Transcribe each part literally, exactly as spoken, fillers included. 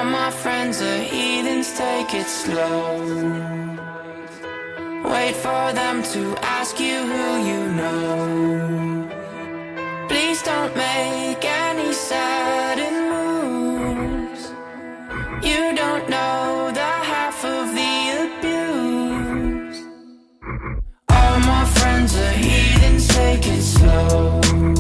All my friends are heathens, take it slow. Wait for them to ask you who you know. Please don't make any sudden moves. You don't know the half of the abuse. All my friends are heathens, take it slow.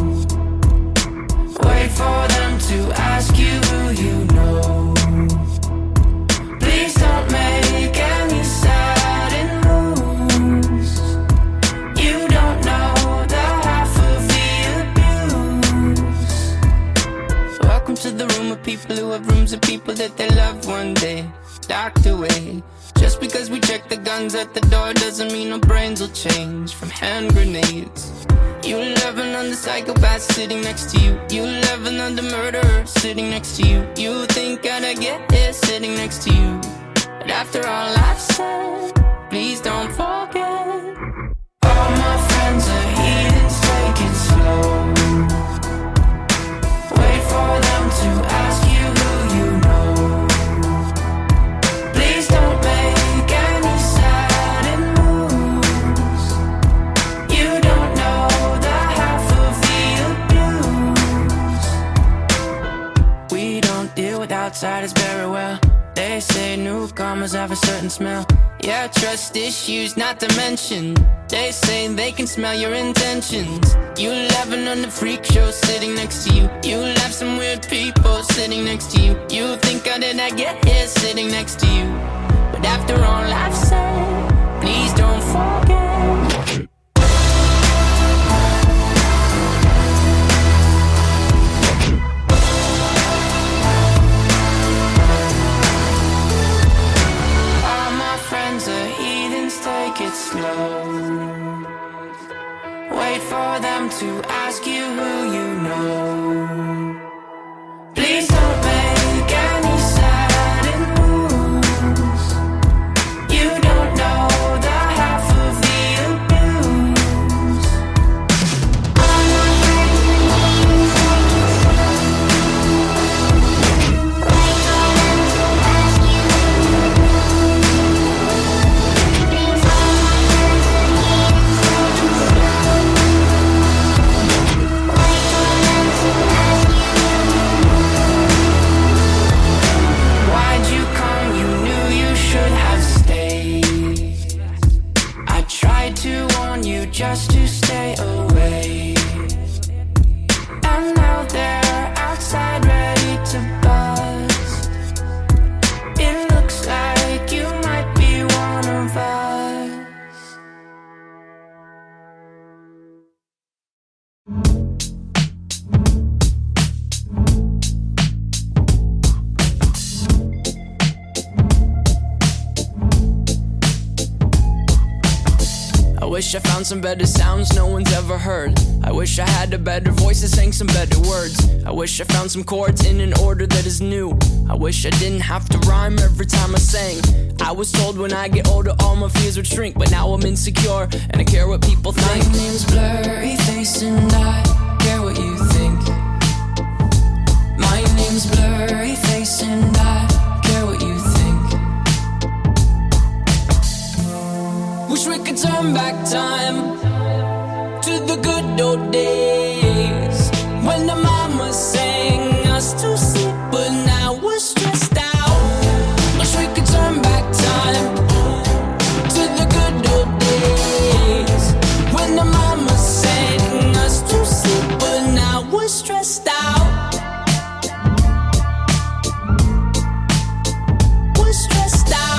Wait for them to ask you who you know. Please don't make any sudden moves. You don't know the half of the abuse. Welcome to the room of people who have rooms of people that they love one day docked away. Just because we check the guns at the door doesn't mean our brains will change from hand grenades. You love another psychopath sitting next to you. You love another murderer sitting next to you. You think I'd get here sitting next to you. But after all I've said, please don't forget. All my friends are heathens, take it slow. Wait for them to ask you who you know. Please don't make any sudden moves. You don't know the half of the abuse. We don't deal with outsiders very well. They say newcomers have a certain smell. Yeah, trust issues not to mention. They say they can smell your intentions. You laughing on the freak show sitting next to you. You laugh some weird people sitting next to you. You think how did I get here sitting next to you. But after all I've said, please don't forget. Take it slow. Wait for them to ask you who you know. Please don't make any sudden moves. You don't know the half of the abuse. All my friends wait for them to ask you who you know. Just to stay away. And now they're outside ready to bust. It looks like you might be one of us. I wish I found some better sounds no one's ever heard. I wish I had a better voice that sang some better words. I wish I found some chords in an order that is new. I wish I didn't have to rhyme every time I sang. I was told when I get older all my fears would shrink, but now I'm insecure and I care what people think. My name's Blurry Face and I care what you think. My name's Blurry Face and I care what you think. Wish we could turn back time to the good old days when the mama sang us to sleep, but now we're stressed out. Wish we could turn back time to the good old days when the mama sang us to sleep, but now we're stressed out. We're stressed out.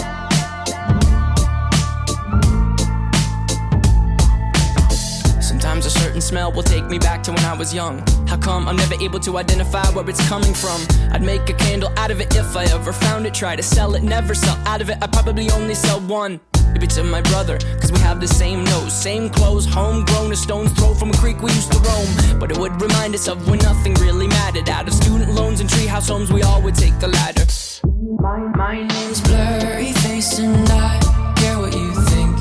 Sometimes a certain smell will take me back to when I was young. How come I'm never able to identify where it's coming from? I'd make a candle out of it if I ever found it. Try to sell it, never sell out of it. I'd probably only sell one. Maybe to my brother, cause we have the same nose, same clothes, homegrown, a stone's throw from a creek we used to roam. But it would remind us of when nothing really mattered. Out of student loans and treehouse homes, we all would take the ladder. My, my name's Blurry Face and I care what you think.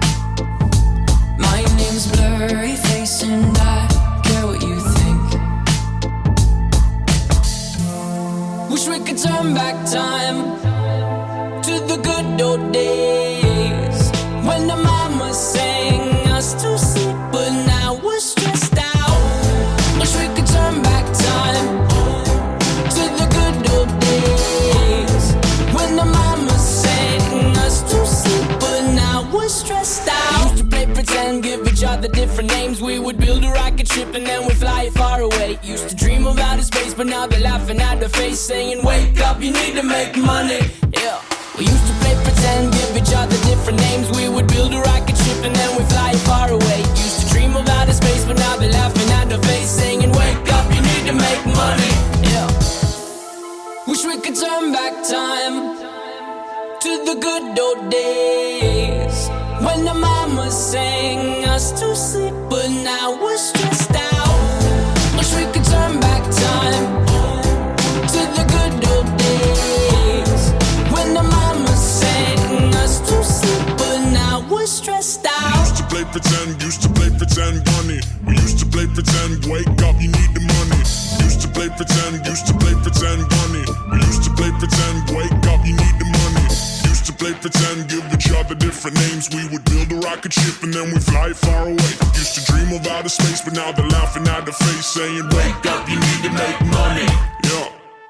My name's Blurry Face and I care what you think. Wish we could turn back time to the good old days when the mama sang us to sleep, but now we're stressed out. Wish we could turn back time to the good old days when the mama sang us to sleep, but now we're stressed out. We used to play pretend, give each other different names. We would build a rocket ship and then we'd fly far away. Used to dream of outer space, but now they're laughing at the face, saying, wake up, you need to make money. Yeah. We used to play pretend, give each other different names. We would build a rocket ship and then we'd fly far away. Used to dream of outer space, but now they're laughing at the face, saying, wake up, you need to make money. Yeah. Wish we could turn back time to the good old days when the mama sang us to sleep, but now we're stressed out. Wish we could turn back time to the good old days when the mama sang us to sleep, but now we're stressed out. We used to play pretend, used to play pretend, bunny. We used to play pretend, wake up, you need the money. Used to play pretend, used to play pretend, bunny. We used to play pretend, wake up, you need the money. Used to play pretend, give each other different names. We would build a rocket ship and then we fly far away. Used to dream of outer space, but now they're laughing at the face, saying, wake up, you need to make money. Yeah.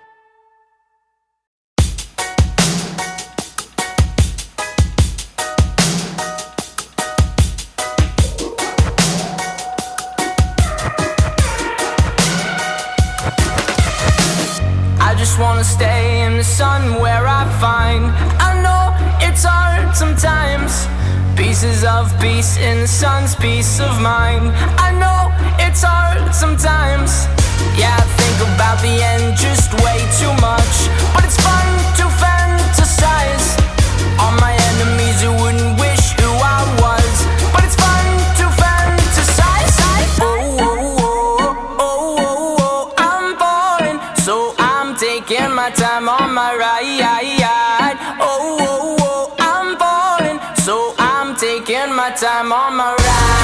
I just wanna stay in the sun where I find, I know it's hard sometimes, pieces of peace in the sun's peace of mind. I know it's hard sometimes. Yeah, I think about the end just way too much, but it's fun to fantasize on my enemies who wouldn't wish who I was, but it's fun to fantasize. Oh, oh, oh, oh, oh, oh, I'm falling, so I'm taking my time on my ride. Oh, oh, oh, I'm falling, so I'm taking my time on my ride.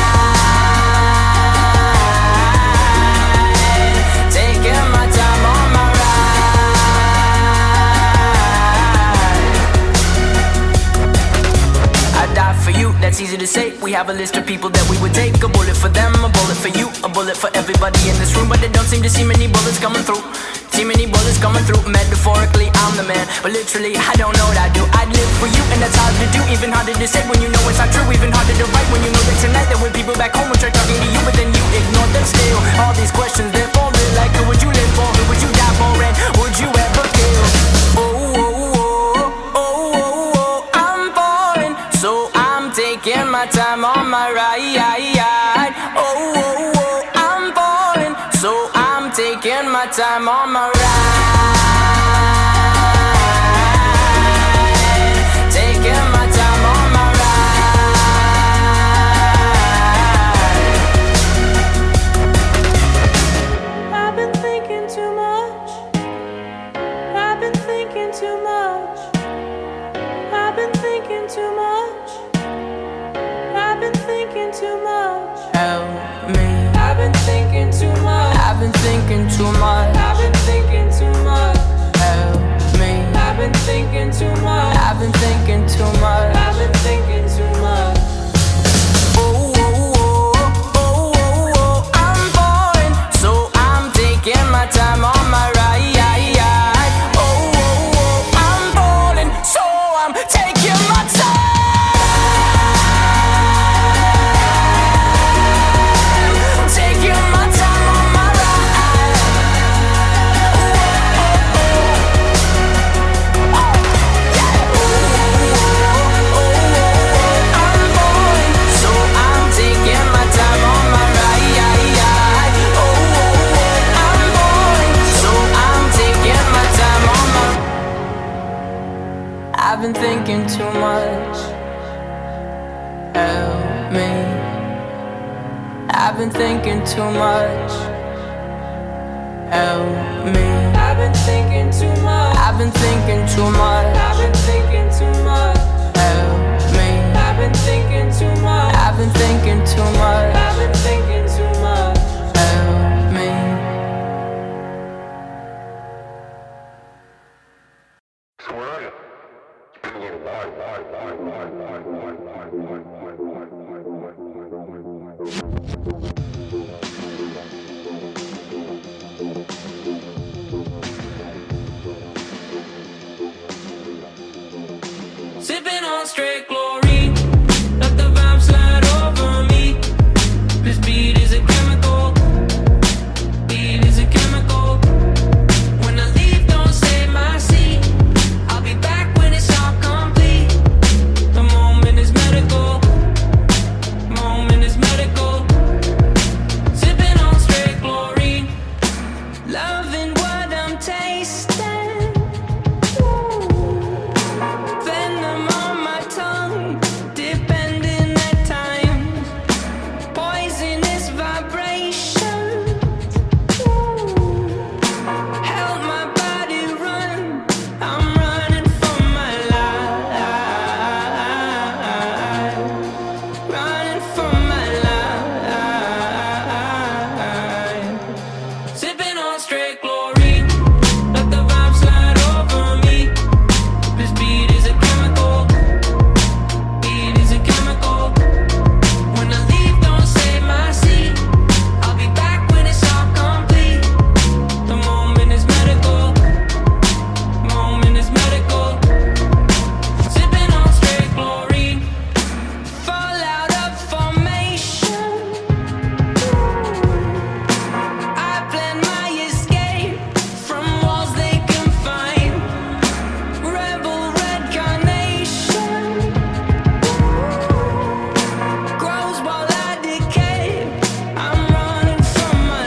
Taking my time on my ride. I die for you, that's easy to say. We have a list of people that we would take. A bullet for them, a bullet for you, a bullet for everybody in this room, but they don't seem to see many bullets coming through. See many bullets coming through. Metaphorically, I'm the man, but literally, I don't know what I do. I'd live for you, and that's hard to do. Even harder to say when you know it's not true. Even harder to write when you know that tonight there were people back home who tried talking to you, but then you ignore them still. All these questions, they're falling like, who would you live for? Who would you die for? And would you ever kill? Oh, oh, oh, oh, oh, oh, I'm falling, so I'm taking my time on my ride. Oh, oh, oh, I'm falling, so I'm taking my time on my ride. Taking my time on my ride. I've been thinking too much. I've been thinking too much. I've been thinking too much. I've been thinking too much. Help me. I've been thinking too much. I've been thinking too much. I've been thinking too much. Help me. I've been thinking too much. I've been thinking too much. I've been thinking too much. Oh, oh, oh, oh, oh, oh, I'm falling, so I'm taking my time on my ride. Oh, oh, oh, I'm falling, so I'm taking my time. Taking my time on my ride. Oh, oh, oh, oh, yeah. Oh, oh, oh, I'm falling, so I'm taking my time on my ride. Oh, oh, oh, I'm falling, so I'm taking my time on my. I've been thinking too much. Help me. I've been thinking too much. Help me. I've been thinking too much. I've been thinking too much. I've been thinking too much. Help me. I've been thinking too much. I've been thinking too much. I've been thinking too much. Help me. Sipping on straight chlorine, let the vibe slide over me. This beat is a chemical, beat is a chemical. When I leave, don't save my seat. I'll be back when it's all complete. The moment is medical, moment is medical. Sipping on straight chlorine, loving what I'm tasting. Venom on my tongue, depending at times. Poisonous vibrations help my body run. I'm running for my life, running for my life. Sipping on straight chlorine, let the vibe slide over me. This beat is a chemical, beat is a chemical. When I leave, don't save my seat. I'll be back when it's all complete. The moment is medical, moment is medical. Sipping on straight chlorine, fall out of formation. I plan my escape from walls they confine. Rebel red carnation grows while I decay. I'm running from my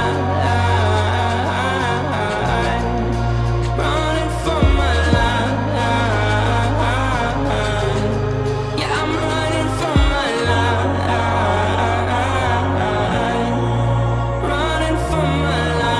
life, running from my life. Yeah, I'm running from my life, running from my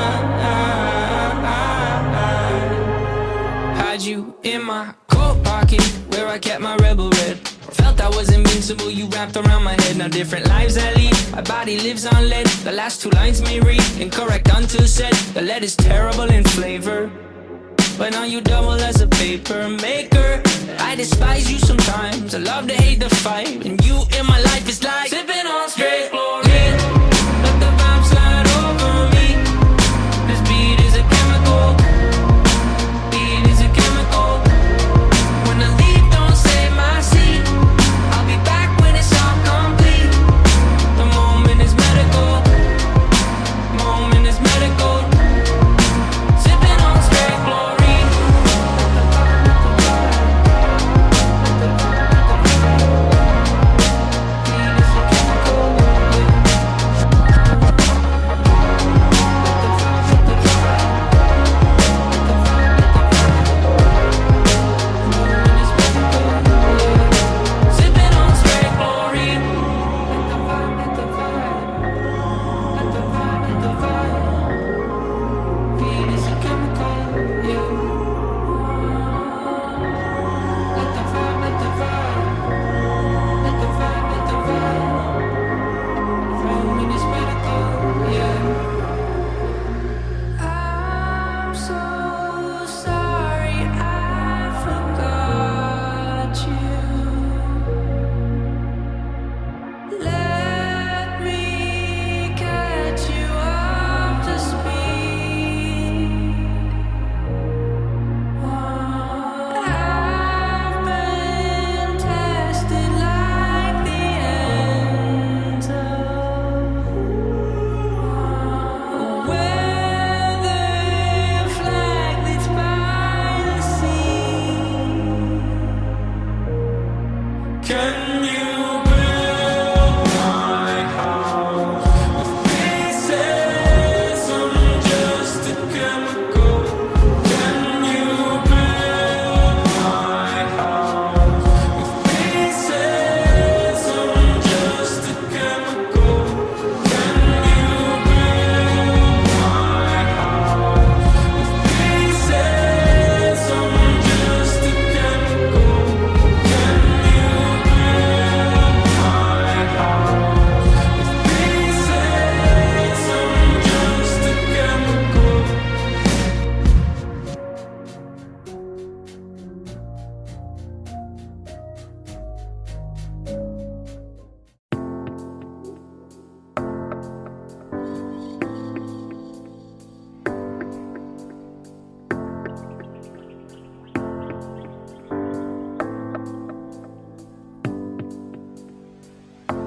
life. Had you in my coat pocket where I kept my rebel red. Felt I was invincible, you wrapped around my head. Now different lives I lead, my body lives on lead. The last two lines may read incorrect until said. The lead is terrible in flavor, but now you double as a paper maker. I despise you sometimes, I love to hate the fight. And you in my life is like sipping on straight chlorine. Let the vibe slide over me. This beat is a chemical, beat is a chemical. When I leave, don't save my seat. I'll be back when it's all complete. The moment is medical, moment is medical. Sipping on straight chlorine.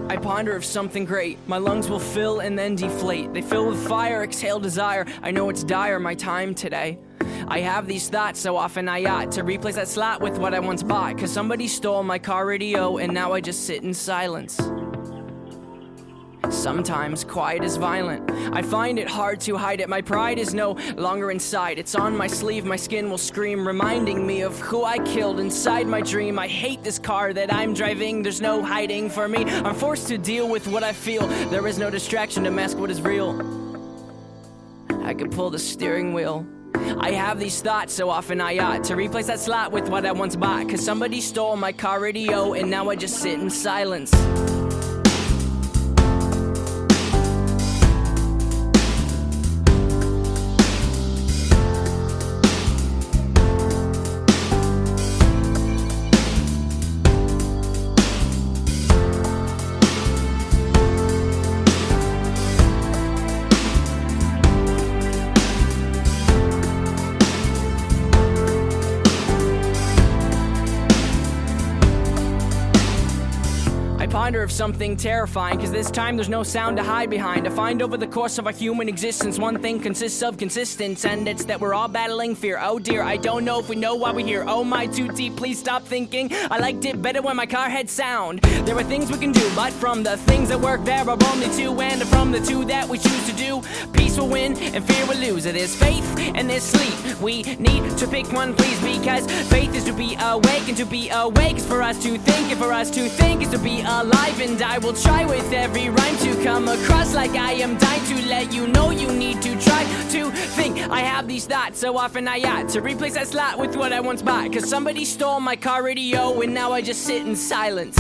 I ponder of something great. My lungs will fill and then deflate. They fill with fire, exhale desire. I know it's dire, my time today. I have these thoughts so often I ought to replace that slot with what I once bought. Cause somebody stole my car radio and now I just sit in silence. Sometimes quiet is violent. I find it hard to hide it. My pride is no longer inside. It's on my sleeve, my skin will scream, reminding me of who I killed inside my dream. I hate this car that I'm driving. There's no hiding for me. I'm forced to deal with what I feel. There is no distraction to mask what is real. I could pull the steering wheel. I have these thoughts so often I ought to replace that slot with what I once bought. Cause somebody stole my car radio and now I just sit in silence. Ponder of something terrifying, cause this time there's no sound to hide behind. I find over the course of our human existence one thing consists of consistence, and it's that we're all battling fear. Oh dear, I don't know if we know why we're here. Oh my, too deep, please stop thinking. I liked it better when my car had sound. There are things we can do, but from the things that work there are only two, and from the two that we choose to do, peace will win and fear will lose. It is faith and there's sleep. We need to pick one, please, because faith is to be awake, and to be awake is for us to think, and for us to think is to be alive. And I will try with every rhyme to come across like I am dying to let you know you need to try to think. I have these thoughts so often I ought to replace that slot with what I once bought. Cause somebody stole my car radio and now I just sit in silence.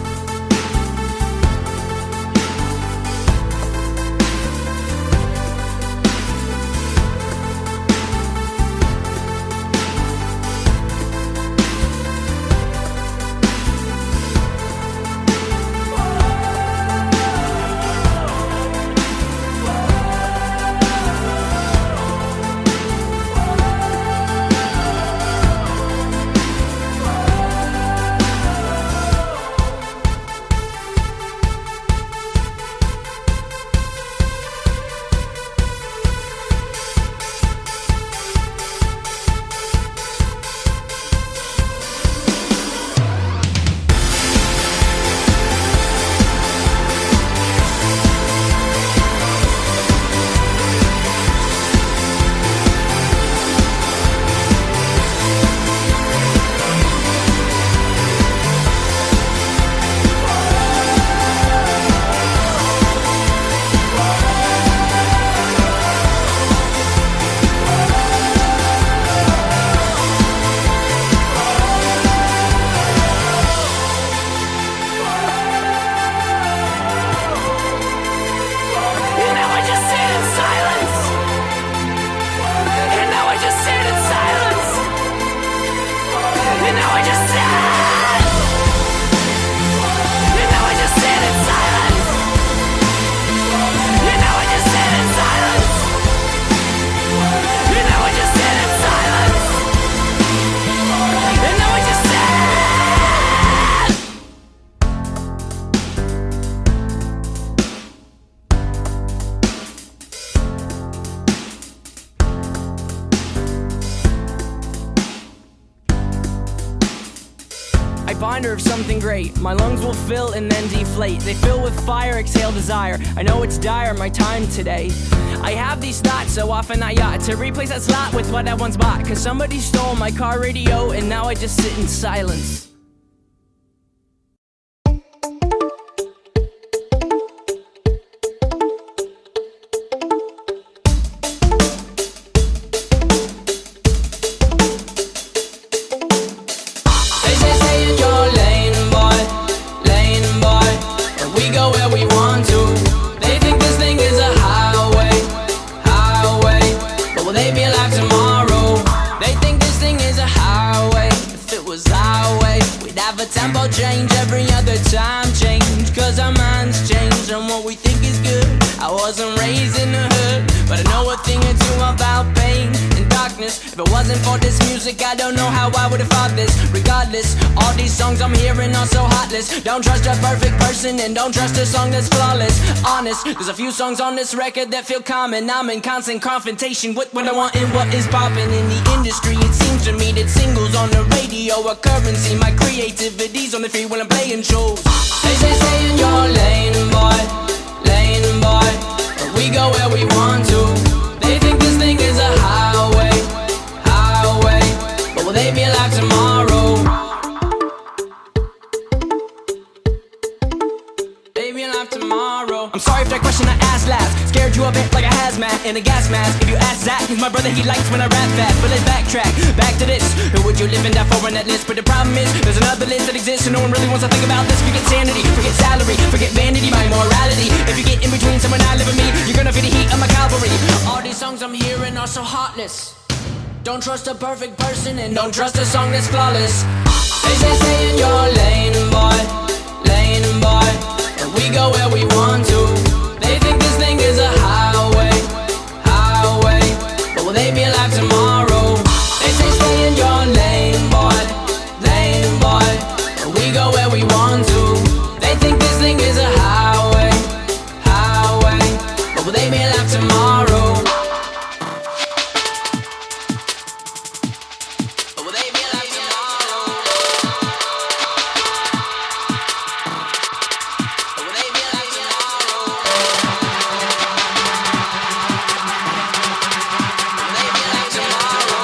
Reminder of something great. My lungs will fill and then deflate. They fill with fire, exhale desire. I know it's dire, my time today. I have these thoughts so often I ought to replace that slot with what I once bought. Cause somebody stole my car radio and now I just sit in silence. Tempo change every other time change. Cause our minds change and what we think is good. I wasn't raised in the hood, but I know a thing or two about pain and darkness. darkness. If it wasn't for this music, I don't know how I would've fought this. Regardless, all these songs I'm hearing are so heartless. Don't trust a perfect person and don't trust a song that's flawless. Honest, there's a few songs on this record that feel common. I'm in constant confrontation with what I want and what is popping in the industry. It seems to me that singles on the radio are currency. My creativity's on the free when I'm playing shows. They say stay in your lane, boy, lane, boy, but we go where we want to. They think this thing is a highway, highway, but will they be alive tomorrow? They be alive tomorrow. I'm sorry if that question I asked last scared you a bit like a hazmat in a gas mask. If you ask Zach, he's my brother, he likes when I rap fast. But let's backtrack, back to this. Who would you live and die for on that list? But the problem is, there's another list that exists and no one really wants to think about this. Forget sanity, forget salary, forget vanity, my morality. If you get in between someone I live and me, you're gonna feel the heat of my cavalry. All these songs I'm hearing are so heartless. Don't trust a perfect person and don't trust a song that's flawless. They say stay in your lane, boy, lane, boy, and we go where we want to. They think this thing is a highway, highway, but will they be alive tomorrow? They say stay in your lane, boy, lane, boy, and we go where we want to. They think this thing is a highway, highway, but will they be alive tomorrow? But will they be alive tomorrow? But will they be alive tomorrow? Will they be alive tomorrow?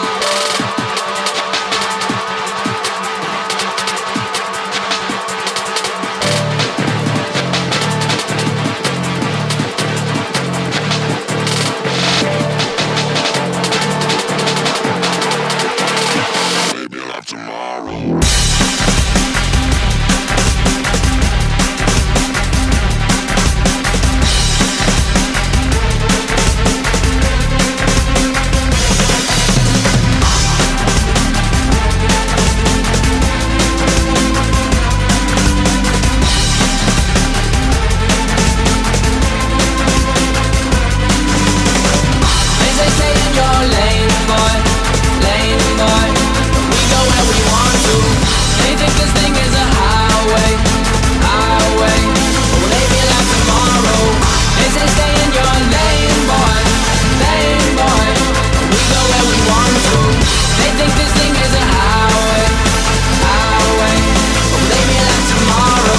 Maybe I'll have tomorrow. They say stay in your lane, boy, lane, boy, we go where we want to. They think this thing is a highway, highway, but will they be alive tomorrow? They say stay in your lane, boy, lane, boy, we go where we want to. They think this thing is a highway, highway, but will they be alive tomorrow?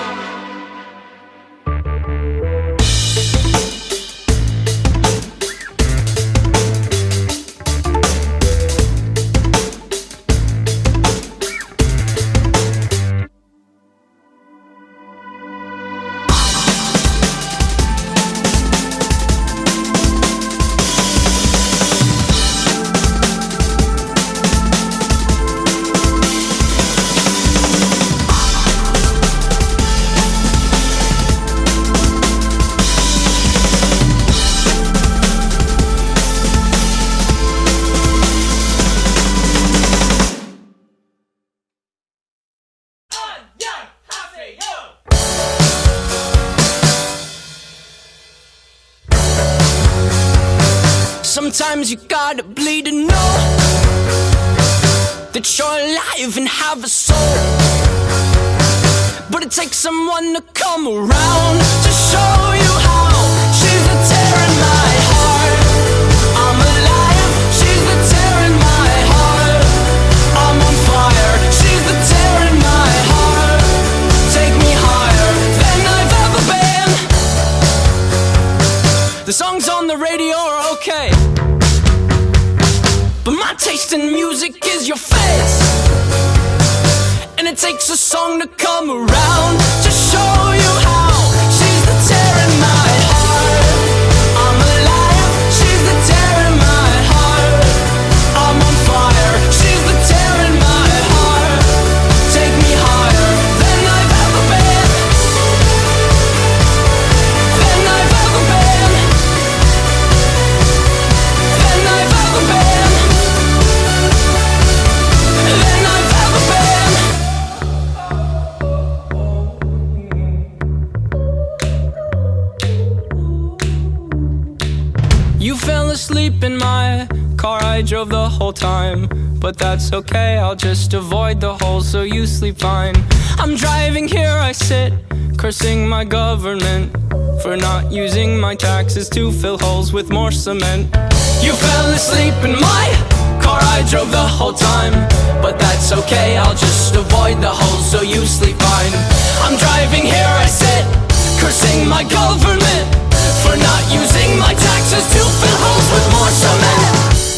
Sometimes you gotta bleed to know that you're alive and have a soul. But it takes someone to come around to show you how. She's the tear in my heart. I'm alive. She's the tear in my heart. I'm on fire. She's the tear in my heart. Take me higher than I've ever been. The songs on the radio are okay, but my taste in music is your face. And it takes a song to come around to show you how. She's the tear in my heart. I'm alive. She's the tear in my heart. I'm on fire. She's the tear in my heart. Take me higher than I've ever been. Than I've ever been. Than I've ever been. Than I've ever been. I drove the whole time, but that's okay, I'll just avoid the holes so you sleep fine. I'm driving, here I sit, cursing my government for not using my taxes to fill holes with more cement. You fell asleep in my car, I drove the whole time, but that's okay, I'll just avoid the holes so you sleep fine. I'm driving, here I sit, cursing my government for not using my taxes to fill holes with more cement.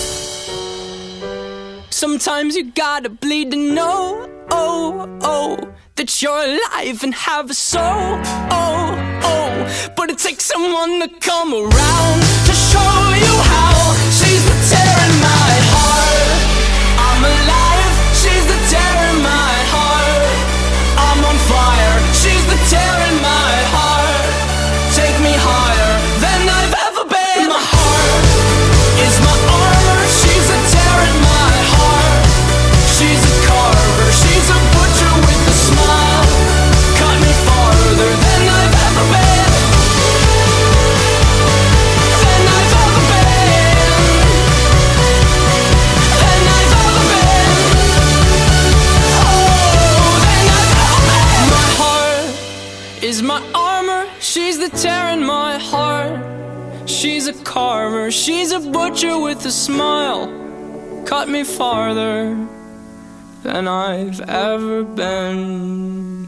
Sometimes you gotta bleed to know, oh, oh, that you're alive and have a soul, oh, oh. But it takes someone to come around to show you how. She's the tear in my heart, I'm alive. She's the tear in my heart, I'm on fire. She's the tear in my heart, take me higher than I've ever been. My heart is my armor. She's a tear in my heart, she's a carver, she's a butcher with a smile, cut me farther than I've ever been, than I've ever been, than I've ever been, oh, than I've ever been. My heart is my armor, she's the tear in my heart, she's a carver, she's a butcher with a smile, cut me farther than I've ever been.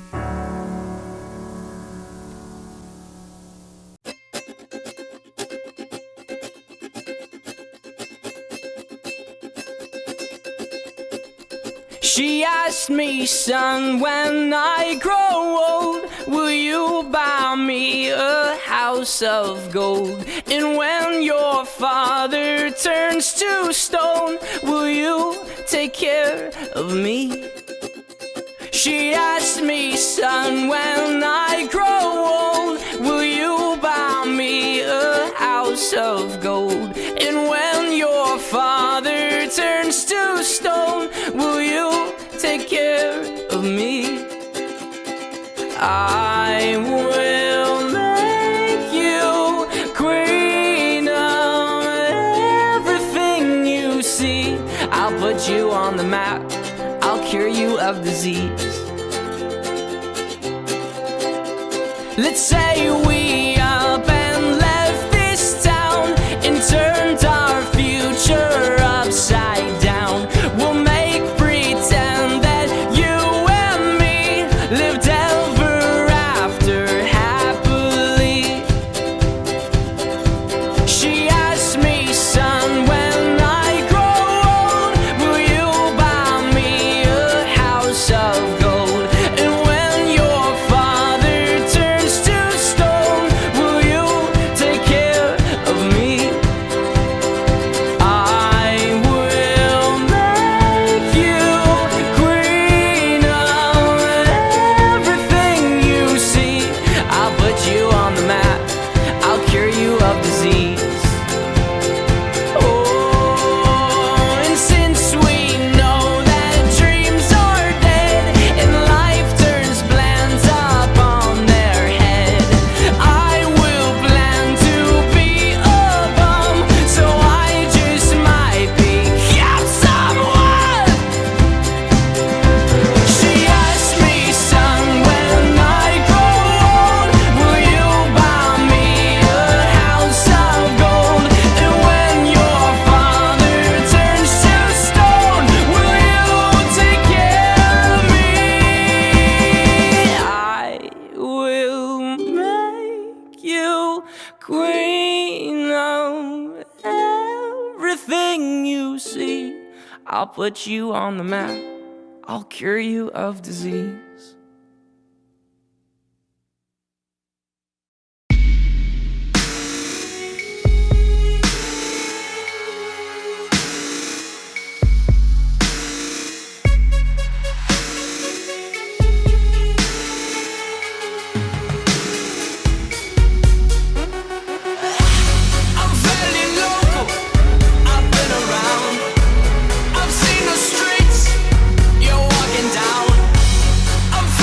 She asked me, son, when I grow old, will you buy me a house of gold? And when your father turns to stone, will you take care of me? She asked me, son, when I grow old, will you buy me a house of gold? And when your father turns to stone, will you take care of me? I will make you queen of everything you see. I'll put you on the map, I'll cure you of disease. Let's say we up and left this town and turned our future upside down. We'll make pretend that you and me lived ever after happily. She asked me, son, when I grow old, will you buy me a house of gold? And when your father turns to stone, will you take care of me? I will make you queen of everything you see. I'll put you on the map, I'll cure you of disease. Oh, and since we know that dreams are dead and life turns plans up on their head, I will plan to be a bum, so I just might become someone. She asked me, son, when I grow old, will you buy me a house of gold? And when your father turns to stone, will you take care of me? I will make you queen of everything you see. I'll put you on the map, I'll cure you of disease. I'm very local, I've been around, I've seen the streets you're walking down. I'm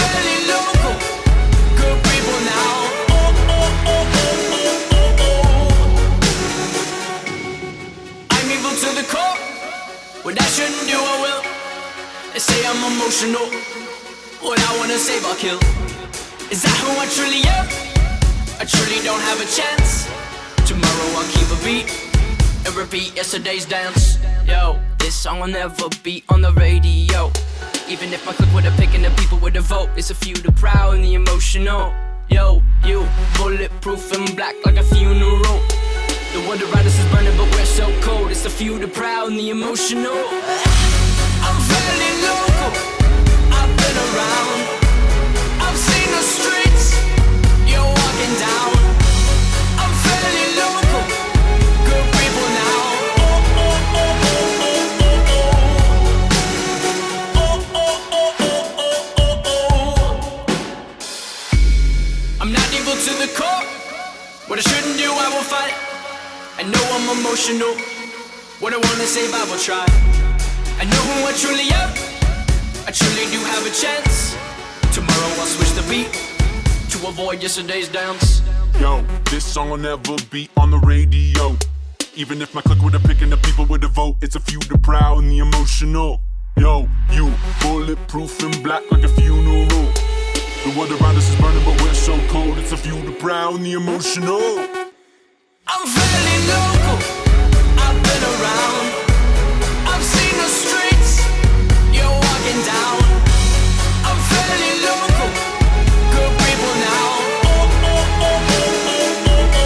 What I shouldn't do, I will. They say I'm emotional. What I wanna save, I'll kill. Is that who I truly am? I truly don't have a chance. Tomorrow I'll keep a beat and repeat yesterday's dance. Yo, this song will never be on the radio. Even if my click with a pick and the people with a vote. It's a few, the proud and the emotional. Yo, you, bulletproof and black like a funeral. The world around us is burning but we're so cold. It's a few, the proud and the emotional. I'm fairly local, I've been around. I've seen the streets you're walking down. I'm fairly local, good people now. Oh, oh, oh, oh, oh, oh, oh, oh, oh, oh, oh, oh. I'm not evil to the core. What I shouldn't do, I will fight. I know I'm emotional. What I wanna save, I will try. I know who I truly am. I truly do have a chance. Tomorrow I'll switch the beat to avoid yesterday's dance. Yo, this song will never be on the radio. Even if my click with a pick and the people with a vote. It's a few, the proud and the emotional. Yo, you, bulletproof and black like a funeral. The world around us is burning but we're so cold. It's a few, the proud and the emotional. I'm fairly local, I've been around. I've seen the streets you're walking down. I'm fairly local, good people now. Oh, oh, oh, oh, oh,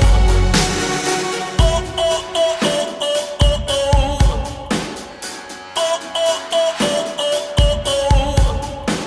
oh, oh. Oh, oh, oh, oh, oh, oh, oh. Oh, oh, oh, oh, oh, oh, oh.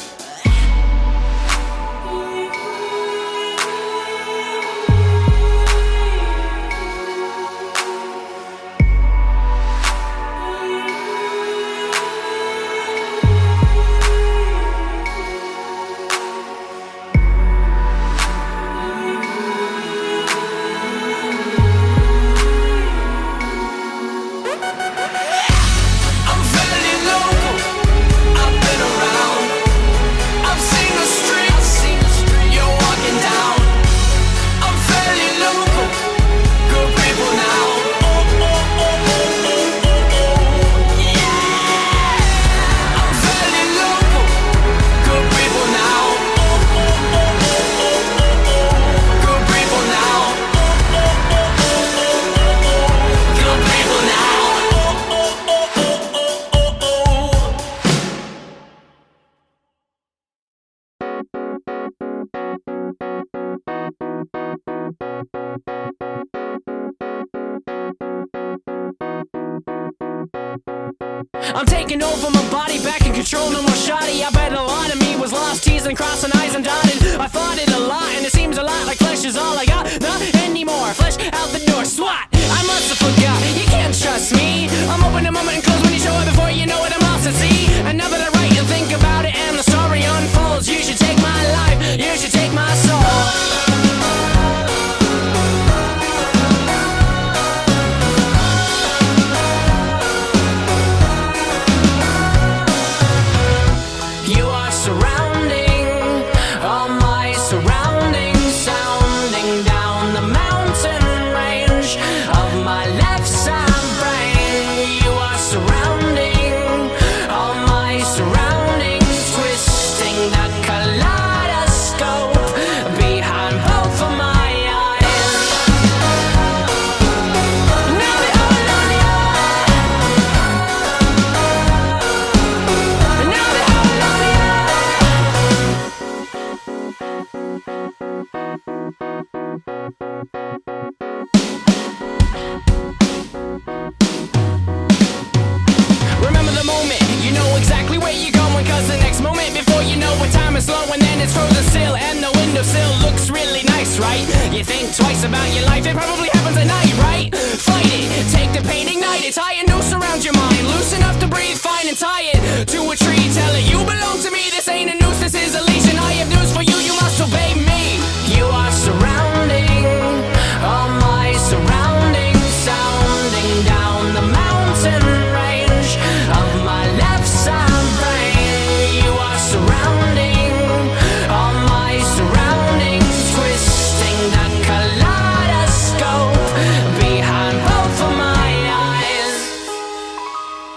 I'm taking over my body, back in control, no more shoddy. I bet a lot of me was lost, teasing, crossing eyes and dotted. I fought it a lot, and it seems a lot like flesh is all I got. Not anymore, flesh out the door, swat. I must have forgot, you can't trust me. I'm open a moment and close when you show it before you know it, I'm lost at sea. And now that I write and think about it and the story unfolds, you should take my life, you should take my soul. You think twice about your life, it probably happens at night, right? Fight it, take the pain, ignite it, tie a noose around your mind, loose enough to breathe fine and tie it to a tree. Tell it you belong to me, this ain't a noose, this is a leash, and I have news for you, you must obey me. You are surrounding all my surroundings, sounding down the mountain range of my left side brain. You are surrounding all my surroundings, twisting the kaleidoscope behind both of my eyes.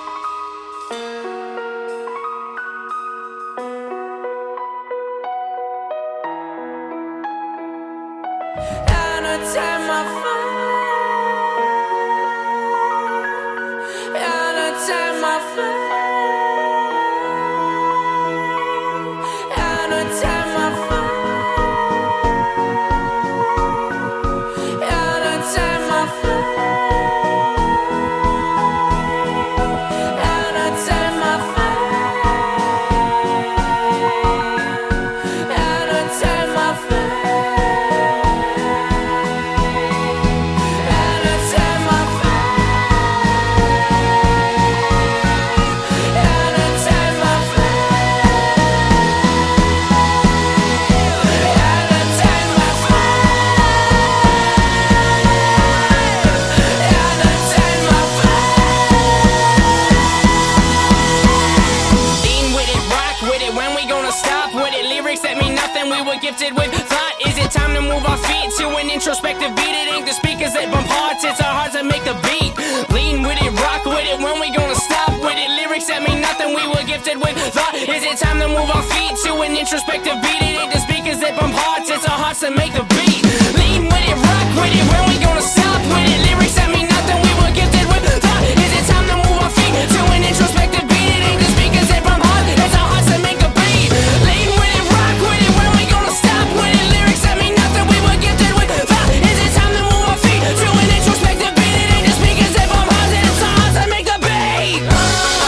gifted with thought. Is it time to move our feet to an introspective beat? It ain't the speakers that bump hearts, it's our hearts that make the beat. Lean with it, rock with it, when we gonna stop with it? Lyrics that mean nothing, we were gifted with thought. Is it time to move our feet to an introspective beat? It ain't the speakers that bump hearts, it's our hearts that make the beat. Lean with it, rock with it, when we gonna stop with it? Lyrics that mean nothing, we were gifted with thought. Is it time to move our feet to an introspective beat? It ain't the speakers that bump hearts, it's our hearts that make the beat. Lean with it, rock with it, when we gonna stop with it? Lyrics that mean nothing, we were gifted with thought. Is it time to move our feet to an introspective beat? It ain't the speakers that bump hearts, it's our hearts that make the beat. And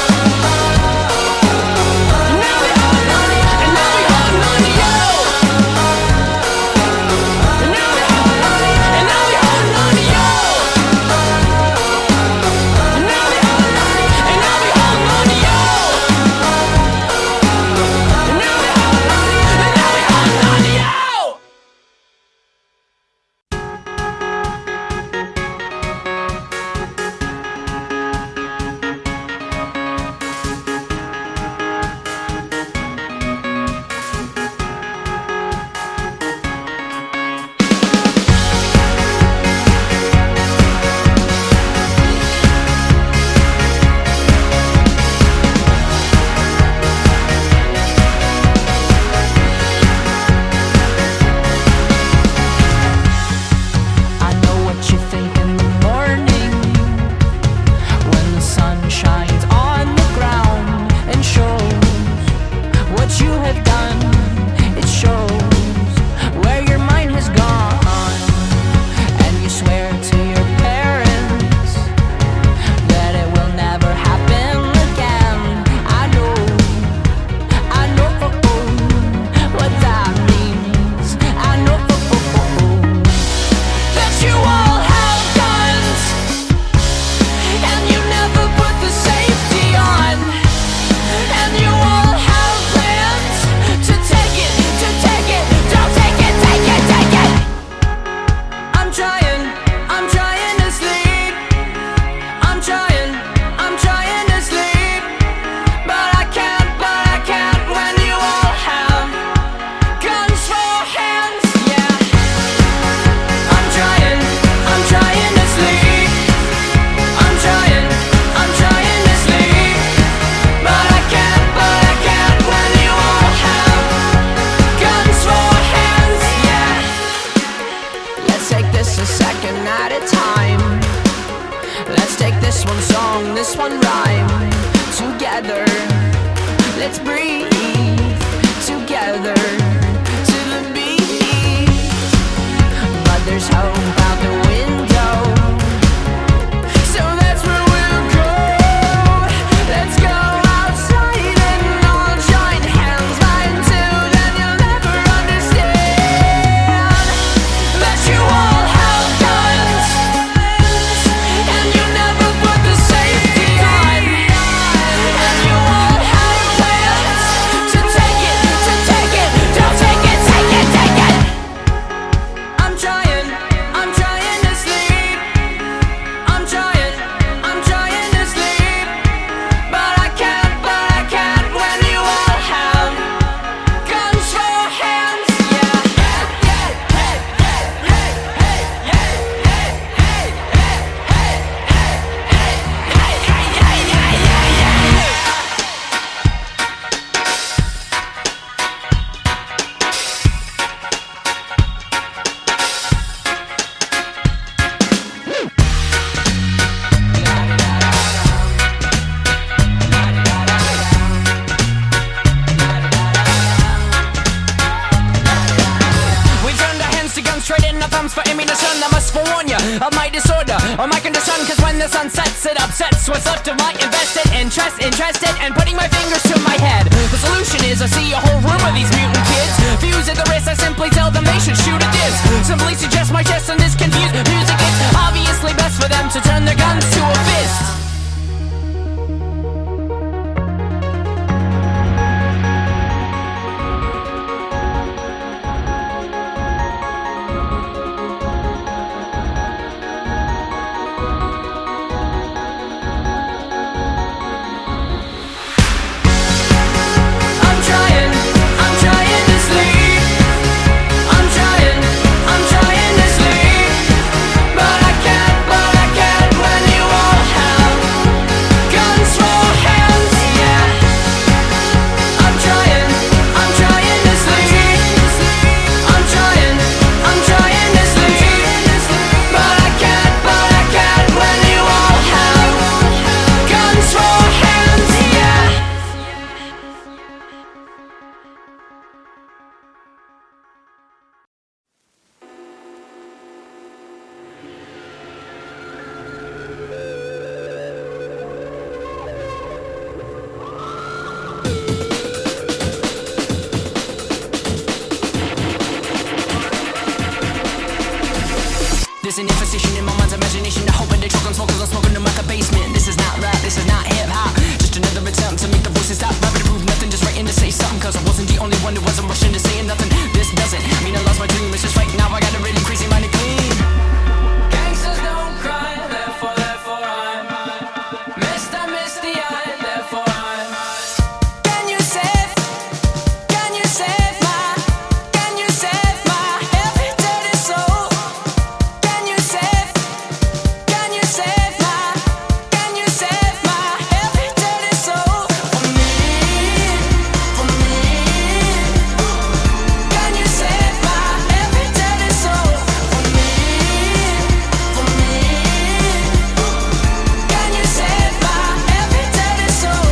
now we holding on to you, and now we holding on to you. And now we holding on to you, and now we holding on to you. And now we holding on to you, and now we holding on to you. And now we holding on to you, and now we holding on to you. I know what you think in the morning when the sun shines on the ground and shows what you have done. It shows where your mind has gone, and you swear to your parents that it will never happen again. I know, I know what that means. I know that you all have guns, and you never put the safety on, and you all have plans to take it, to take it, don't take it, take it, take it. I'm trying, I'm trying to sleep. I'm trying, I'm trying to sleep, but I can't, but I can't when you all have guns for hands. Yeah. I'm trying, I'm trying to sleep. I'm trying, I'm trying to sleep, but I can't, but I can't when you all have guns for hands. Yeah. Let's take this a second at a time. Let's take this one song, this one rhyme together. Let's breathe together to the beat. But there's hope out the window, so that's where we'll go. Let's go outside and all join hands. But until then, you'll never understand that you all have guns, and you never put the safety on, and you all have plans to take it, to take it, don't take it, take it, take it. I'm trying, I'm trying to sleep. I'm trying, I'm trying to sleep, but I can't, but I can't when you all have guns for hands. Yeah. Hey, hey, hey, hey, hey, hey, hey, hey, hey, hey, hey, hey, hey, hey, hey, hey. We turned our hands to guns, trading our thumbs for ammunition. I must forewarn you of my disorder or my condition, cause when the sun sets, it upsets what's left of my invested interest, interested, and putting my fingers to my head. The solution is I see a whole room of these mutant kids. Fuse at the wrist, I simply tell them they should shoot at this. Simply suggest my chest and this confused music. It's obviously best for them to turn their guns to a fist. I'm trying, I'm trying to sleep. is an imposition in my mind's imagination. I hope they choke on smoke 'cause I'm smoking them at the basement. This is not rap, this is not hip-hop. Just another attempt to make the voices stop. Rapping to prove nothing, just writing to say something. 'Cause I wasn't the only one who wasn't rushing to saying nothing. This doesn't mean I lost my dream. It's just right now I got a really crazy mind to clean. Gangsters don't cry, therefore, therefore I'm Mister Misty Eye, therefore I'm. Can you save, can you save my, can you save my every dirty soul? Can you save, can you save my, can you save my every dirty soul? For me, for me. Can you save my every dirty soul? For me, for me. Can you save my every dirty soul?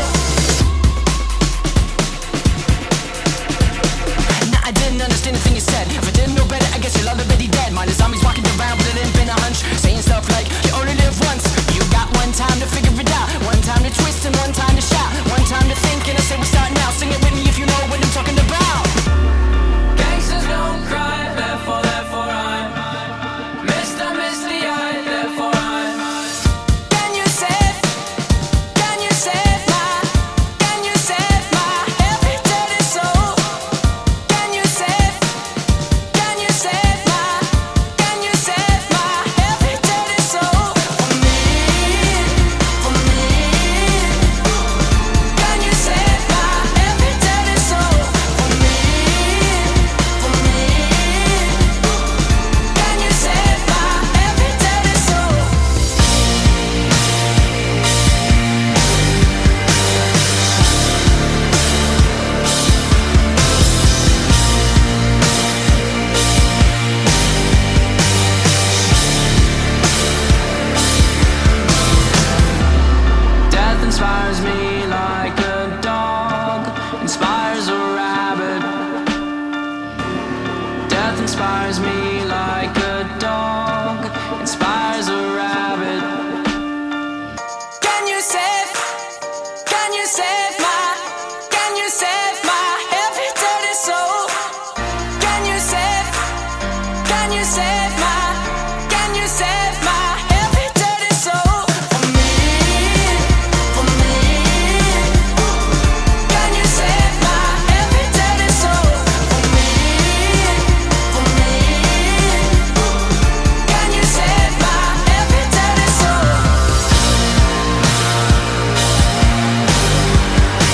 Nah, I didn't understand the thing you said. If I didn't know better, I guess you're already dead. Mine is zombies walking around with it ain't been a hunch, saying stuff like you only live once. You got one time to figure it out, one time to twist and one time to shout, one time to think and I say we start now. Sing it with me if you know what I'm talking about. Gangsters don't cry, therefore, therefore I'm Mister Misty Eye, therefore I'm. Can you save, can you save my, can you save my every dirty soul? Can you save, can you save my, can you save my every dirty soul? For me, for me. Can you save my every dirty soul? For me, for me. Can you save my every dirty soul? Death inspires me like a dog inspires a rabbit. Death inspires me like a dog inspires a rabbit. Can you save, can you save my, can you save my every dirty soul? Can you save, can you save my, can you save my every dirty soul? For me, for me. Can you save my every dirty soul? For me, for me. Can you save my every dirty soul?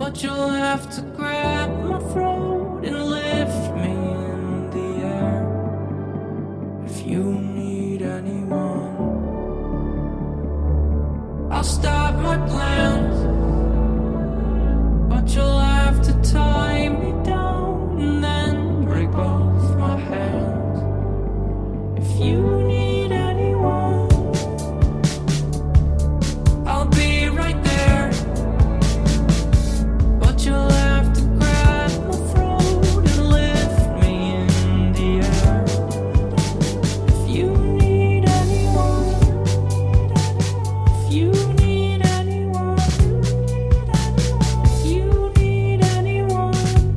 but you'll have to grab my throat and lift me in the air. If you need anyone, I'll stop my plans, but you'll have to tie me down and then break both my hands. If you need anyone, I'll be right there, but you'll have to grab my throat and lift me in the air. If you need anyone, if you need anyone, if you need anyone.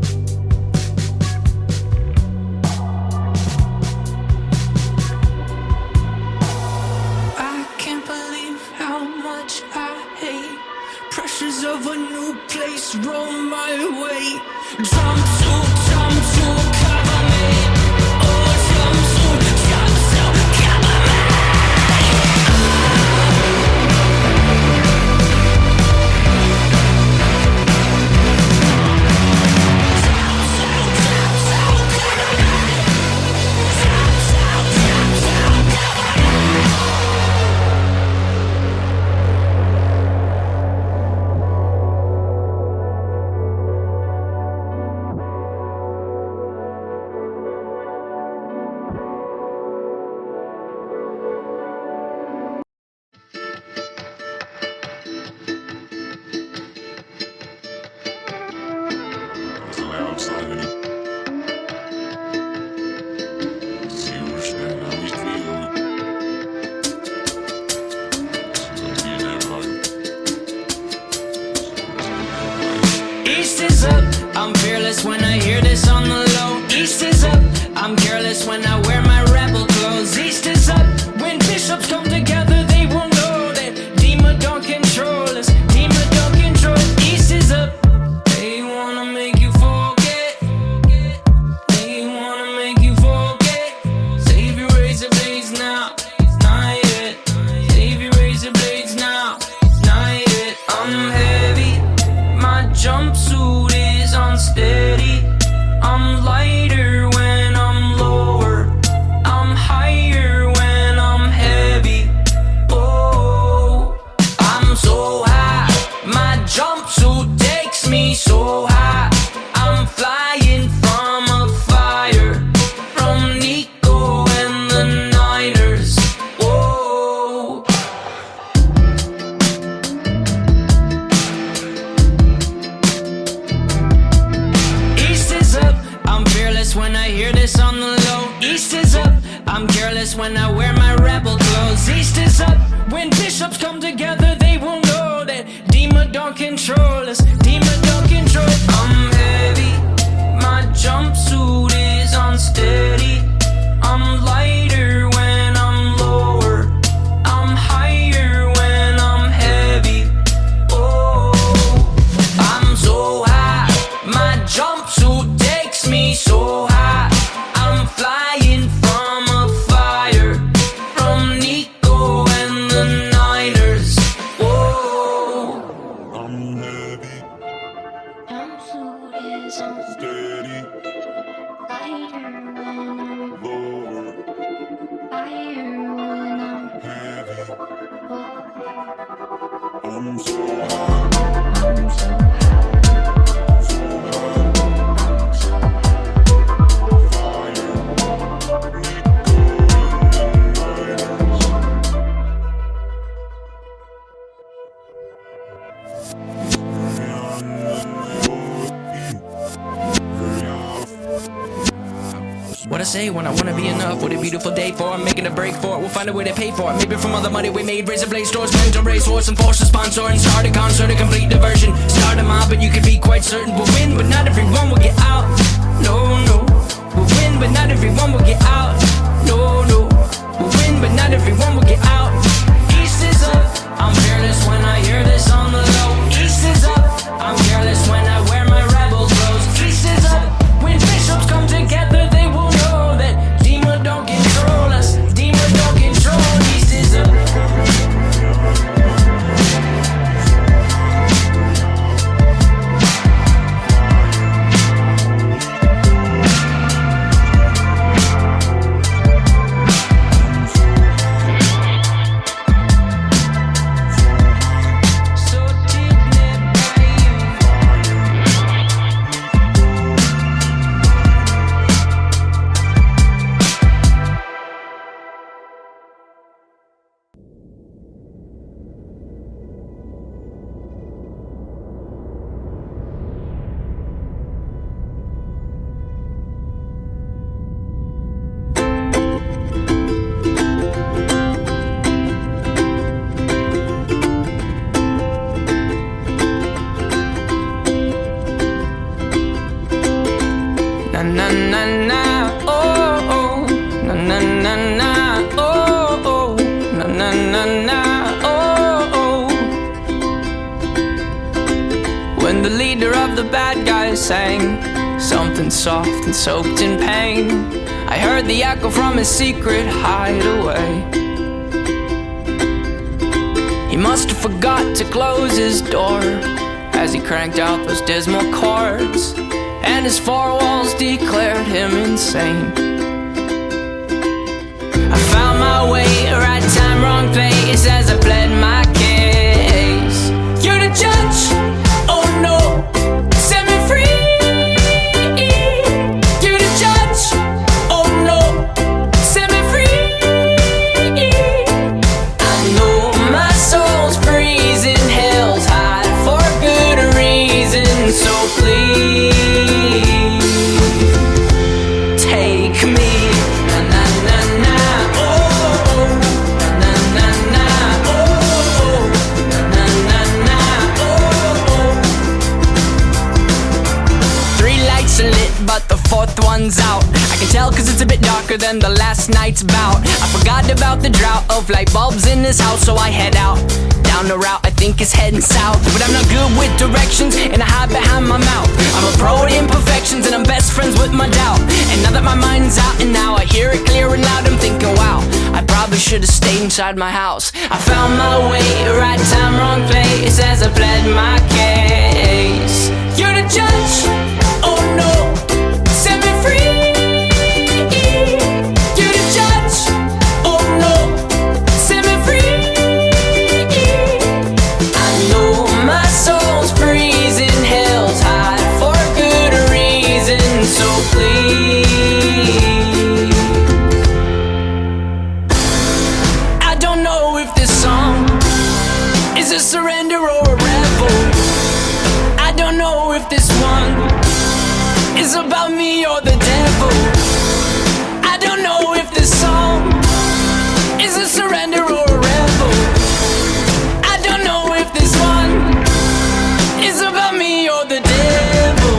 I can't believe how much I hate pressures of a new place roll my way. Jumpsuit, jumpsuit, cover me. Oh, jumpsuit, jumpsuit, cover me. East is up, I'm fearless when I hear this on the low. East is up, I'm careless when I wear my rebel clothes. East is up, when bishops come together they will know that Dima don't control us, Dima don't control. East is up, they wanna make you forget, they wanna make you forget. Save your razor blades now, not yet. Save your razor blades now, not yet. I'm heavy, my jumpsuit is unsteady. I'm lighter when I'm lower, I'm higher when I'm heavy. Oh, I'm so high, my jumpsuit takes me so high. I'm flying from a fire, from Nico and the Niners. Oh, East is up, I'm fearless when I hear this on the low. East is up, I'm careless when I wear my rebel clothes. East is up, when bishops come together they will know that Dima don't control us, Dima don't control. I'm heavy, my jumpsuit is unsteady. I'm lighter when I'm lower, I'm higher when I'm heavy. Oh, I'm so high, my jumpsuit takes me so high. I'm flying from a fire, from Nico and the Niners. Whoa, I'm heavy, Jumpsuit is on steady, lighter when I'm lower, higher when I'm heavy. low. I'm so high, I'm so high, so high, I'm so high. fire. Nico and the Niners. What I say when I wanna be enough? What a beautiful day for it, making a break for it. We'll find a way to pay for it. Maybe from all the money we made, razor blade stores, mental race horse and force a sponsor and start a concert, a complete diversion. Start a mob, and you can be quite certain we'll win, but not everyone will get out. No, no, we'll win, but not everyone will get out. No, no, we'll win, but not everyone will get out. East is up, I'm fearless when I hear this on the low. East is up, I'm careless when I wear my rebel clothes. East is up, when bishops come together they will know that Dima don't control us, Dima don't control. East is up. na na na, oh oh, na na na na, oh oh, na na na na, oh oh. When the leader of the bad guys sang something soft and soaked in pain, I heard the echo from his secret hideaway. He must have forgot to close his door as he cranked out those dismal chords, and his four walls declared him insane. I found my way, right time, wrong place, as I pled my case. You're the judge, oh no, set me free. You're the judge, oh no, set me free. I know my soul's freezing, hell's hot for good reason, so please take me. Na na na na, oh oh. Na na na, oh oh. Na na na, oh oh. Three lights are lit, but the fourth one's out. I can tell cause it's a bit darker than the last night's bout. I forgot about the drought of light bulbs in this house, so I head out down the route I think is heading south. But I'm not good with directions, and I hide behind my mouth. I'm a pro at imperfections, and I'm best friends with my doubt. And now that my mind's out, and now I hear it clear and loud, I'm thinking, wow, I probably should have stayed inside my house. I found my way, right time, wrong place, as I pled my case. You're the judge, oh no, set me free. You're the judge, oh no, set me free. I know my soul's freezing, hell's hot for good reason, so please. I don't know if this song is a surrender or a rebel. I don't know if this one is about me or the devil. I don't know if this song is a surrender or a rebel. I don't know if this one is about me or the devil.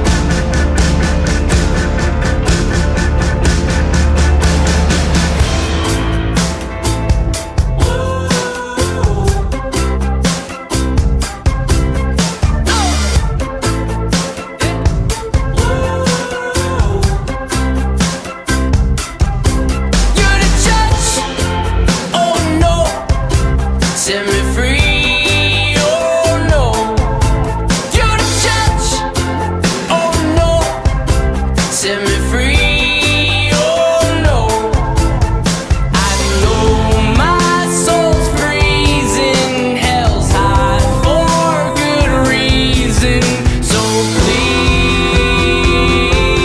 You're the judge, oh no, set me free, oh no. You're the judge, oh no, set me free, oh no. I know my soul's freezing, hell's hot for good reason, so please.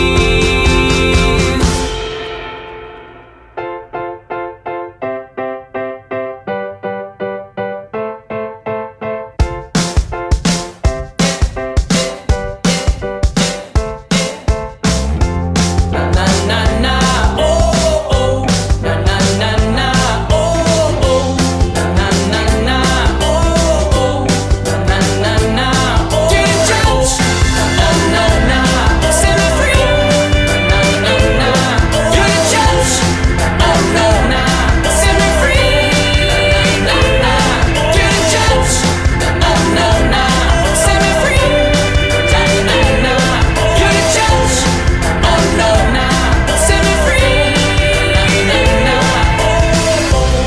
Na na na na, oh oh. Na na na na, oh oh. Na na na na, oh oh. Na na na na, oh oh. You're the judge, oh no, no, set me free. Na na na na, you're the judge, oh no, no, set me free. Na na na, you're the judge, oh no, no, set me free. Na na na, you're the judge, oh no, no, set me free. Na na na, oh oh.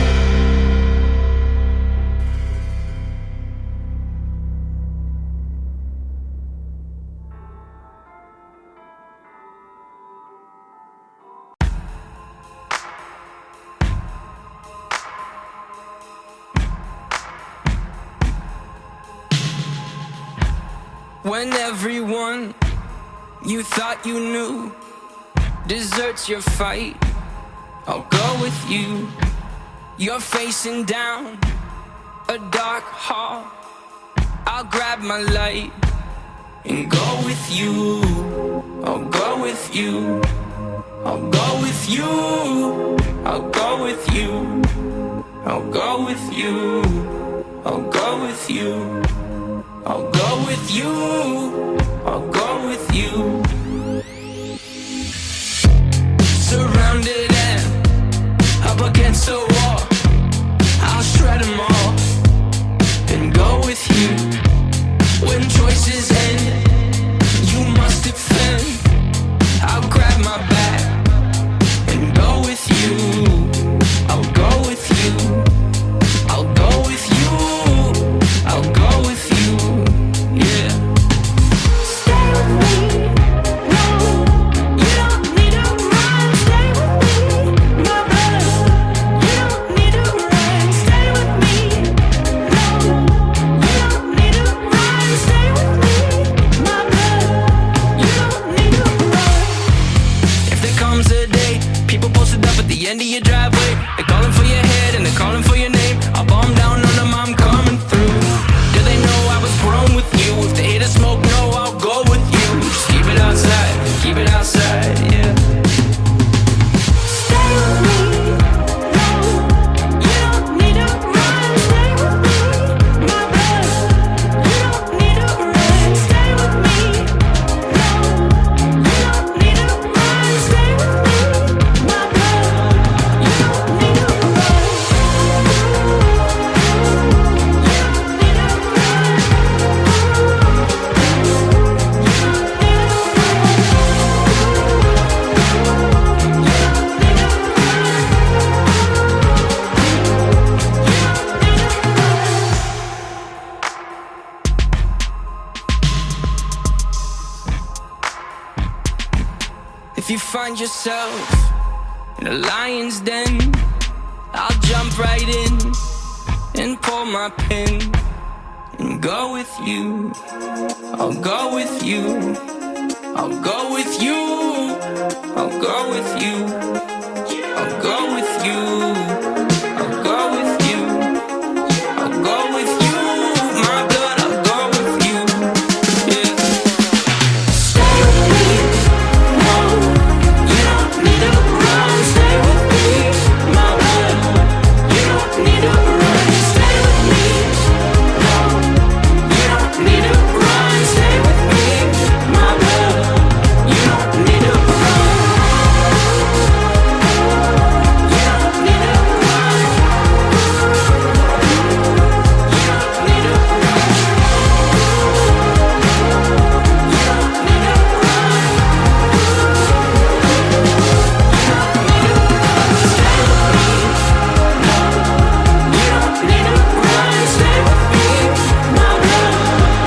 When everyone you thought you knew deserts your fight, I'll go with you. You're facing down a dark hall, I'll grab my light and go with you. I'll go with you. I'll go with you. I'll go with you. I'll go with you. I'll go with you. I'll go with you. I'll go with you. So what? I'll shred them all and go with you. When choices end, you must defend. I'll grab my bag and go with you. I'll go with you. I'll go with you. I'll go with you. Yeah. Stay with me. No, you don't need to run. Stay with me, my brother. You don't need to run. Stay with me. No, you don't need to run. Stay with me, my brother. You don't need to run. If there comes a day, people posted up at the end of your driveway, they're calling for your head and they're calling for your name. I'll bomb down on them, I'm coming through. Do they know I was grown with you? If they hate a smoke, no, I'll go with you. Just keep it outside, keep it outside, yeah. Stay with me, no, you don't need to run. Stay with me, my brother. You don't need to run. Stay with me, no, you don't need to run. Stay with me, my brother. You don't need to run. If you find yourself in a lion's den, I'll jump right in and pull my pin and go with you. I'll go with you. I'll go with you. I'll go with you. I'll go with you. I'll go with you. I'll go with you. My blood, I'll go with you. Yeah. Stay with me. No, you don't need to run. Stay with me, my blood. You don't need to run. Stay with me. No, you don't need to run. Stay with me, my blood. You don't need to run. You don't need to run. You don't need to run. You don't need to run. Stay with me. No, you don't need to run. Stay with me, my blood.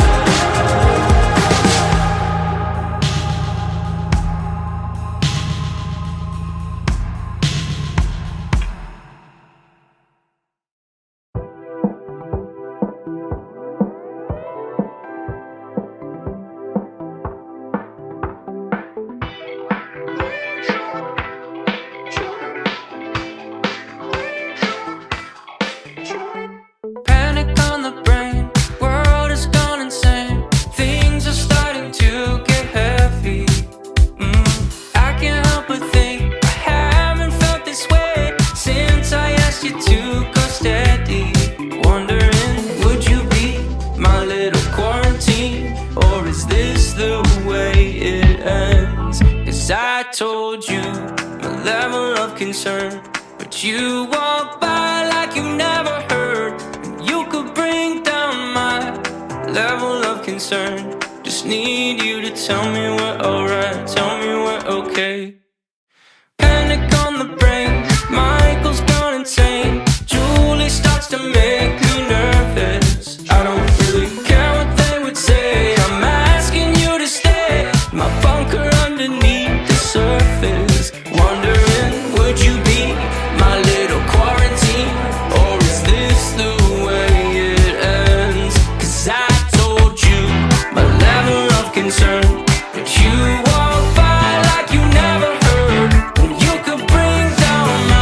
Panic on the brain, world has gone insane. Things are starting to get heavy. Mm, I can't help but think I haven't felt this way since I asked you to go steady. Wondering, would you be my little quarantine, or is this the way it ends? 'Cause I told you my level of concern, but you walk by like you never heard. You could bring down my level of concern. Just need you to tell me we're alright, tell me we're okay. Panic on the brain, Michael's gone insane. Julie starts to make me nervous. I don't really care what they would say. I'm asking you to stay. My bunker underneath the surface. Wondering, would you be my little quarantine, or is this the way it ends? 'Cause I told you my level of concern, but you walk by like you never heard. And you could bring down my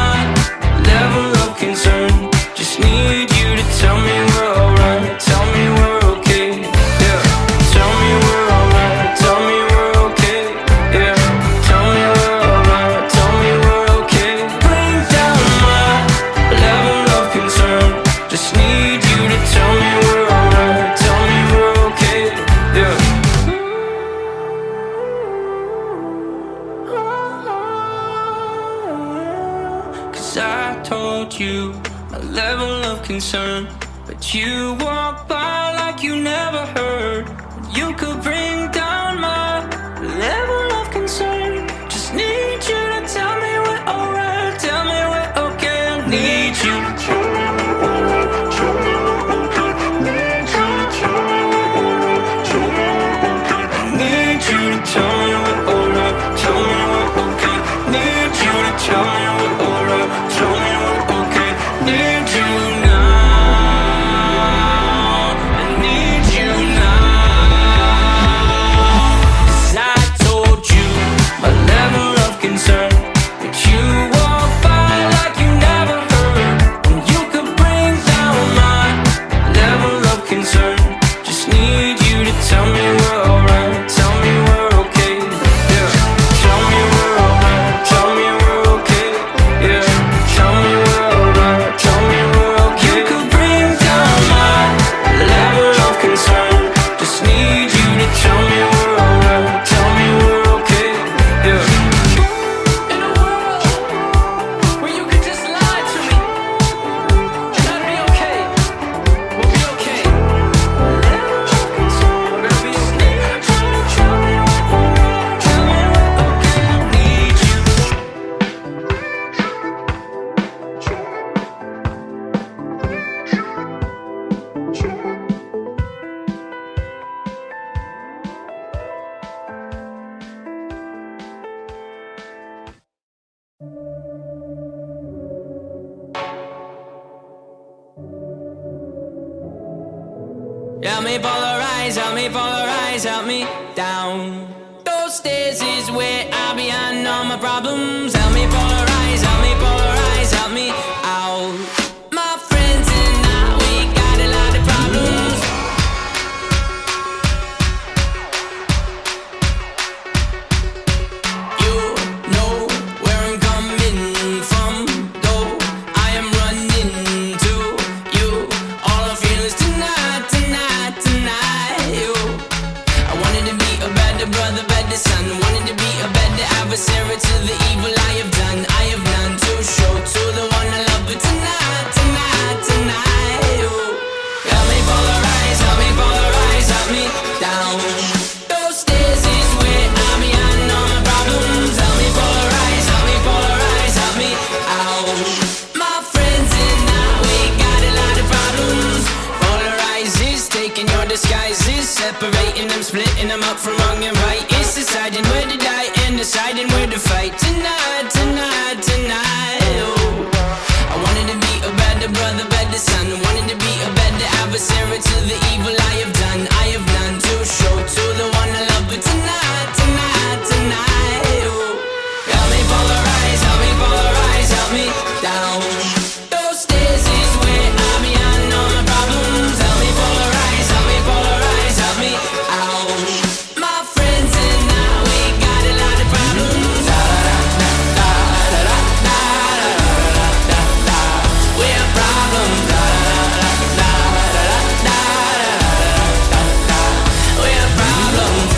you a level of concern, but you walk by like you never heard. You could bring down my level of concern. Just need you to tell me we're alright, tell me we're okay. I need you to tell me we're alright, tell me we're okay. Need you to tell me we're alright, tell me we're okay. I need you to tell me we're alright, tell me we're okay. Need you to tell me we're alright, tell me we're okay. Need you now, I need you now. 'Cause I told you my level of concern, but you walk by like you never heard. And you could bring down my level of concern. Just need you to tell me we're alright, tell me we're okay. Yeah, tell me we're alright, tell me we're okay. Yeah, tell me we're alright, tell me we're okay. You could bring down my level of concern. Just need you to tell me we're alright, tell me we're okay. Yeah. In a world where you could just lie to me, and I'd be okay. We'll be okay. We're gonna be okay. Tell me we're alright, tell me we're okay. I need you. Help me polarize, help me polarize, help me down. Those stairs is where I behind all my problems. Help me polarize, help me polarize, help me out. My friends and I, we got a lot of problems. You know where I'm coming from, though I am running to you. All I feel is tonight, tonight, tonight. You, I wanted to be a better brother, better son. Wanted to be a better adversary to the evil I have done. I have none to show to the one I love, but tonight, tonight, tonight. You, help me polarize, help me polarize, help me down. Those stairs is where I'm behind all my problems. Help me polarize, help me polarize, help me out. My friends and I, we got a lot of problems. Polarizes, taking your disguises, separating them, splitting them up from wrong and right. It's deciding where to die and deciding where to fight. Tonight, tonight, tonight. Oh, I wanted to be a better brother, better son. Wanted to be a better adversary to the evil I have done. I have none to show to the one I love, but tonight, tonight, tonight. Oh, help me polarize, help me polarize, help me down. Those stairs is where I'm behind all my problems. Help me polarize, help me polarize, help me out. My friends and I, we got a lot of problems. Da, da, da, da, da, da, da, da, da, da. We have problems. Da, da, da, da, da, da, da, da, da, da. We have problems.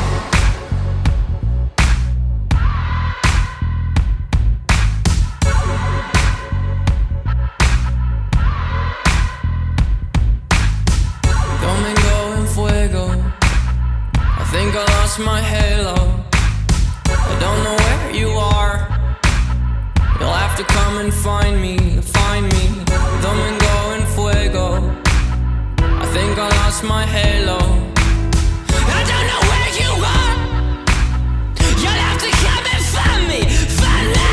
Domingo en fuego. I think I lost my halo. I don't know where you are. You'll have to come and find me, find me. Domingo en fuego. I think I lost my halo. I don't know where you are. You'll have to come and find me, find me.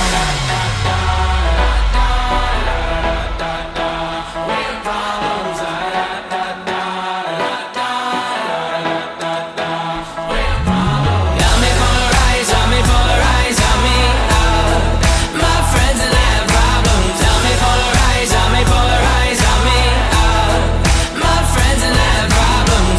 Help me polarize, help me polarize, help me out. My friends and I have problems. Help me polarize, help me polarize, help me out. My friends and I have problems.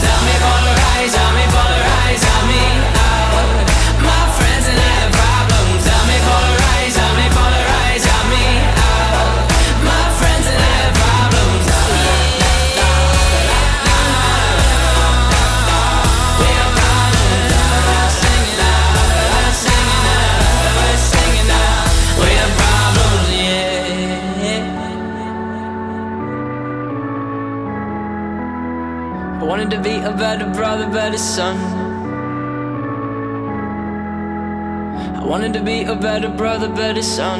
wanted to be a better brother, better son. I wanted to be a better brother, better son.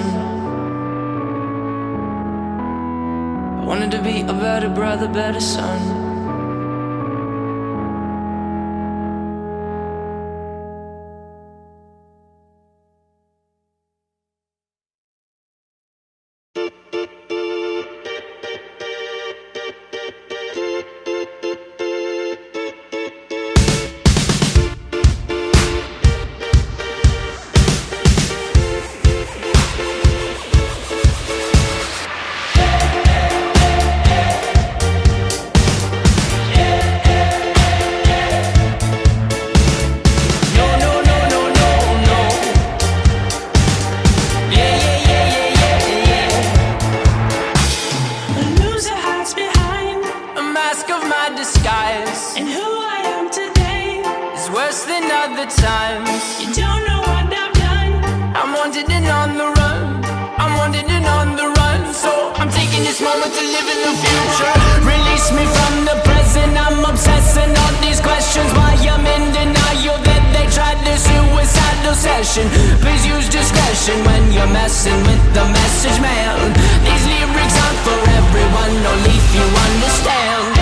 I wanted to be a better brother, better son. Please use discretion when you're messing with the message man. These lyrics aren't for everyone, only if you understand.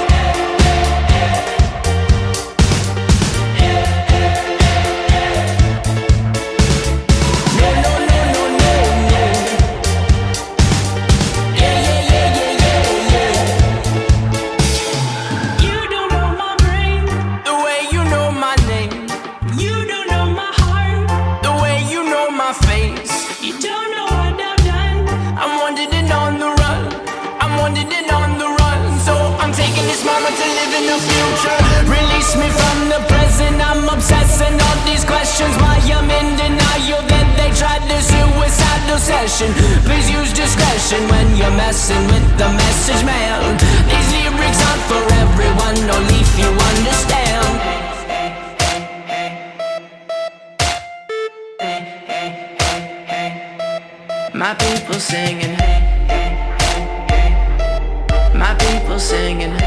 No, no, no, no, no, no. Yeah, yeah, yeah, yeah, yeah, yeah. You don't know my brain the way you know my name. You don't know my heart the way you know my face. You don't know what I've done. I'm wandering on the run. I'm wandering on the run. So I'm taking this moment to live in the future. Release me from the present. I'm obsessing on these questions. Why I'm in denial that they tried the suicidal session. Please use discretion when you're messing with the message man. These lyrics aren't for everyone, only if you understand. My people singing, my people singing.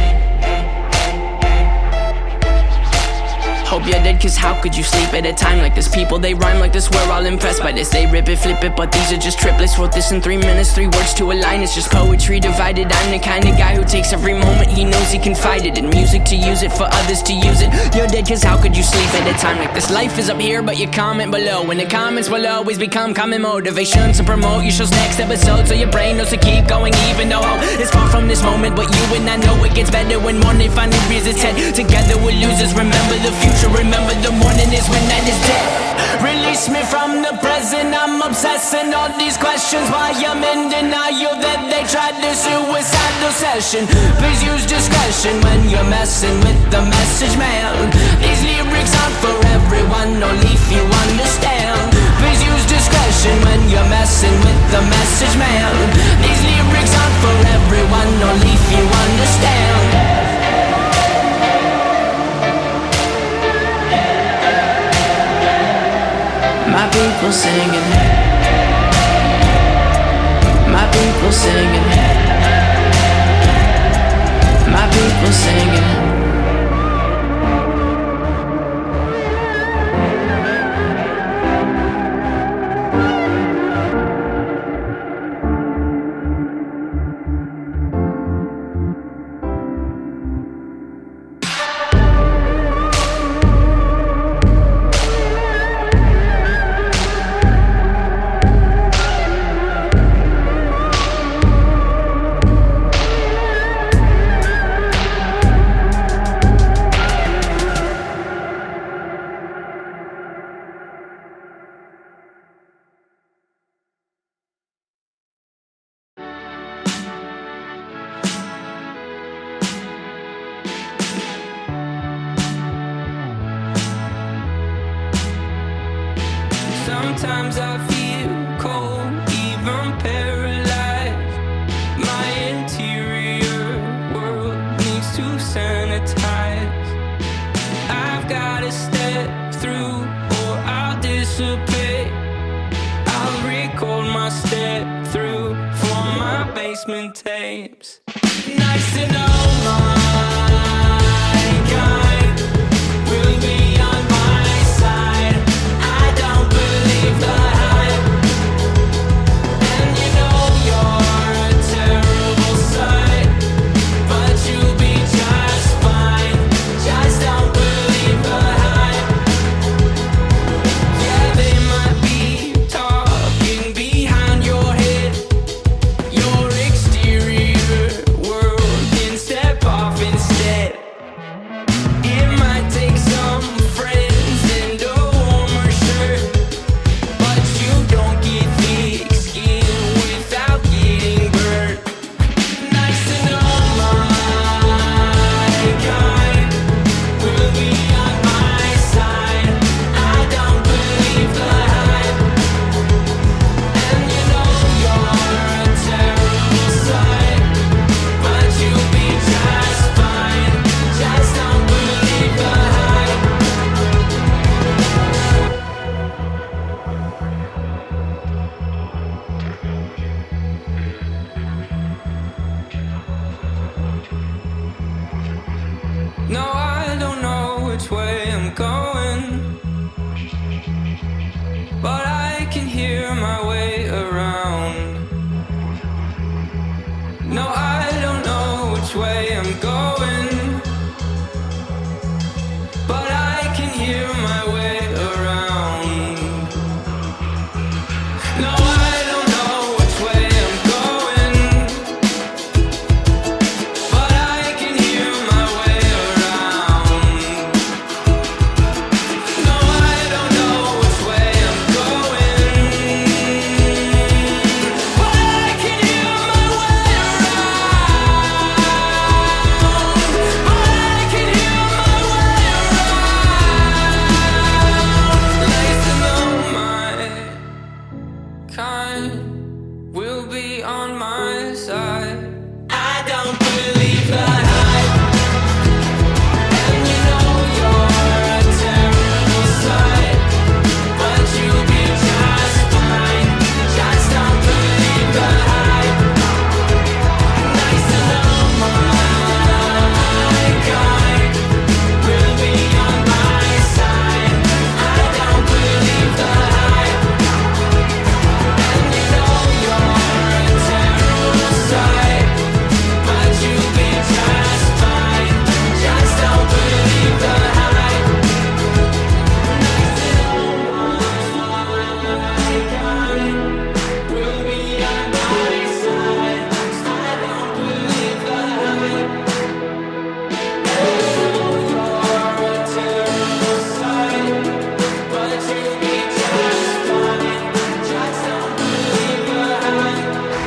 Hope you're dead, cause how could you sleep at a time like this? People, they rhyme like this, we're all impressed by this. They rip it, flip it, but these are just triplets. Wrote this in three minutes, three words to a line. It's just poetry divided. I'm the kind of guy who takes every moment he knows he can fight it. In music to use it, for others to use it. You're dead, cause how could you sleep at a time like this? Life is up here, but you comment below, and the comments will always become common motivation to promote your show's next episode, so your brain knows to keep going even though it's far from this moment. But you and I know it gets better when morning finally rears its head. Together we're losers, remember the future. Remember the morning is when night is dead. Release me from the present. I'm obsessing on these questions. Why I'm in denial that they tried the suicidal session. Please use discretion when you're messing with the message man. These lyrics aren't for everyone, only if you understand. Please use discretion when you're messing with the message man. These lyrics aren't for everyone, only if you understand. My people singing, my people singing, my people singing. Sometimes I feel cold, even paralyzed. My interior world needs to sanitize. I've gotta step through or I'll dissipate. I'll record my step through for my basement tapes. Nice to know my but I can hear my way around. No, I don't know which way I'm going, but I can hear my way around. No, I don't know which way I'm going, but I can hear my way around. No, I don't know which way I'm going, but I can hear my way around. But I can hear my way around. Nice to know my kind will be on my side. I don't believe the hype, and you know you're a terrible sight, but you'll be just fine. Just don't believe the hype. Nice to know my kind will be on my side. I don't believe the hype, and you know you're a terrible sight, but you'll be just fine. Just don't believe the hype. Nice to know my kind will be on my side. I don't believe the hype. You're a terrible sight, but you'll be just fine. Just don't believe the hype.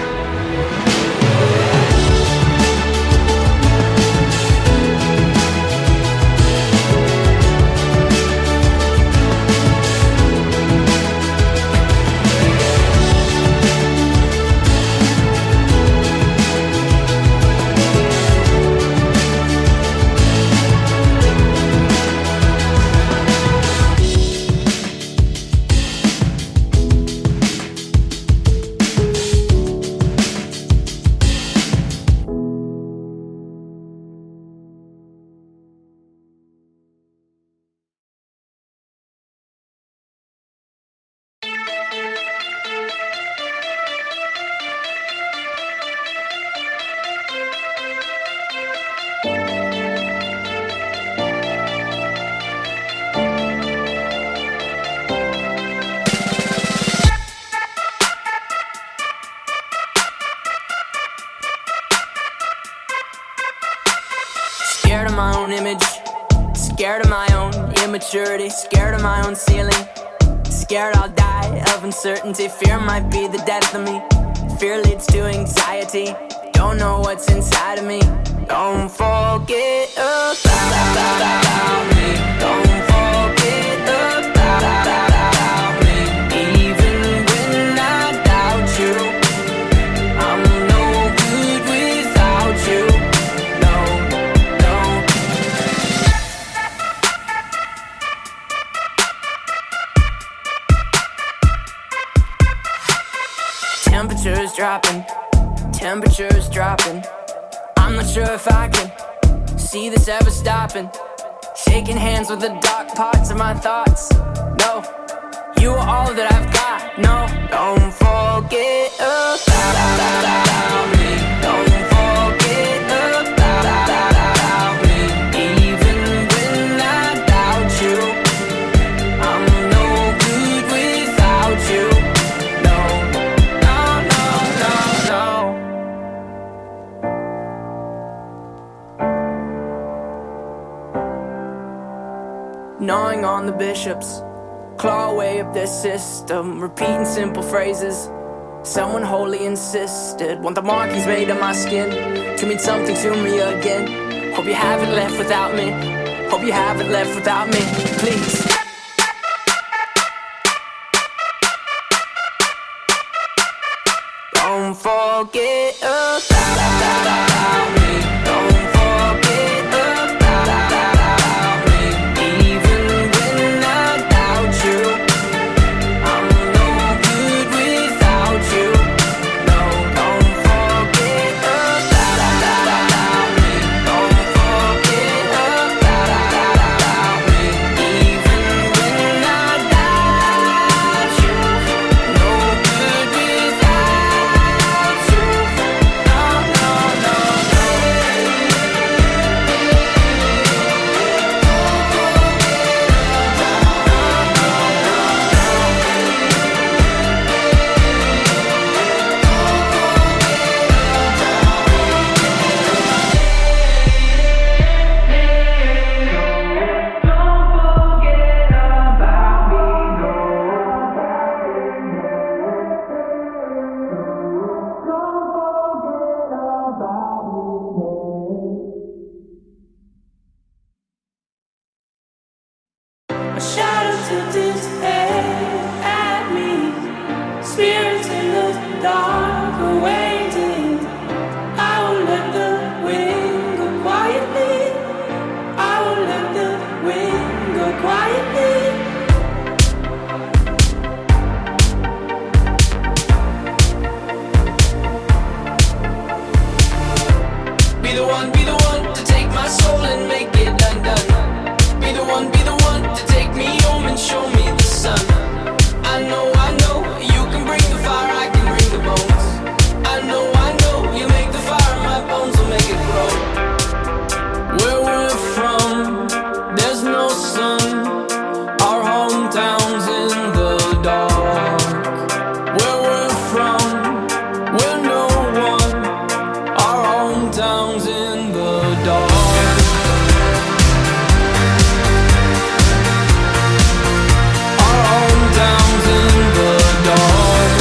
Scared of my own image, scared of my own immaturity, scared of my own ceiling, scared I'll die of uncertainty. Fear might be the death of me, fear leads to anxiety. Don't know what's inside of me. Don't forget about me. Don't forget about me. Even when I doubt you, I'm no good without you. No, no. Temperature's dropping, temperature's dropping. I'm not sure if I can see this ever stopping. Shaking hands with the dark parts of my thoughts. No, you are all that I've got. No, don't forget about me. Don't forget about me. Even when I doubt you, I'm no good without you. No, no, no, no, no. Gnawing on the bishops, claw away up their system, repeating simple phrases. Someone wholly insisted, want the markings made on my skin to mean something to me again. Hope you haven't left without me. Hope you haven't left without me. Please. Don't forget about me. Don't forget about me. Even when I doubt you, I'm no good without you. No, don't forget about me. Don't forget about me. Even when I doubt Shadow to despair at me. Spirits in the dark are waiting. I will let the wind go quietly. I will let the wind go quietly. Be the one, be the one to take my soul and make it undone. Be the one, be the one to take me home and show me the sun. I know, I know, you can bring the fire, I can bring the bones. I know, I know, you make the fire, my bones will make it grow. Where we're from, there's no sun. Our hometown's in the dark. Where we're from, we're no one. Our hometown's in the dark. Our hometown's in the dark.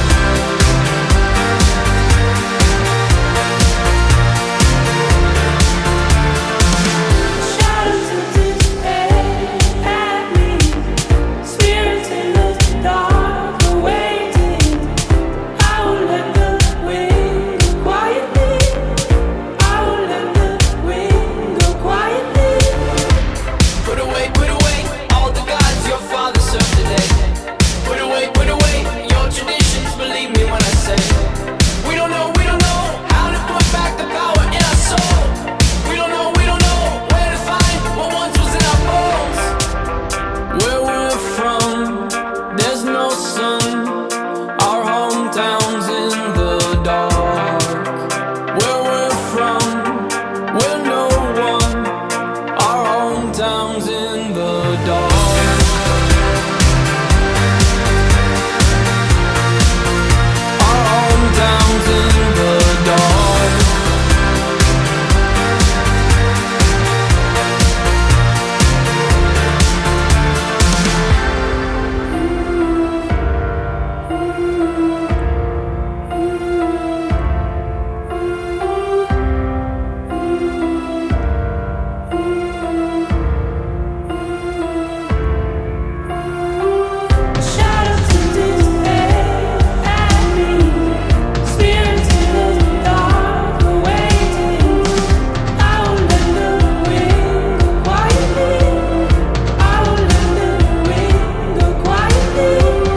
Shadows of despair at me. Spirits in the dark are waiting. I will let the wind go quietly. I will let the wind go quietly. Put away, put away all the gods your father served today. Put away, put away your traditions, believe me when I say we don't know, we don't know how to put back the power in our soul. We don't know, we don't know where to find what once was in our bones. Where we're from, there's no sun. Our hometown's in the dark. Where we're from, we're no one. Our hometown's in the dark. Our hometown's in the dark. Shadows to despair at me. Spirits in the dark are waiting. I will let the wind go quietly. I will let the wind go quietly.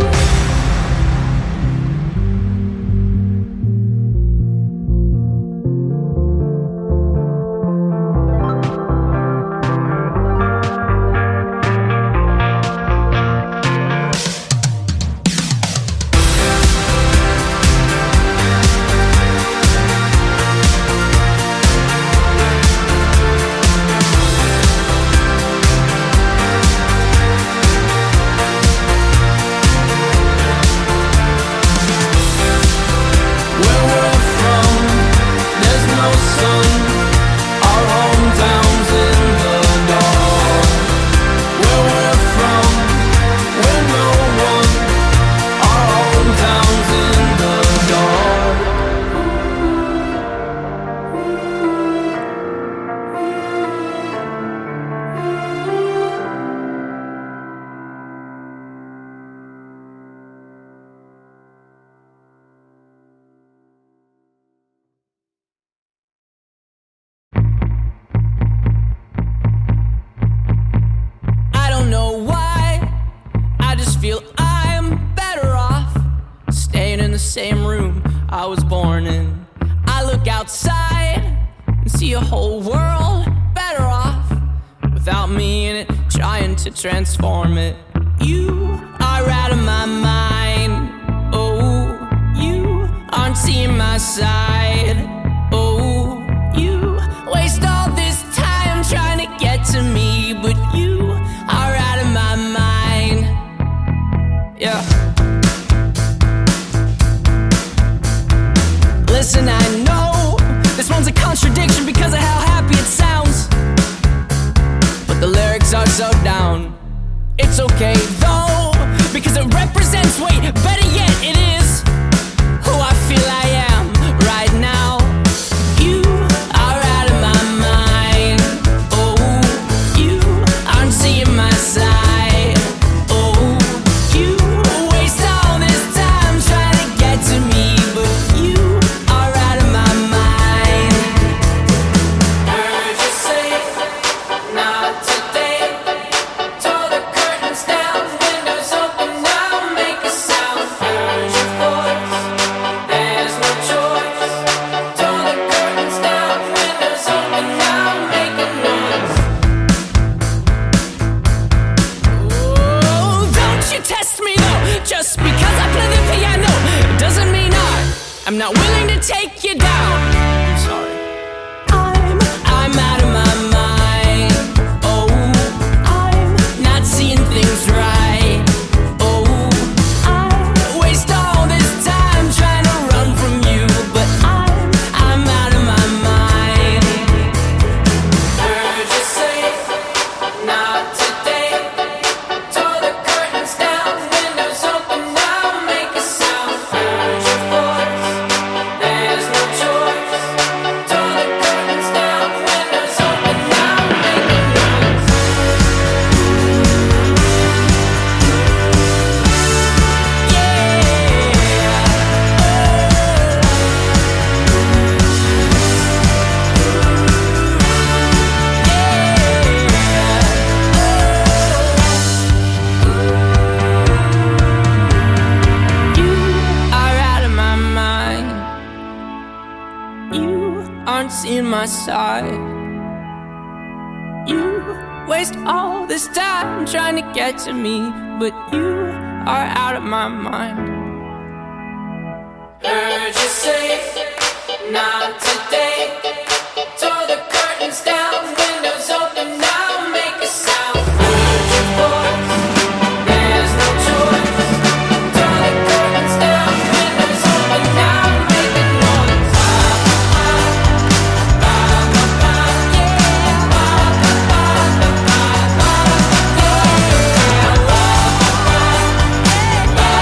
Where we're from, there's no sun. Our hometown's in the dark. Where we're from, we're no one. Our hometown's in the dark. I don't know why, I just feel I'm better off staying in the same room I was born in. I look outside and see a whole world better off without me in it, trying to transform it. You are out of my mind. Oh, you aren't seeing my side. Oh, you waste all this time trying to get to me, but you are out of my mind. Yeah. Listen, I know this one's a contradiction because of how happy it sounds, but the lyrics are so down. It's okay though, because it represents, wait, better yet, it is who I feel I am right now. You are out of my mind. Oh, you aren't seeing my side. in my side. You waste all this time trying to get to me, but you are out of my mind. Heard you say, not today. Tore the curtains down, windows open now, make a sound. Heard your voice, there's no choice. Tore the curtains down, windows open now, make a noise. Ba, ba, ba, ba, yeah. Ba, ba, ba, ba, ba, ba, yeah. Ba, ba, ba, ba,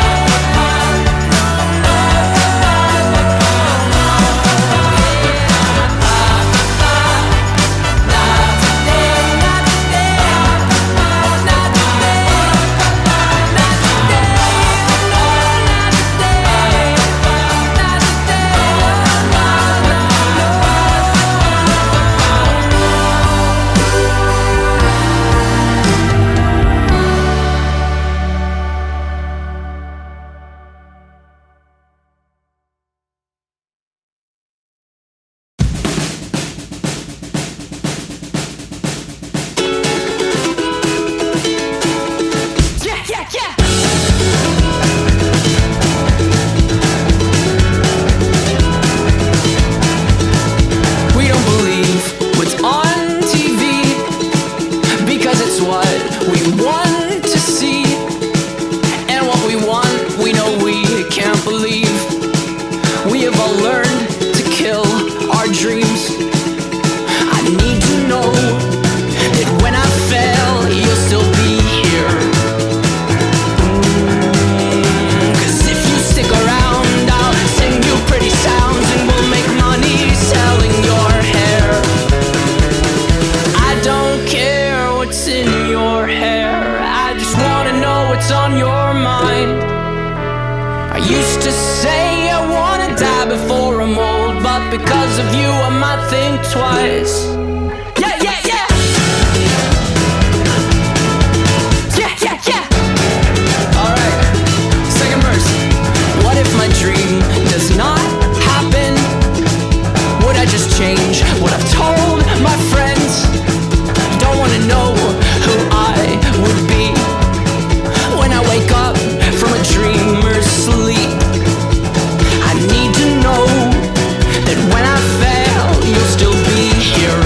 because of you, I might think twice. Yeah, yeah, yeah. Yeah, yeah, yeah. Alright, second verse. What if my dream does not happen? Would I just change what I've told my friends? Don't wanna know who I would be when I wake up from a dreamer's sleep. I need to know that when I fail, you'll still be here.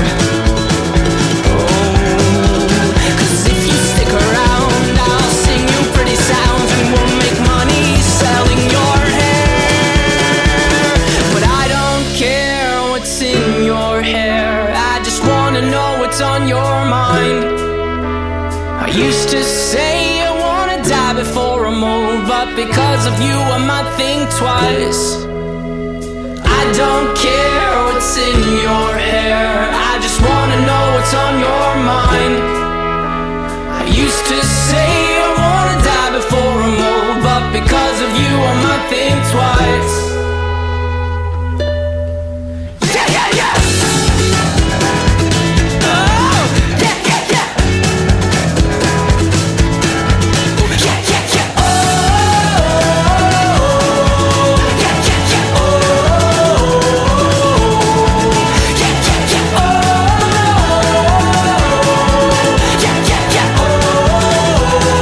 Oh, 'cause if you stick around, I'll sing you pretty sounds and we'll make money selling your hair. But I don't care what's in your hair, I just wanna know what's on your mind. I used to say I wanna die before I'm old, but because of you I might think twice. I don't care what's in your hair, I just wanna know what's on your mind. I used to say I wanna die before I'm old, but because of you I might think twice. Yeah, yeah, yeah. Oh, yeah, yeah, yeah. Yeah, yeah, yeah. Oh, yeah, yeah, yeah. Oh. Yeah, yeah, yeah.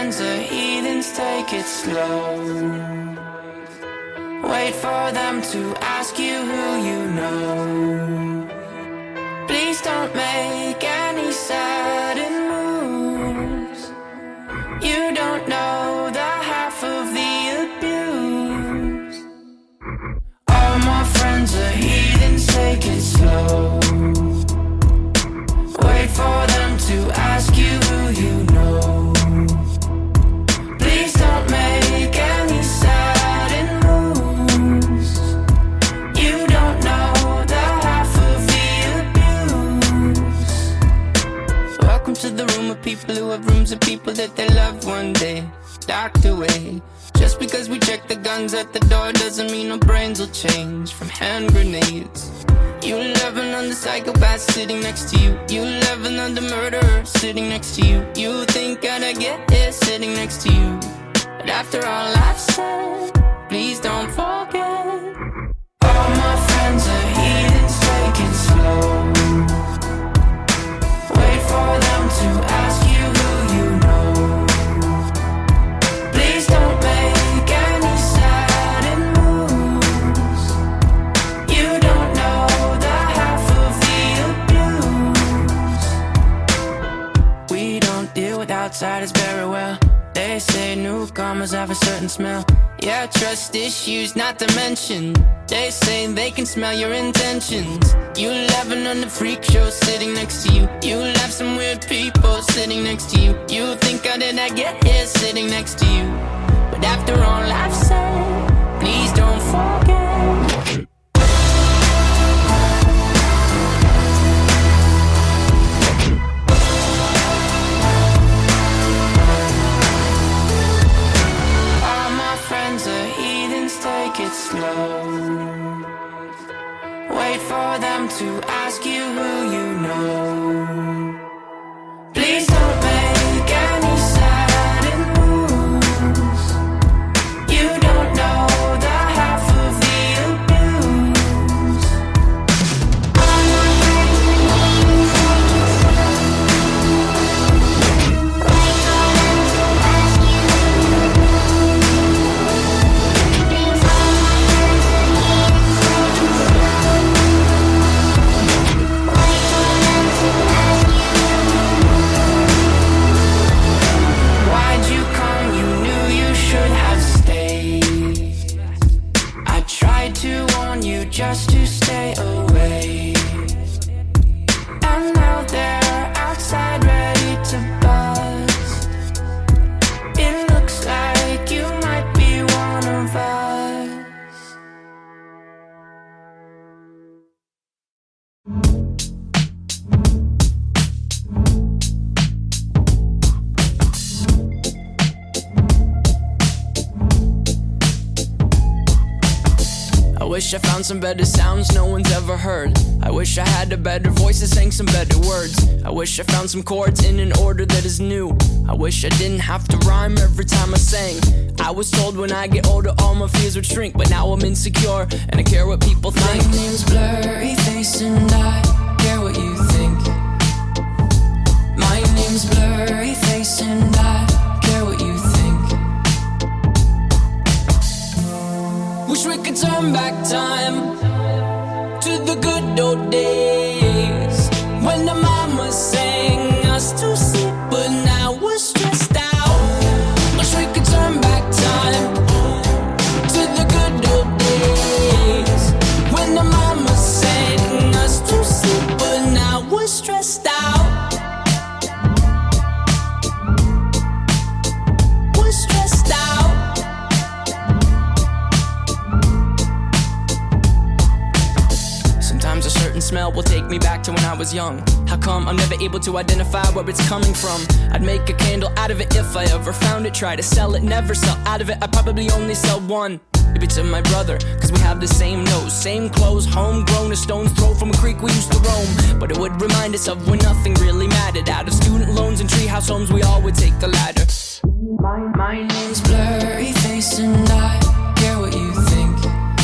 friends are heathens, take it slow. Wait for them to ask you who you know. Please don't make any sudden moves. You don't know the half of the abuse. All my friends are heathens, take it slow. Wait for them to ask you who you know. Please don't make any sudden moves. You don't know the half of the abuse. Welcome to the room of people who have rooms of people that they love one day docked away. Just because we check the guns at the door doesn't mean our brains will change from hand grenades. You loving on the psychopath sitting next to you. You loving on the murderer sitting next to you. You think I'd get here sitting next to you. But after all I've said, please don't forget. All my friends are heathens, take it slow. Wait for them to ask you who you know. Please don't make any sudden moves. You don't know the half of the abuse. We don't deal with outsiders very well. They say newcomers have a certain smell. Yeah, trust issues not to mention. They say they can smell your intentions. You laughing on the freak show sitting next to you. You laugh some weird people sitting next to you. You think how did I get here sitting next to you. But after all I've said, please don't forget. Take it slow. Wait for them to ask you who you know. Please don't make any sudden moves. You don't know the half of the abuse. All my friends are heathens, take it slow. Wait for them to ask you who you know. Why'd you come? You knew you should have stayed. I tried to warn you just to stay away. And now they're outside ready to bust. It looks like you might be one of us. I wish I found some better sounds no one's ever heard. I wish I had a better voice that sang some better words. I wish I found some chords in an order that is new. I wish I didn't have to rhyme every time I sang. I was told when I get older all my fears would shrink, but now I'm insecure and I care what people think. My name's Blurry Face and I care what you think. My name's Blurry Face and I care what you think. Wish we could turn back time to the good old days when the mama sang us to sleep, but now we're stressed out. Wish we could turn back time to the good old days when the mama sang us to sleep, but now we're stressed out. We're stressed out. Sometimes a certain smell will take me back to when I was young. How come I'm never able to identify where it's coming from? I'd make a candle out of it if I ever found it. Try to sell it, never sell out of it. I'd probably only sell one. Maybe to my brother, cause we have the same nose, same clothes, homegrown, a stone's throw from a creek we used to roam. But it would remind us of when nothing really mattered. Out of student loans and treehouse homes, we all would take the ladder. My, my name's Blurry Face and I care what you think.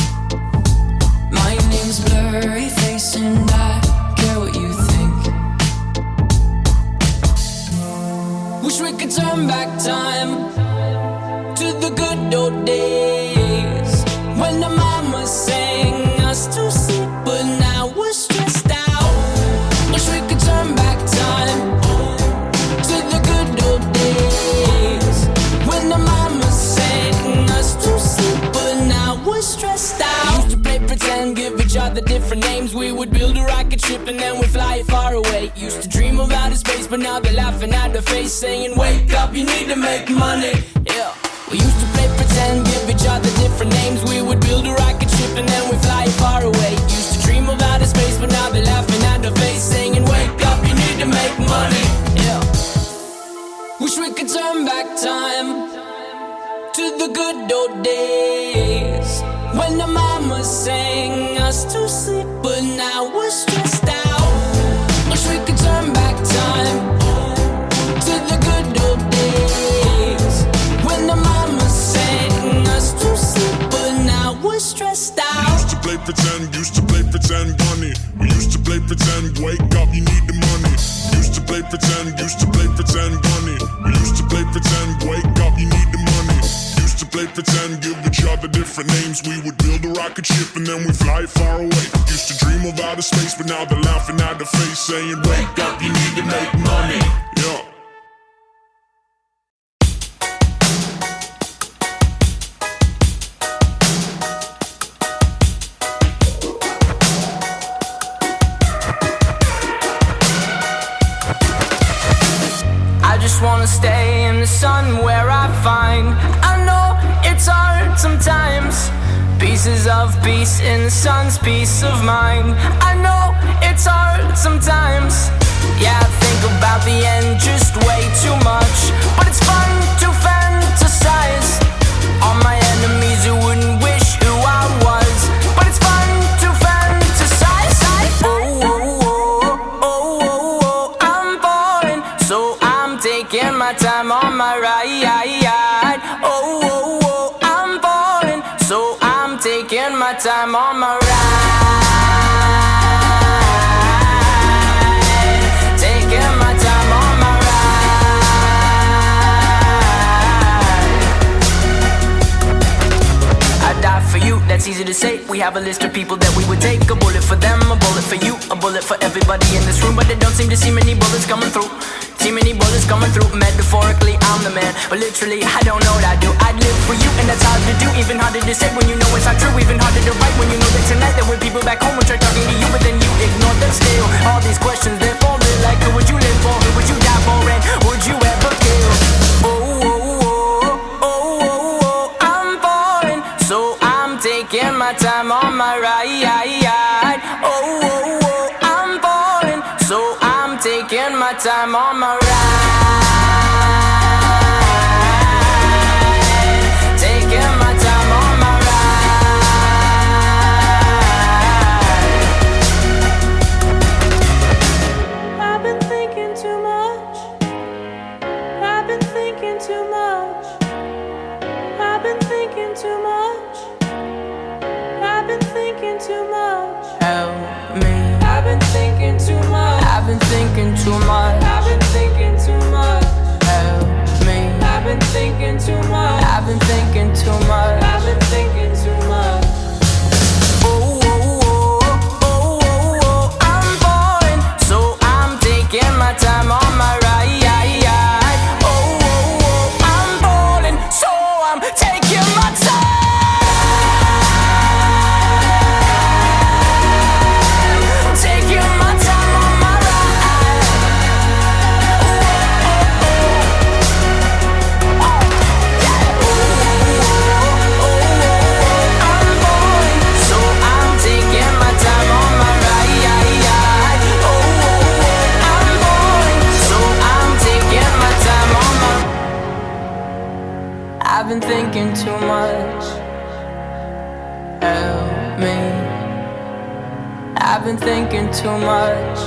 My name's Blurry Face and I care what you think. Wish we could turn back time to the good old days when the mama sang us to sleep, but now we're stressed out. Wish we could turn back time to the good old days when the mama sang us to sleep, but now we're stressed out. Used to play pretend, give each other different names. We would build a rocket ship and then we'd fly far away. Used to dream of outer space, but now they're laughing at the face, saying, wake up, you need to make money. Yeah. We used to play pretend, give each other different names. We would build a rocket ship and then we'd fly far away. Used to dream of outer space, but now they're laughing at the face, saying, wake up, you need to make money. Yeah. Wish we could turn back time to the good old days when the mama sang us to sleep, but now we're stressed out. Wish we could turn back time to the good old days when the mama sang us to sleep, but now we're stressed out. Used to play pretend, used to play pretend bunny. We used to play pretend, wake up, you need the money. Used to play pretend, used to play pretend bunny. We used to play pretend, wake up, you need the money. Used to play pretend, give each other different names. We would build a rocket ship and then we fly far away. Used to dream of outer space, but now they're laughing at the face, saying, wake up, you need to make money. Yeah. I just wanna stay in the sun where I find, I know it's hard sometimes, pieces of peace in the sun's peace of mind. I know it's hard sometimes. Yeah, I think about the end just way too much, but it's fun to fantasize on my enemies who wouldn't wish who I was, but it's fun to fantasize. Oh, oh, oh, oh, oh, oh, I'm falling, so I'm taking my time on my ride. Oh, oh, oh, I'm falling, so I'm taking my time on my ride. Taking my time on my ride. I die for you, that's easy to say. We have a list of people that we would take. A bullet for them, a bullet for you, a bullet for everybody in this room, but they don't seem to see many bullets coming through. See many bullets coming through. Metaphorically, I'm the man, but literally, I don't know what I do. I'd live for you, and that's hard to do. Even harder to say when you know it's not true. Even harder to write when you know that tonight there were people back home who tried talking to you, but then you ignored them still. All these questions, they're falling like, who would you live for? Who would you die for? And would you ever kill? Oh, oh, oh, oh, oh, oh, I'm falling, so I'm taking my time on my ride. Oh, oh, oh, I'm falling, so I'm taking my time on my ride. Taking my time on my ride. I've been thinking too much. I've been thinking too much. I've been thinking too much. I've been thinking too much. Help me. I've been thinking too much. I've been thinking too much. I've been thinking too much. Help me. I've been thinking too much. I've been thinking too much. I've been thinking too much. Oh, oh, oh, oh, oh, oh, I'm falling, so I'm taking my time on my ride. Oh, oh, oh, I'm falling, so I'm taking my time. Taking my time on my ride. Oh, oh, oh, yeah. Oh, oh, oh, I'm falling, so I'm taking my time on my ride. Oh, oh, oh, I'm falling, so I'm taking my time on my. I've been thinking too much. Help me. I've been thinking too much.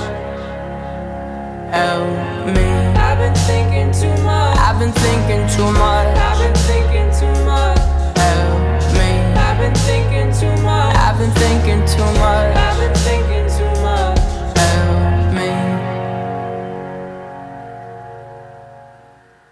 Help me. I've been thinking too much. I've been thinking too much. I've been thinking too much. Help me. I've been thinking too much. I've been thinking too much. I've been thinking too much. Help me.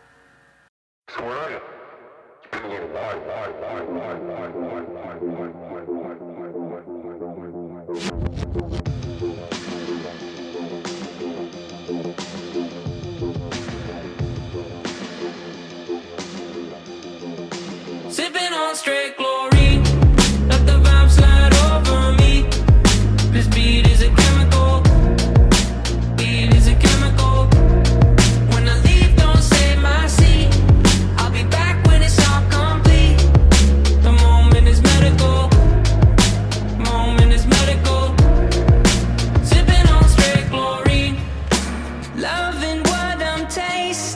Sipping on straight chlorine, let the vibe slide over me. This beat is a chemical, beat is a chemical. When I leave, don't save my seat. I'll be back when it's all complete. The moment is medical, moment is medical. Sipping on straight chlorine, loving what I'm tasting.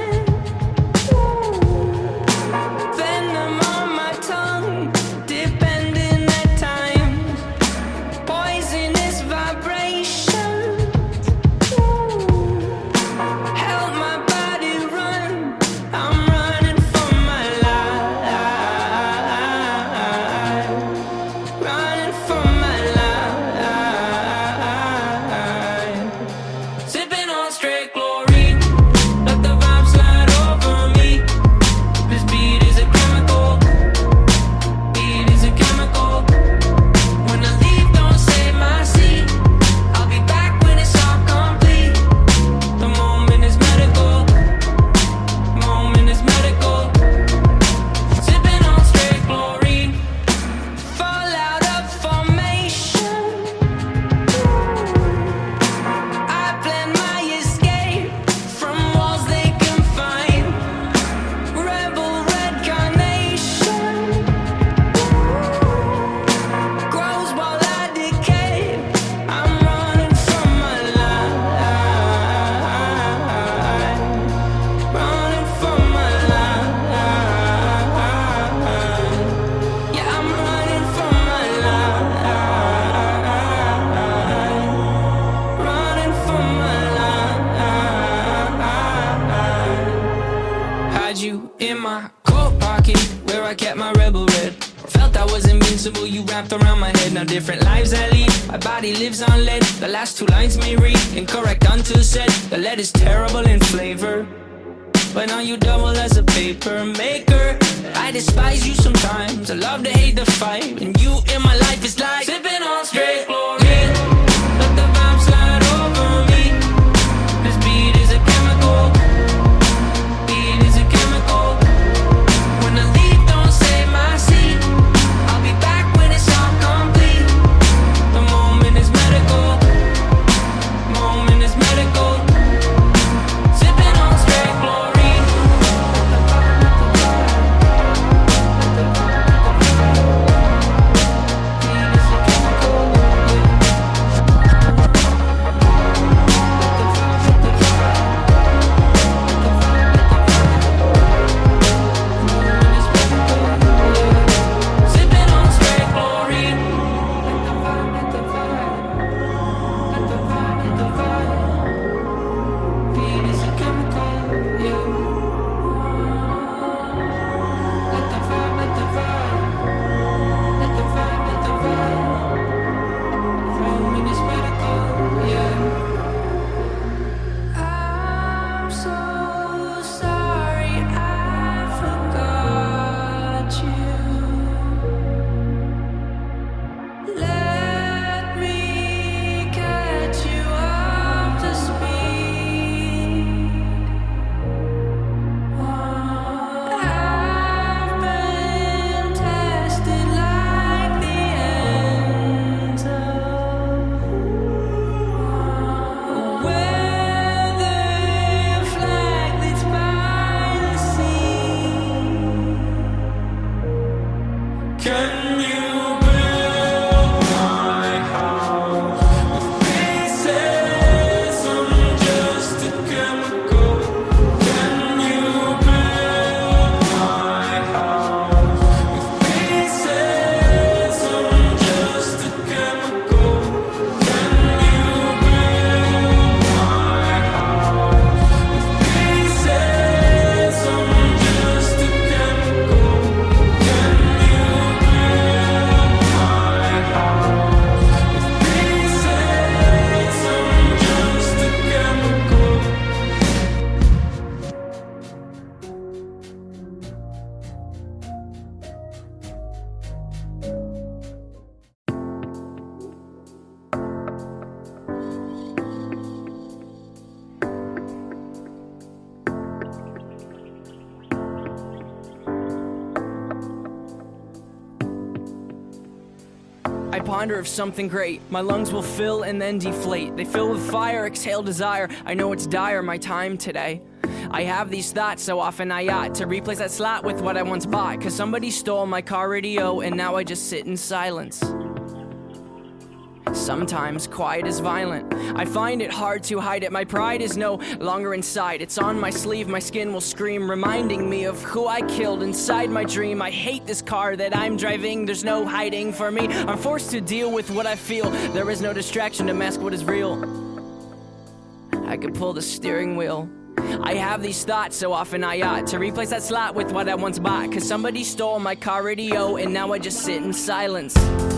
Venom on my tongue, depending at times. Poisonous vibrations. Help my body run. I'm running for my life. Running for my life. Sipping on straight chlorine, let the vibe slide over me. This beat is a chemical, beat is a chemical. When I leave, don't save my seat. I'll be back when it's all complete. The moment is medical, moment is medical. Sipping on straight chlorine, fall out of formation. I plan my escape from walls they can find. Rebel red carnation grows while I decay. I'm running from my life, running from my life. Yeah, I'm running from my life, running from my life. Had you in my coat pocket where I kept my rebel red. Felt I was invincible, you wrapped around my head. Now different lives I lead, my body lives on lead. The last two lines may read incorrect until said. The lead is terrible in flavor, but now you double as a paper maker. I despise you sometimes, I love to hate the fight. And you in my life is like sipping on straight chlorine, let the vibe slide over me. This beat is a chemical, beat is a chemical. When I leave, don't save my seat. I'll be back when it's all complete. The moment is medical, moment is medical. Sipping on straight chlorine. Beat is a chemical. I ponder of something great. My lungs will fill and then deflate. They fill with fire, exhale desire. I know it's dire, my time today. I have these thoughts so often I ought to replace that slot with what I once bought. Cause somebody stole my car radio and now I just sit in silence. Sometimes quiet is violent. I find it hard to hide it. My pride is no longer inside. It's on my sleeve, my skin will scream, reminding me of who I killed inside my dream. I hate this car that I'm driving. There's no hiding for me. I'm forced to deal with what I feel. There is no distraction to mask what is real. I could pull the steering wheel. I have these thoughts so often I ought to replace that slot with what I once bought. Cause somebody stole my car radio and now I just sit in silence.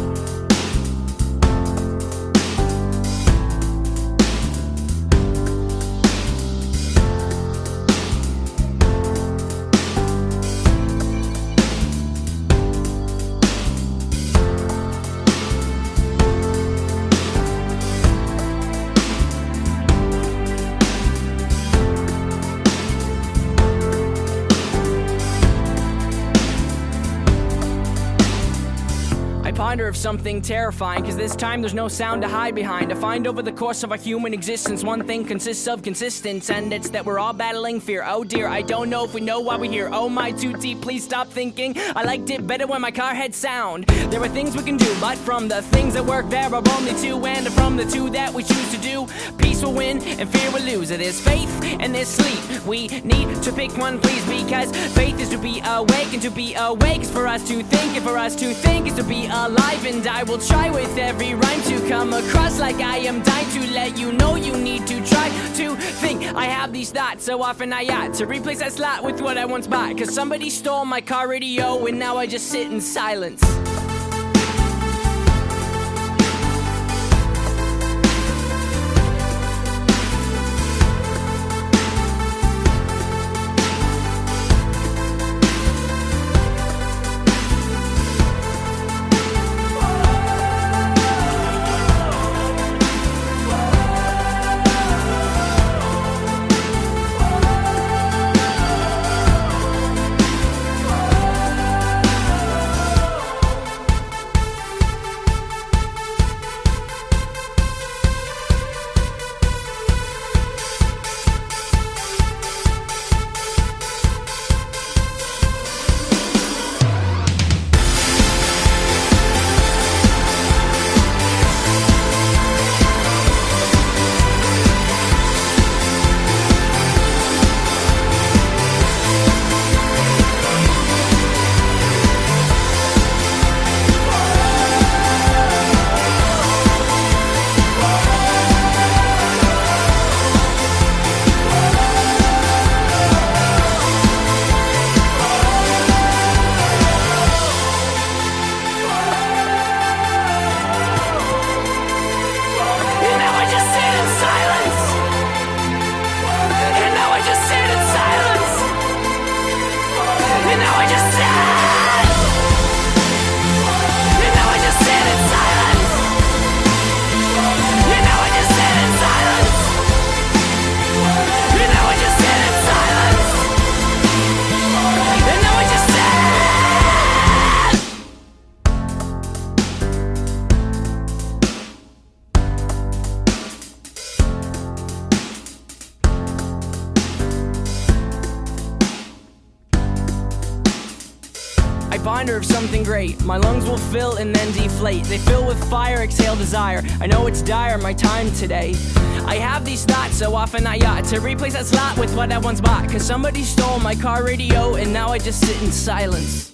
Ponder of something terrifying, cause this time there's no sound to hide behind. To find over the course of our human existence, one thing consists of consistence, and it's that we're all battling fear. Oh dear, I don't know if we know why we're here. Oh my, too deep, please stop thinking. I liked it better when my car had sound. There are things we can do, but from the things that work there are only two, and from the two that we choose to do, peace will win and fear will lose. There's faith and there's sleep. We need to pick one, please, because faith is to be awake, and to be awake is for us to think, and for us to think is to be alive. And I will try with every rhyme to come across like I am dying to let you know you need to try to think. I have these thoughts so often I ought to replace that slot with what I once bought. Cause somebody stole my car radio and now I just sit in silence. Reminder of something great. My lungs will fill and then deflate. They fill with fire, exhale desire. I know it's dire, my time today. I have these thoughts so often I ought to replace that slot with what I once bought. Cause somebody stole my car radio and now I just sit in silence.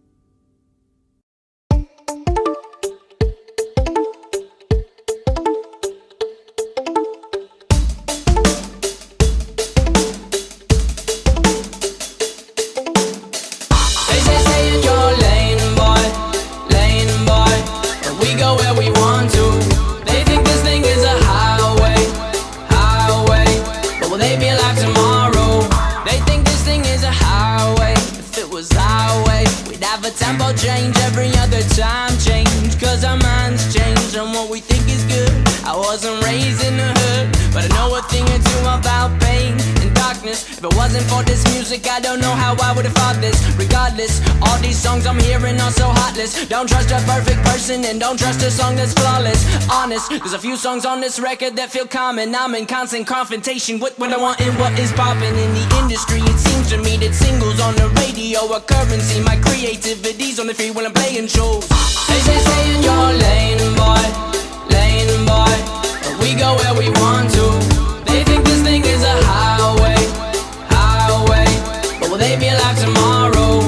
Tempo change every other time change, cause our minds change and what we think is good. I wasn't raised in the hood, but I know a thing or two about pain and darkness honest, if it wasn't for this music, I don't know how I would've thought this. Regardless, all these songs I'm hearing are so heartless. Don't trust a perfect person and don't trust a song that's flawless. Honest, there's a few songs on this record that feel common. I'm in constant confrontation with what I want and what is popping in the industry. It seems to me that singles on the radio are currency. My creativity's on the free when I'm playing shows. They say stay in your lane, boy, lane, boy, but we go where we want to. They think this thing is a highway, highway, but will they be alive tomorrow?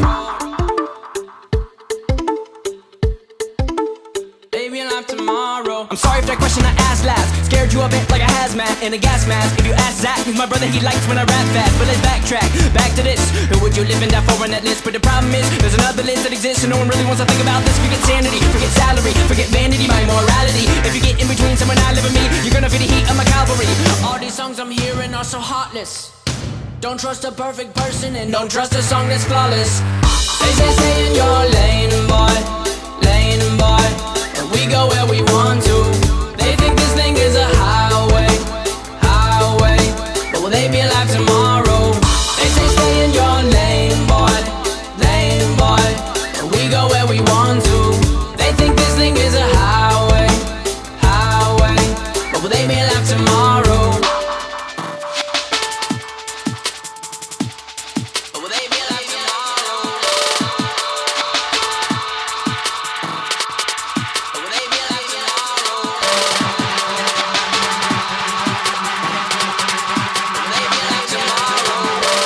They be alive tomorrow. I'm sorry if that question I asked last scared you a bit like a hazmat in a gas mask. If you ask Zach, he's my brother, he likes when I rap fast. But let's backtrack, back to this. Who would you live in that for on that list? But the problem is, there's another list that exists and no one really wants to think about this. Forget sanity, forget salary, forget vanity, my morality. If you get in between someone I live and me, you're gonna feel the heat of my cavalry. All these songs I'm hearing are so heartless. Don't trust a perfect person and don't trust a song that's flawless. They say stay in your lane, boy, lane, boy, and we go where we want to. They think this thing is a highway, highway, but will they be alive tomorrow? They say stay in your lane, boy, lane, boy, and we go where we want to. They think this thing is a highway, highway, but will they be alive tomorrow? But will they be alive tomorrow? But will they be alive tomorrow? Will they be alive tomorrow?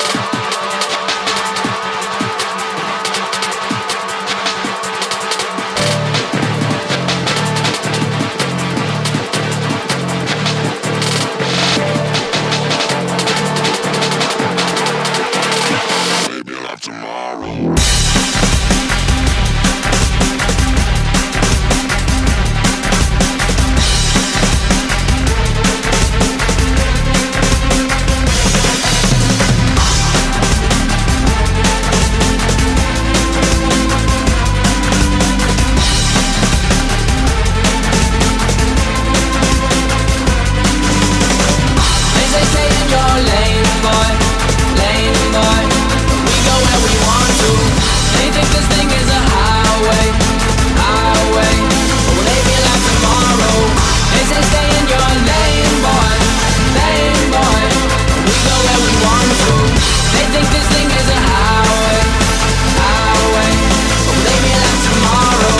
Maybe I'll have tomorrow. They say stay in your lane, boy, lane, boy, we go where we want to. They think this thing is a highway, highway, but will they be alive tomorrow? They say stay in your lane, boy, lane, boy, we go where we want to. They think this thing is a highway, highway, but will they be alive tomorrow?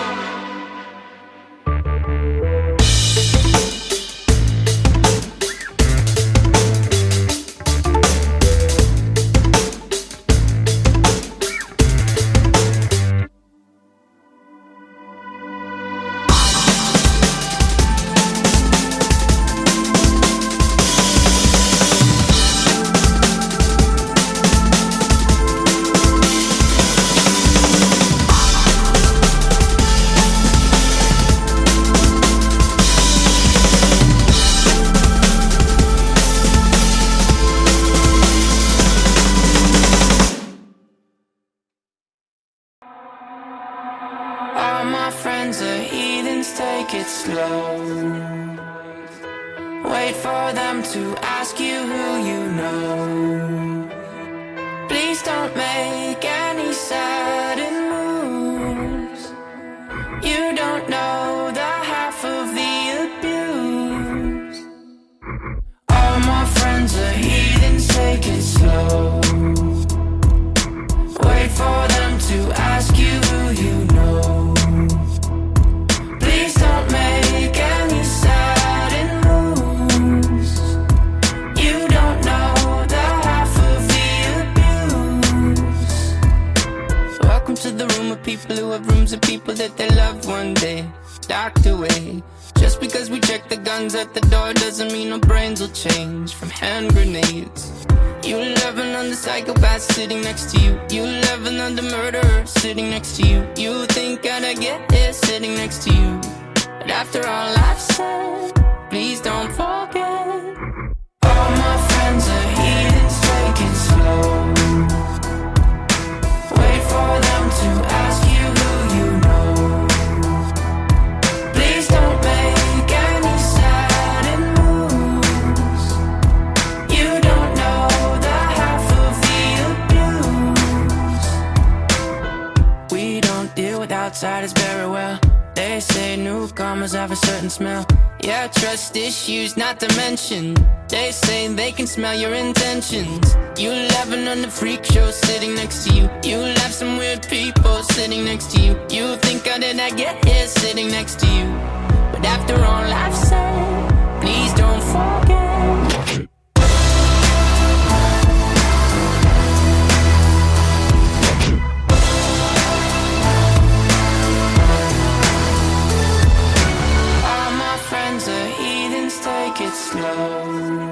All my friends are heathens, take it slow. Wait for them to ask you who you know. Please don't make any sudden moves. You don't know the half of the abuse. All my friends are heathens, take it slow. Wait for them to ask you who you know. Please don't make any sudden moves. You don't know the half of the abuse. Welcome to the room of people who have rooms of people that they love one day docked away. Just because we check the guns at the door doesn't mean our brains will change from hand grenades. You love another psychopath sitting next to you. You love another murderer sitting next to you. You think I'd get here sitting next to you. But after all I've said, please don't forget. All my friends are heathens, take it slow. Wait for them to ask you who you know. Please don't make any sudden moves. You don't know the outside is very well. They say newcomers have a certain smell. Yeah, trust issues not to mention. They say they can smell your intentions. You laughing on the freak show sitting next to you. You laugh some weird people sitting next to you. You think how did I get here sitting next to you? But after all I've said, please don't forget. Take it slow.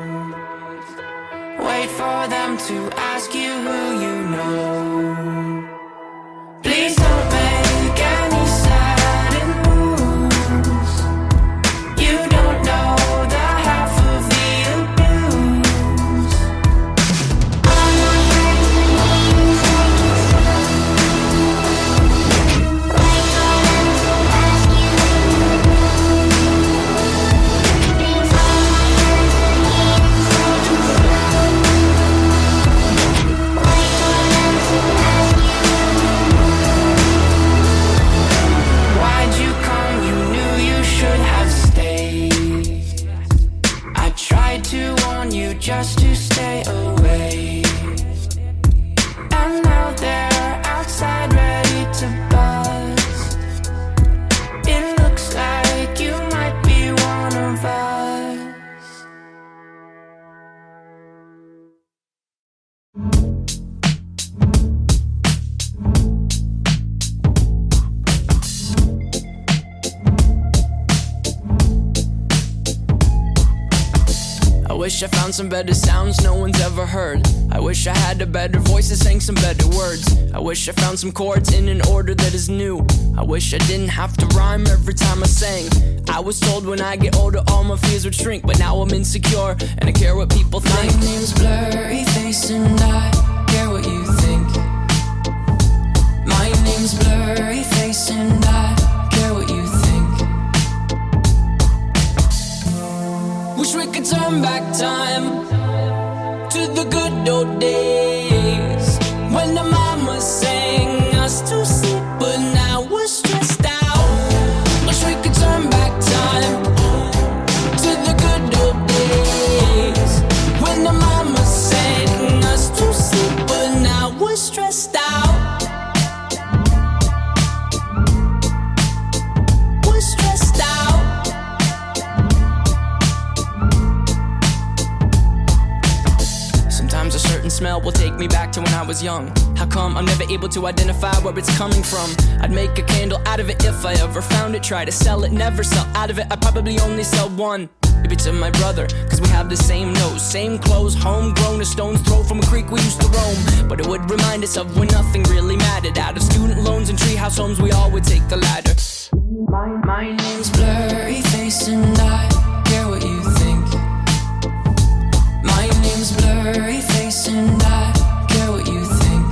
Wait for them to ask you who you know. Please don't make any sudden moves. You don't know the half of the abuse. I'm not ready. Wait for them to ask you who just to stay away. And now they're outside ready to buzz. It looks like you might be one of us. I wish I found some better sounds no one's ever heard. I wish I had a better voice that sang some better words. I wish I found some chords in an order that is new. I wish I didn't have to rhyme every time I sang. I was told when I get older all my fears would shrink, but now I'm insecure and I care what people think. My name's Blurry Face and I care what you think. My name's Blurry Face and I care what you think. Wish we could turn back time to the good old days when the mama sang us to sleep, but now we're stressed out. Wish we could turn back time to the good old days when the mama sang us to sleep, but now we're stressed out. We're stressed out. Sometimes a certain smell will take me back to when I was young. How come I'm never able to identify where it's coming from? I'd make a candle out of it if I ever found it. Try to sell it, never sell out of it. I'd probably only sell one. Maybe to my brother, cause we have the same nose, same clothes, homegrown, a stone's throw from a creek we used to roam. But it would remind us of when nothing really mattered. Out of student loans and treehouse homes, we all would take the ladder. My, my name's Blurry Face and I care what you think. My name's Blurry Face and I care what you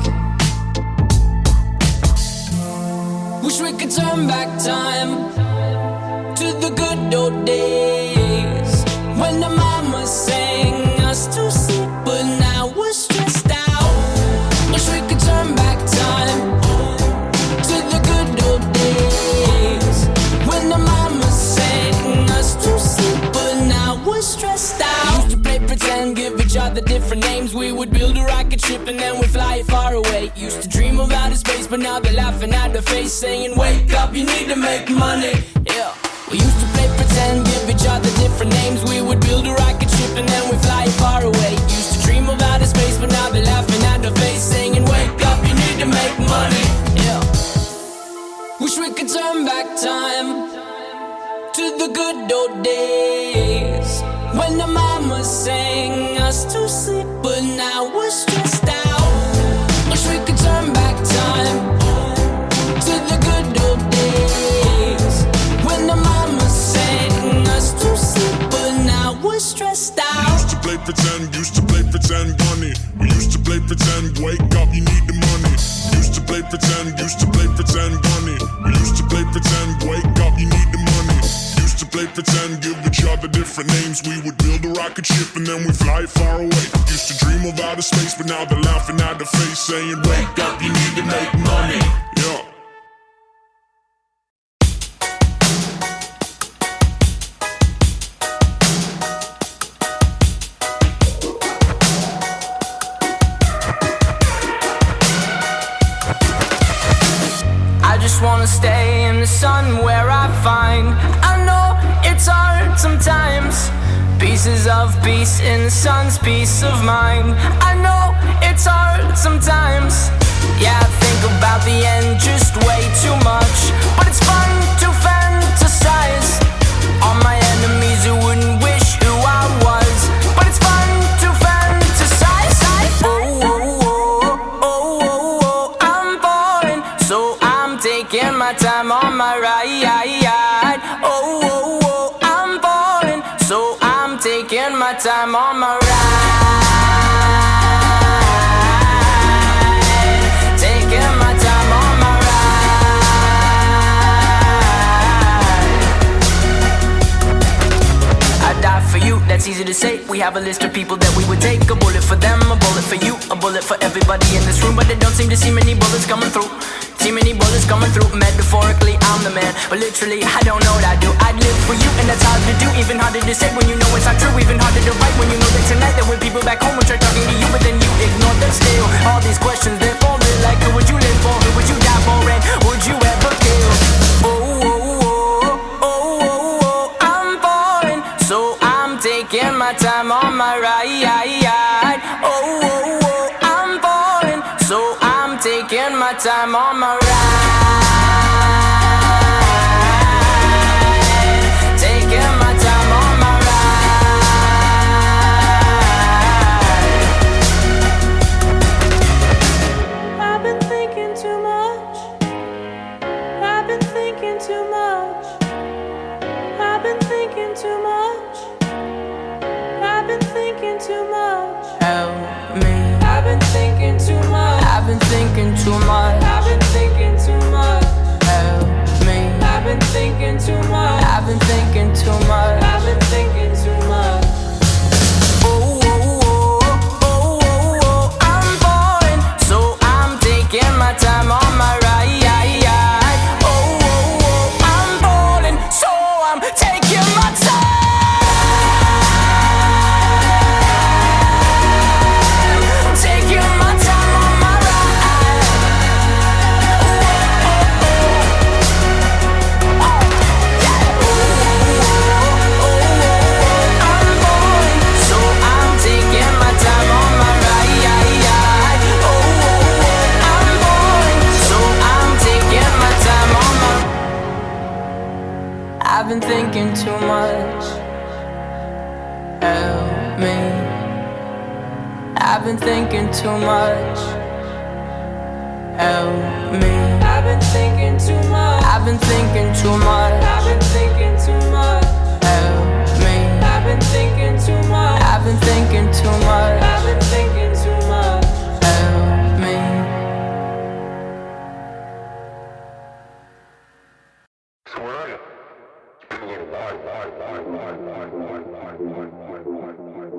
think. Wish we could turn back time to the good old days when the mama sang us to sleep, but now we're stressed out. Wish we could turn back time to the good old days when the mama sang us to sleep, but now we're stressed out. Used to play pretend, give each other different names. We would build a rocket ship and then we'd fly it far away. Used to dream of outer space, but now they're laughing at the face, saying, wake up, you need to make money. Yeah. We used to play pretend, give each other different names. We would build a rocket ship and then we'd fly it far away. Used to dream of outer space, but now they're laughing at the face, saying, wake up, you need to make money. Yeah. Wish we could turn back time to the good old days when the mama sang us to sleep, but now we're stressed out. Wish we could turn back time to the good old days when the mama sang us to sleep, but now we're stressed out. Used to play pretend, used to play pretend, bunny. We used to play pretend, wake up, you need the money. Used to play pretend, used to play pretend, bunny. We used to play pretend, wake up, you need the money. Used to play pretend, give each other different names. We would build a rocket ship and then we fly far away. Used to dream of outer space, but now they're laughing at the face, saying, wake up, you need to make money. Yeah. stay in the sun where I find. I know it's hard sometimes. Pieces of peace in the sun's peace of mind. I know it's hard sometimes. Yeah, I think about the end just way too much, but it's fun to fantasize on my enemies who wouldn't wish who I was. But it's fun to fantasize. Oh, oh, oh, oh, oh, oh, I'm falling, so I'm taking my time on my ride. Oh, oh, oh, I'm falling, so I'm taking my time on my ride. Taking my time on my ride. I die for you, that's easy to say. We have a list of people that we would take. A bullet for them, a bullet for you, a bullet for everybody in this room. But they don't seem to see many bullets coming through. See many bullets coming through. Metaphorically, I'm the man, but literally, I don't know what I do. I'd live for you, and that's hard to do. Even harder to say when you know it's not true. Even harder to write when you know that tonight there were people back home who tried talking to you, but then you ignore them still. All these questions, they're falling like, who would you live for? Who would you die for? And would you ever kill? Oh, oh, oh, oh, oh, oh, I'm falling, so I'm taking my time on my ride. Oh, oh, oh, I'm falling, so I'm taking my time on my ride. Taking my time on my ride. I've been thinking too much. I've been thinking too much. I've been thinking too much. I've been thinking too much. Help me. I've been thinking too much. I've been thinking too much. I've been thinking too much. Help me. I've been thinking too much. I've been thinking too much. I've been thinking too much. Oh, oh, oh, oh, oh, oh, I'm falling, so I'm taking my time on my ride. Oh, oh, oh, I'm falling, so I'm taking my time. Taking my time on my ride. Oh, oh, oh, oh, yeah. Oh, oh, oh, I'm falling, so I'm taking my time on my ride. Oh, oh, oh, I'm falling, so I'm taking my time on my. I've been thinking too much. Help me. I've been thinking too much. Help me. I've been thinking too much. I've been thinking too much. I've been thinking too much. Help me. I've been thinking too much. I've been thinking too much. I've been thinking too much. Help me. So where are you? It's been a little while, while, while, while, while, while, while, while, while, while,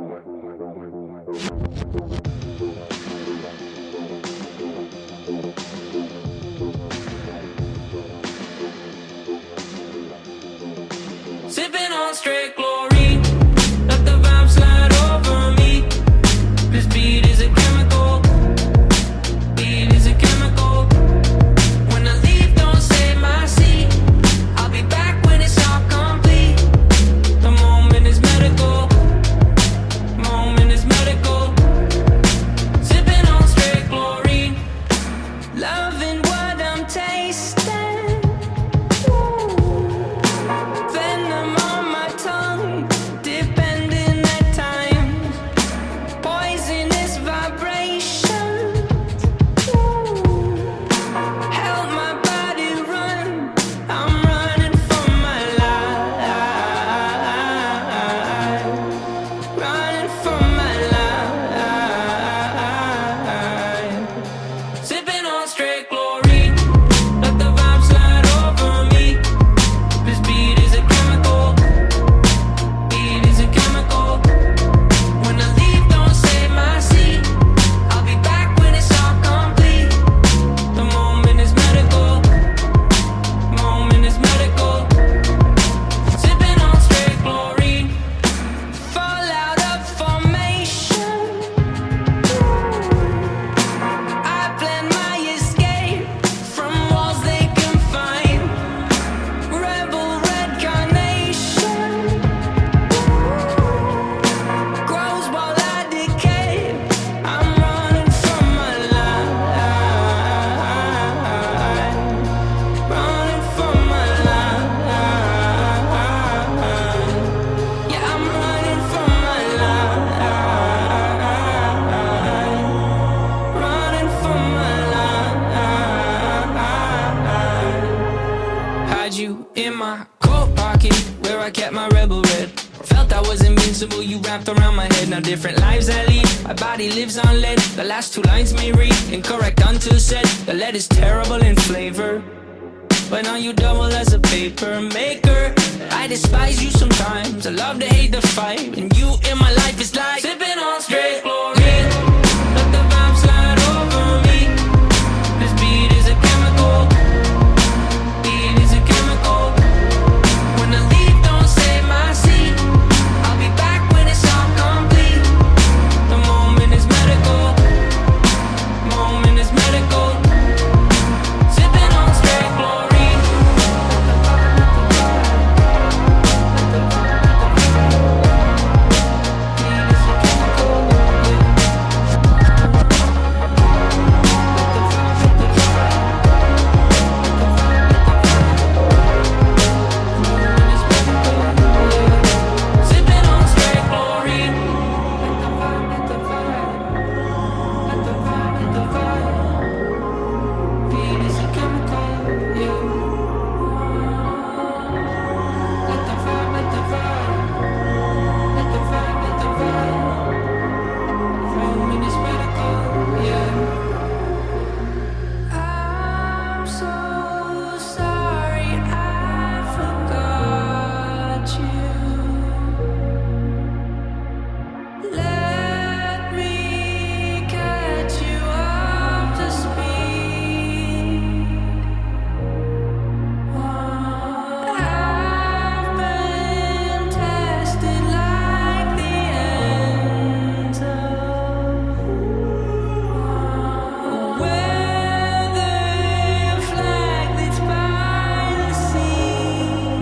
Sipping on straight chlorine, let the vibe slide over me. This beat is a chemical, beat is a chemical. When I leave, don't save my seat. I'll be back when it's all complete. The moment is medical, moment is medical. Sipping on straight chlorine, loving what I'm tasting. Venom on my tongue, depending at times. Poisonous vibration. different lives I lead. My body lives on lead. The last two lines may read incorrect until said. The lead is terrible in flavor, but now you double as a paper maker. I despise you sometimes. I love to hate the fight, and you in my life is like sipping on straight chlorine. Let the vibe slide over me. This beat is a chemical. Beat is a chemical. When I leave, don't save my seat. I'll be back when it's all complete. The moment is medical. Moment is medical. Sipping on straight chlorine. Sipping on straight chlorine. Let the vibe, let the vibe, let the vibe, let the vibe. Beat is a chemical, yeah. Let the vibe, let the vibe, let the vibe, let the vibe. Moment is medical, yeah. I'm so sorry I forgot you. Let me catch you up to speed. I've been tested like the ends of weather flag that's by the sea.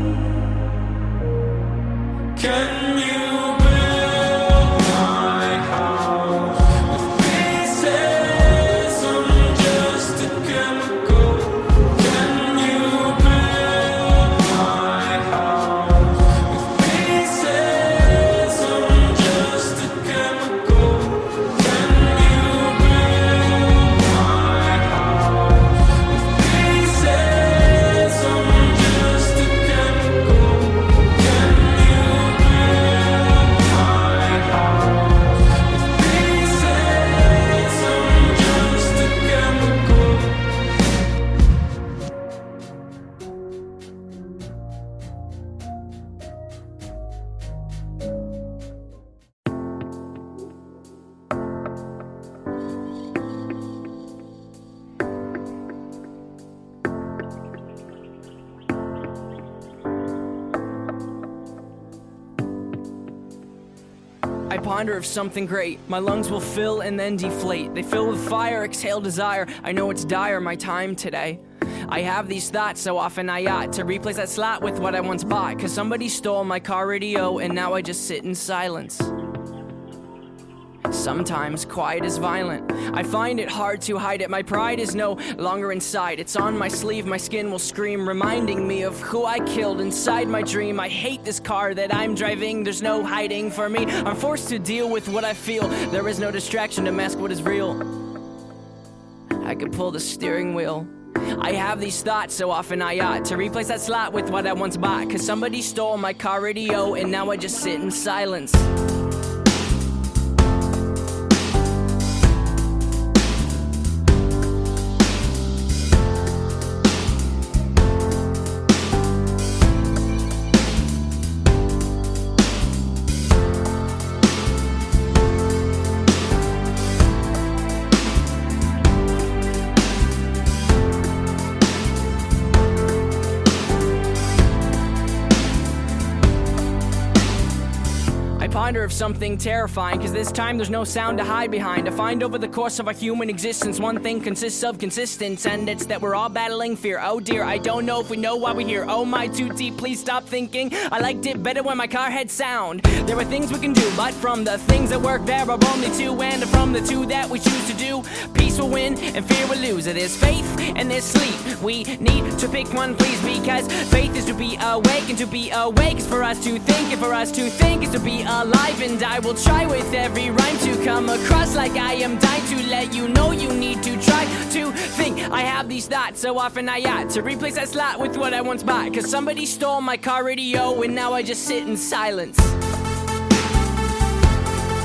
Can you build my house with pieces? I'm just a chemical. Can you build my house with pieces? I'm just a chemical. Can you build my house with pieces? I'm just a chemical. Can you build my house with pieces? I'm just a chemical. I ponder of something great. My lungs will fill and then deflate. They fill with fire, exhale desire. I know it's dire, my time today. I have these thoughts so often I ought to replace that slot with what I once bought. Cause somebody stole my car radio and now I just sit in silence. Sometimes quiet is violent. I find it hard to hide it. My pride is no longer inside. It's on my sleeve, my skin will scream, reminding me of who I killed inside my dream. I hate this car that I'm driving. There's no hiding for me. I'm forced to deal with what I feel. There is no distraction to mask what is real. I could pull the steering wheel. I have these thoughts so often I ought to replace that slot with what I once bought. Cause somebody stole my car radio and now I just sit in silence. Ponder of something terrifying, cause this time there's no sound to hide behind. I find over the course of our human existence, one thing consists of consistence, and it's that we're all battling fear. Oh dear, I don't know if we know why we're here. Oh my, too deep, please stop thinking. I liked it better when my car had sound. There are things we can do, but from the things that work there are only two, and from the two that we choose to do, peace will win and fear will lose. There's faith and there's sleep. We need to pick one, please, because faith is to be awake, and to be awake is for us to think, and for us to think is to be alive. And I will try with every rhyme to come across like I am dying to let you know you need to try to think. I have these thoughts so often I ought to replace that slot with what I once bought. Cause somebody stole my car radio and now I just sit in silence.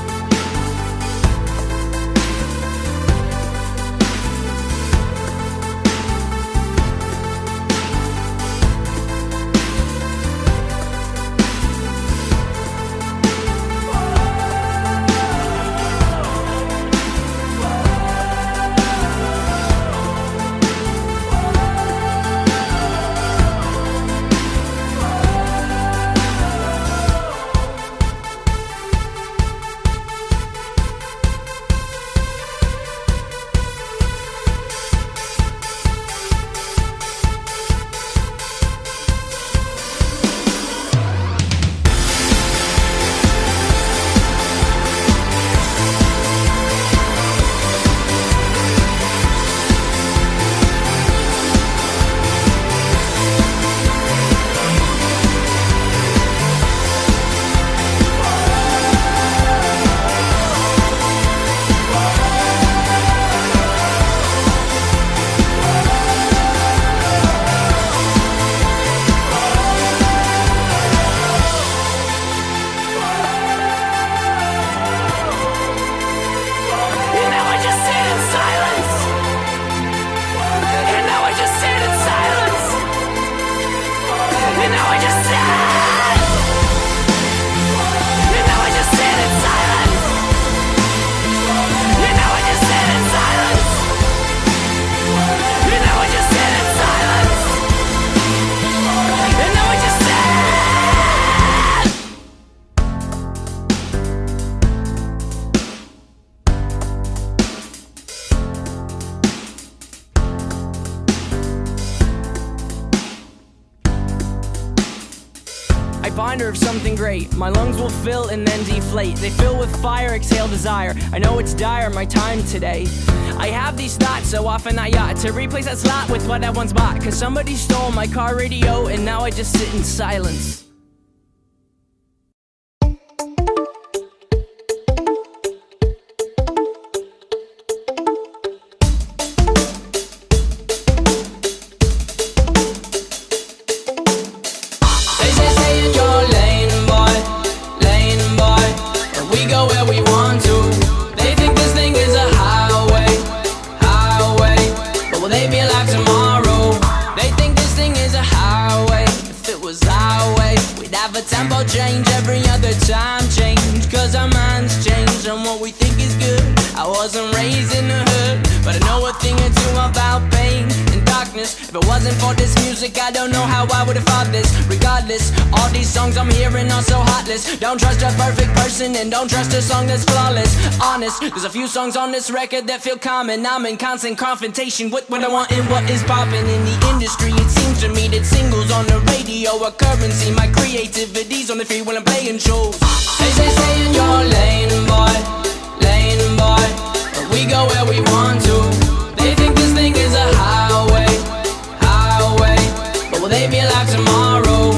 finder of something great. My lungs will fill and then deflate. They fill with fire, exhale desire. I know it's dire, my time today. I have these thoughts so often I ought to replace that slot with what I once bought. Cause somebody stole my car radio and now I just sit in silence. Tempo change every other time change. Cause our minds change on what we think is good. I wasn't raised in the hood, but I know a thing or two about pain and darkness. If it wasn't for this music, I don't know how I would have thought this. Regardless, all these songs I'm hearing are so heartless. Don't trust a perfect person and don't trust a song that's flawless. Honest, there's a few songs on this record that feel common. I'm in constant confrontation with what I want and what is popping in the industry. It seems to me that singles on the radio are currency. My creativity's on the free when I'm playing shows. They say stay in your lane, boy, lane, boy. We go where we want to. They think this thing is a highway, highway. But will they be alive tomorrow?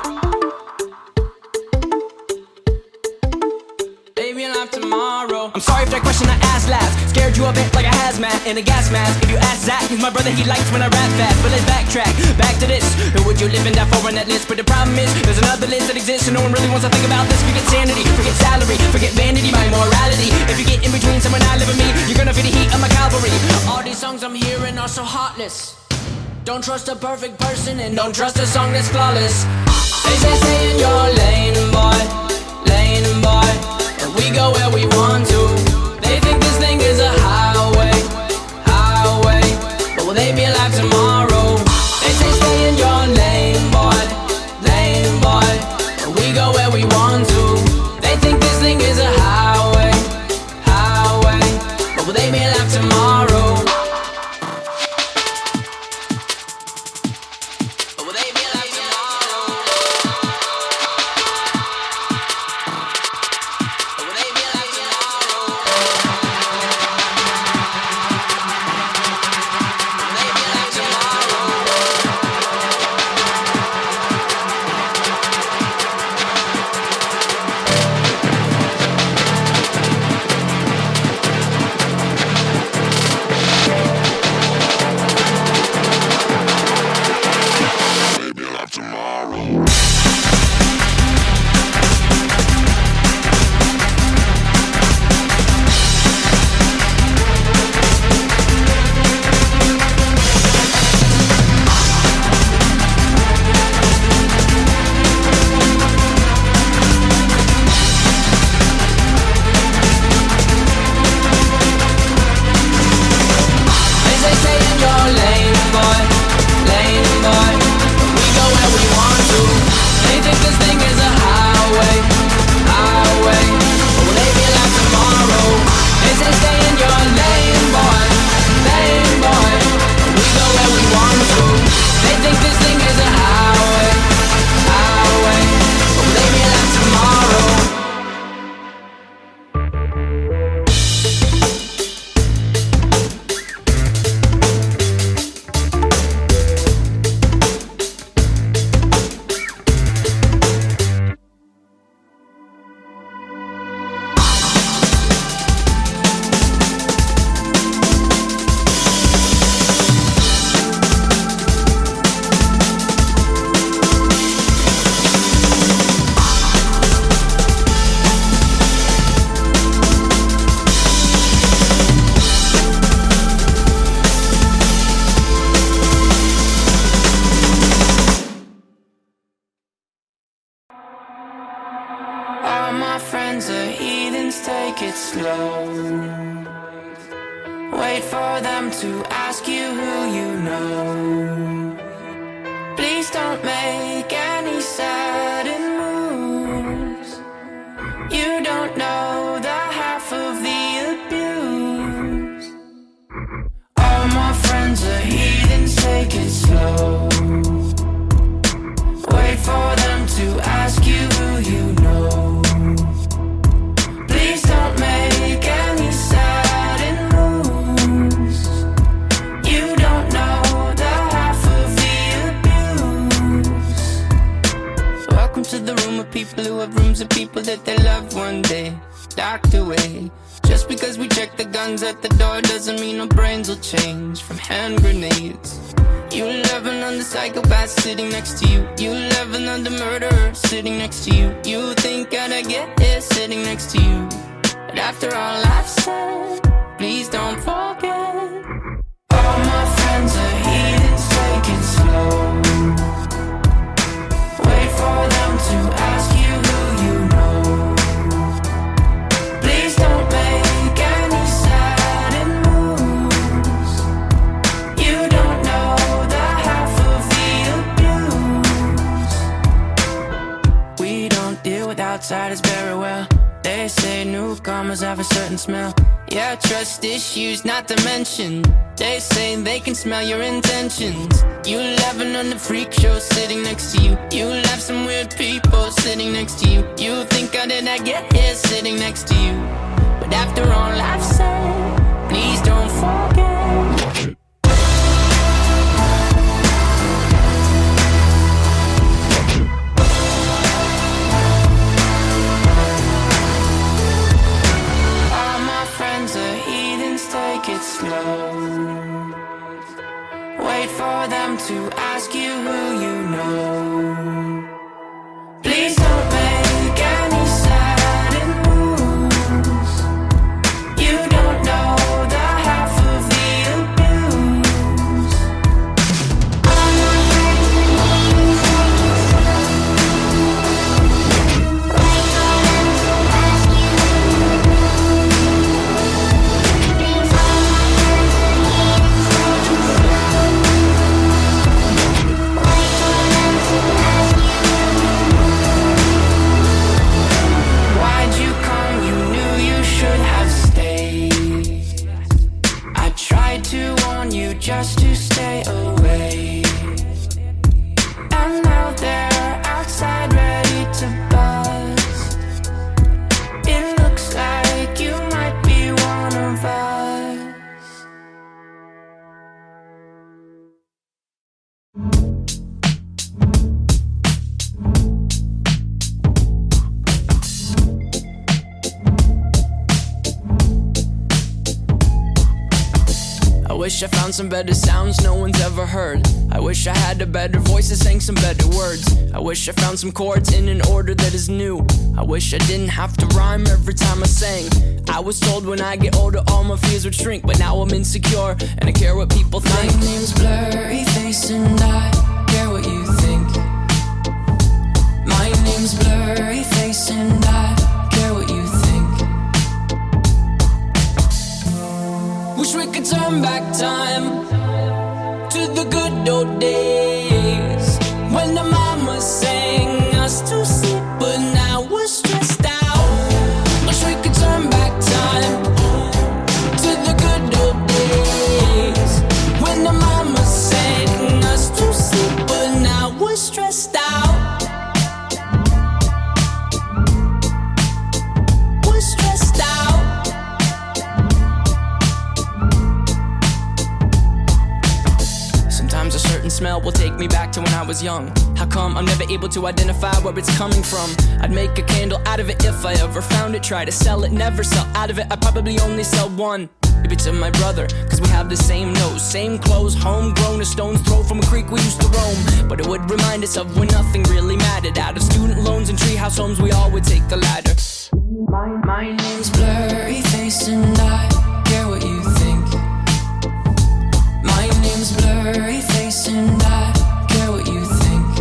They be alive tomorrow. I'm sorry if that question I asked last scared you a bit like a hazmat in a gas mask. If you ask Zach, he's my brother, he likes when I rap fast. But let's backtrack, back to this. Who would you live in that for on that list? But the problem is, there's another list that exists and no one really wants to think about this. Forget sanity, forget salary, forget vanity, my morality. If you get in between someone I live and me, you're gonna feel the heat of my cavalry. All these songs I'm hearing are so heartless. Don't trust a perfect person and don't trust a song that's flawless. They say stay in your lane, boy, lane, boy. And we go where we want to. They think this thing is a highway, highway. But will they be alive tomorrow? They say stay in your lane, boy, lane, boy. And we go where we want to. They think this thing is a highway, highway. But will they be alive tomorrow? But will they be alive tomorrow? But will they be alive tomorrow? Will they be alive tomorrow? Maybe alive tomorrow. They say stay in your lane, boy, lane, boy. We go where we want to. They think this thing is a highway, highway. But will they be alive tomorrow? They say stay in your lane, boy, lane, boy. We go where we want to. They think this thing is a highway, highway. But will they be alive tomorrow? All my friends are heathens, take it slow. Wait for them to ask you who you know. Please don't make any sudden moves. You don't know the half of the abuse. All my friends are heathens, take it slow. Wait for them to ask you that they loved one day docked away. Just because we check the guns at the door doesn't mean our brains will change from hand grenades. You laughing on the psychopath sitting next to you. You laughing on the murderer sitting next to you. You think I'd get here sitting next to you. But after all I've said, please don't forget. All my friends are heathens, take it slow. Wait for them to ask you who you know. Please don't make any sudden moves. You don't know the half of the abuse. We don't deal with outsiders very well. They say newcomers have a certain smell. Yeah, trust issues not to mention. They say they can smell your intentions. You laughing on the freak show sitting next to you. You laugh some weird people sitting next to you. You think I did not get here sitting next to you. But after all I've said, please don't forget. Take it slow. Wait for them to ask you who you know. Please don't make any sudden moves. You don't know the half of the abuse. I'm not ready. Wait for them to ask you who you just to stay away. And now they're outside ready to buzz. It looks like you might be one of us. I wish I found some better sounds no one's ever heard. I wish I had a better voice that sang some better words. I wish I found some chords in an order that is new. I wish I didn't have to rhyme every time I sang. I was told when I get older all my fears would shrink, but now I'm insecure and I care what people think. My name's Blurry Face and I care what you think. My name's Blurry Face and I care what you think. Wish we could turn back time to the good old days when the mama sang us to sleep, but now we're stressed out. Wish we could turn back time to the good old days when the mama sang us to sleep, but now we're stressed out. We're stressed out. A certain smell will take me back to when I was young. How come I'm never able to identify where it's coming from? I'd make a candle out of it if I ever found it. Try to sell it, never sell out of it. I'd probably only sell one. Maybe to my brother, cause we have the same nose, same clothes, homegrown, a stone's throw from a creek we used to roam. But it would remind us of when nothing really mattered. Out of student loans and treehouse homes, we all would take the ladder. My, my name's Blurry Face and I care what you think. My name's Blurry Face and I care what you think.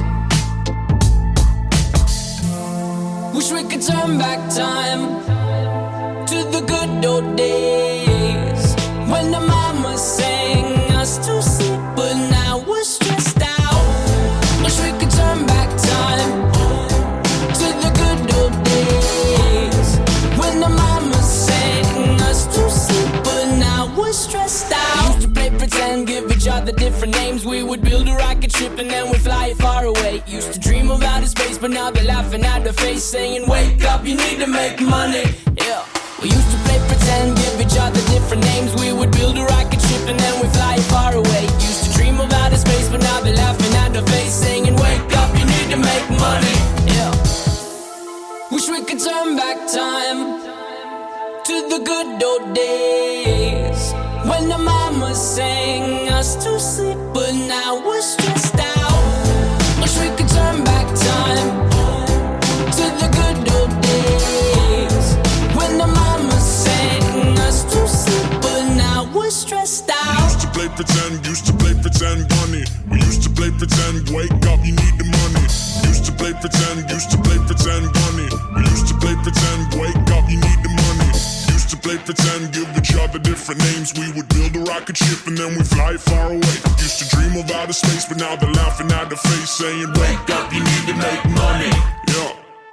Wish we could turn back time to the good old days when the mama sang us to sleep, but now we're stressed out. Wish we could turn back time to the good old days when the mama sang us to sleep, but now we're stressed out. Used to play pretend, give each other different names. We would build a rocket ship and then we'd fly it far away. Used to dream of outer space, but now they're laughing at the face, saying, wake up, you need to make money. Yeah. We used to play pretend, give each other different names. We would build a rocket ship and then we'd fly it far away. Used to dream of outer space, but now they're laughing at the face, saying, wake up, you need to make money. Yeah. Wish we could turn old days when the mama sang us to sleep, but now we're stressed out. Wish we could turn back time to the good old days when the mama sang us to sleep, but now we're stressed out. We used to play pretend, used to play pretend, bunny. We used to play pretend, wake up, you need the money. Used to play pretend, used to play pretend, bunny. We used to play pretend, wake up, you need the money. Used to play pretend, give each other different names. We would build a rocket ship and then we fly far away. Used to dream of outer space, but now they're laughing at the face, saying, wake up, you need to make money. Yeah.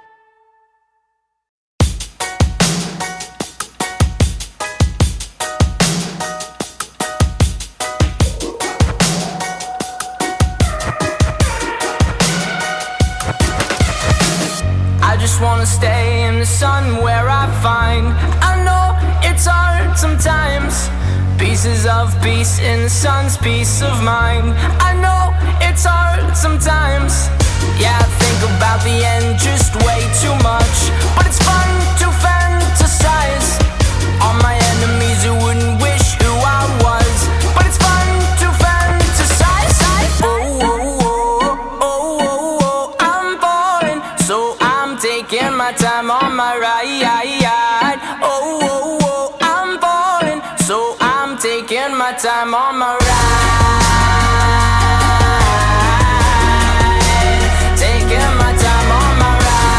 I just wanna stay in the sun where I find. I know it's hard sometimes. Pieces of peace in the sun's peace of mind. I know it's hard sometimes. Yeah, I think about the end just way too much, but it's fun to fantasize on my enemies who wouldn't wish who I was. But it's fun to fantasize. Oh, oh, oh, oh, oh, oh, I'm falling, so I'm taking my time on my ride. Oh, oh, oh, I'm falling, so I'm taking my time on my ride. Taking my time on my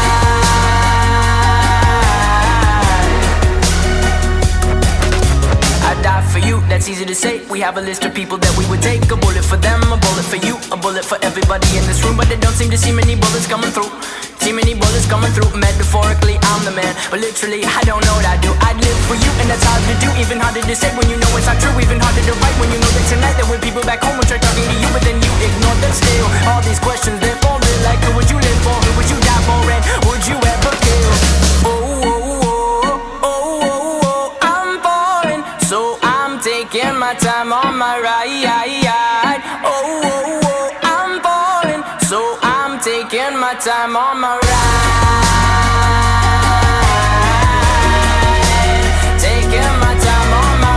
ride. I die for you, that's easy to say. We have a list of people that we would take. A bullet for them, a bullet for you, a bullet for everybody in this room. But they don't seem to see many bullets coming through. See many bullets coming through. Metaphorically, I'm the man, but literally, I don't know what I do. I'd live for you, and that's hard to do. Even harder to say when you know it's not true. Even harder to write when you know that tonight there were people back home who tried talking to you, but then you ignored them still. All these questions, they're falling like, who would you live for? Who would you die for? And would you ever kill? Oh, oh, oh, oh, oh, oh, I'm falling, so I'm taking my time on my ride. Oh, oh, oh, I'm falling, so I'm taking my time on my ride. Taking my time on my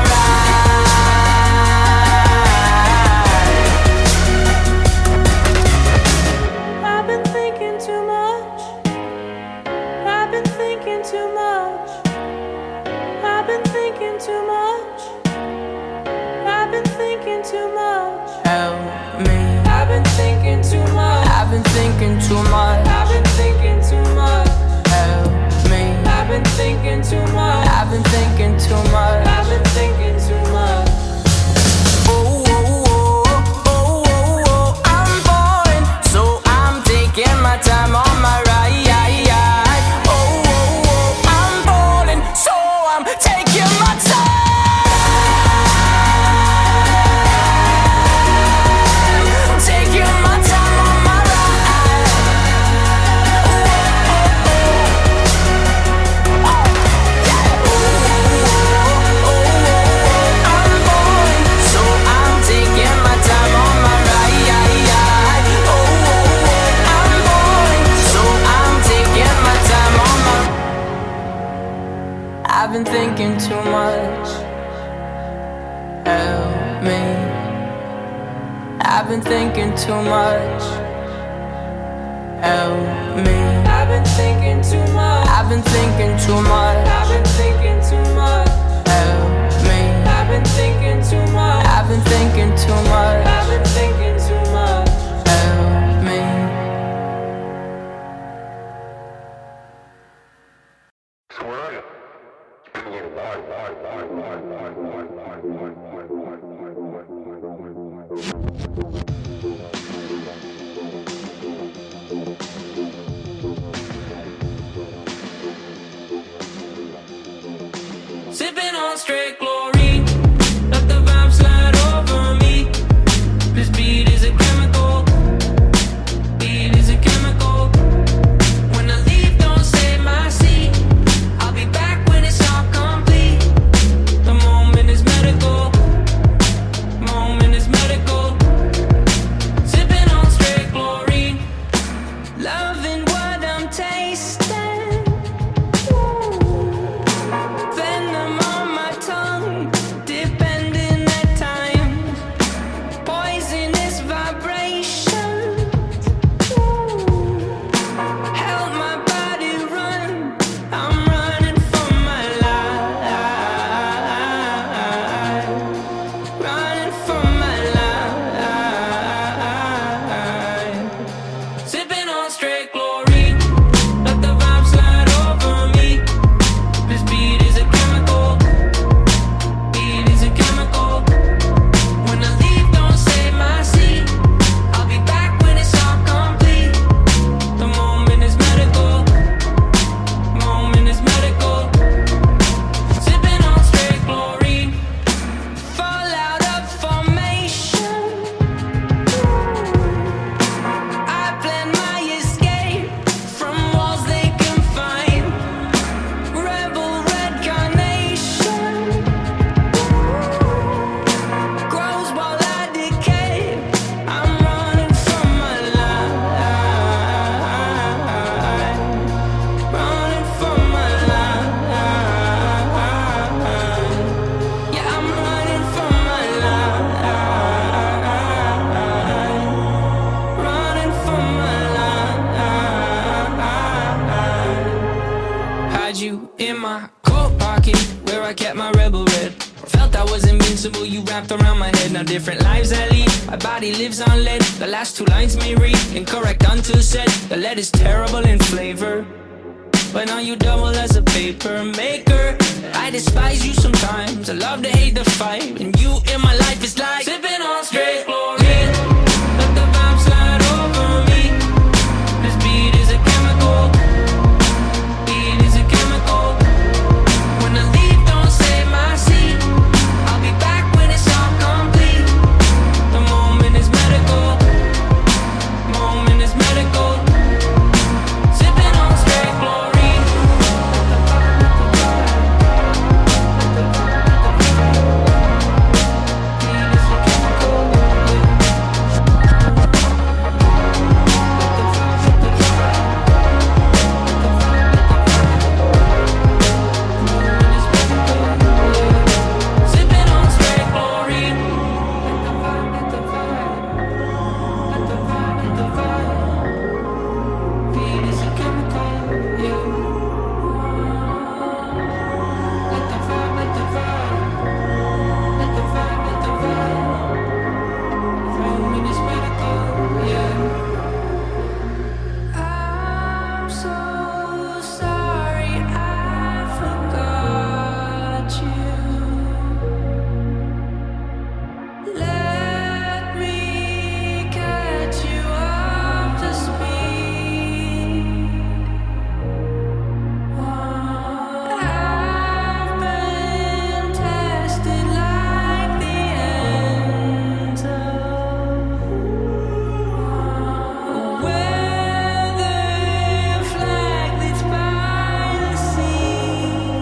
ride. I've been thinking too much. I've been thinking too much. I've been thinking too much. I've been thinking too much. Help me. I've been thinking too much. I've been thinking too much. I've been thinking too much. Help me. I've been thinking too much. I've been thinking too much. I've been thinking too much. Oh, oh, oh, oh, oh, oh, I'm falling, so I'm taking my time on my ride. Oh, oh, oh, I'm falling, so I'm taking my time. Taking my time on my ride. Oh, oh, oh, oh, yeah. Oh, oh, oh, I'm falling, so I'm taking my time on my ride. Oh, oh, oh, I'm falling, so I'm taking my time on my. I've been thinking too much. Help me. I've been thinking too much. Help me. I've been thinking too much. I've been thinking too much. I've been thinking too much. Help me. I've been thinking too much. I've been thinking too much. I've been thinking too much. Help me. So where are you? It's been getting hard, hard, hard, hard, hard, hard, hard, hard, hard, hard, Sipping on straight chlorine, let the vibe slide over me. This beat is a chemical. Beat is a chemical. When I leave, don't save my seat. I'll be back when it's all complete. The moment is medical. Moment is medical. invincible, you wrapped around my head. Now different lives I lead, my body lives on lead. The last two lines may read incorrect until said. The lead is terrible in flavor, but now you double as a paper maker. I despise you sometimes, I love to hate the fight, and you in my life is like sipping on straight chlorine. Let the vibe slide over me. This beat is a chemical. Beat is a chemical. When I leave, don't save my seat. I'll be back when it's all complete. The moment is medical. Moment is medical. Sipping on straight chlorine. Beat is a chemical. Sipping on straight chlorine. Let the vibe, let the vibe. Let the vibe, let the vibe. Beat is a chemical, yeah. Let the vibe, let the vibe. Let the vibe, let the vibe. Moment is medical, yeah. I'm so sorry I forgot you. Let me catch you up to speed. I've been tested like the ends of weather flag that's by the sea.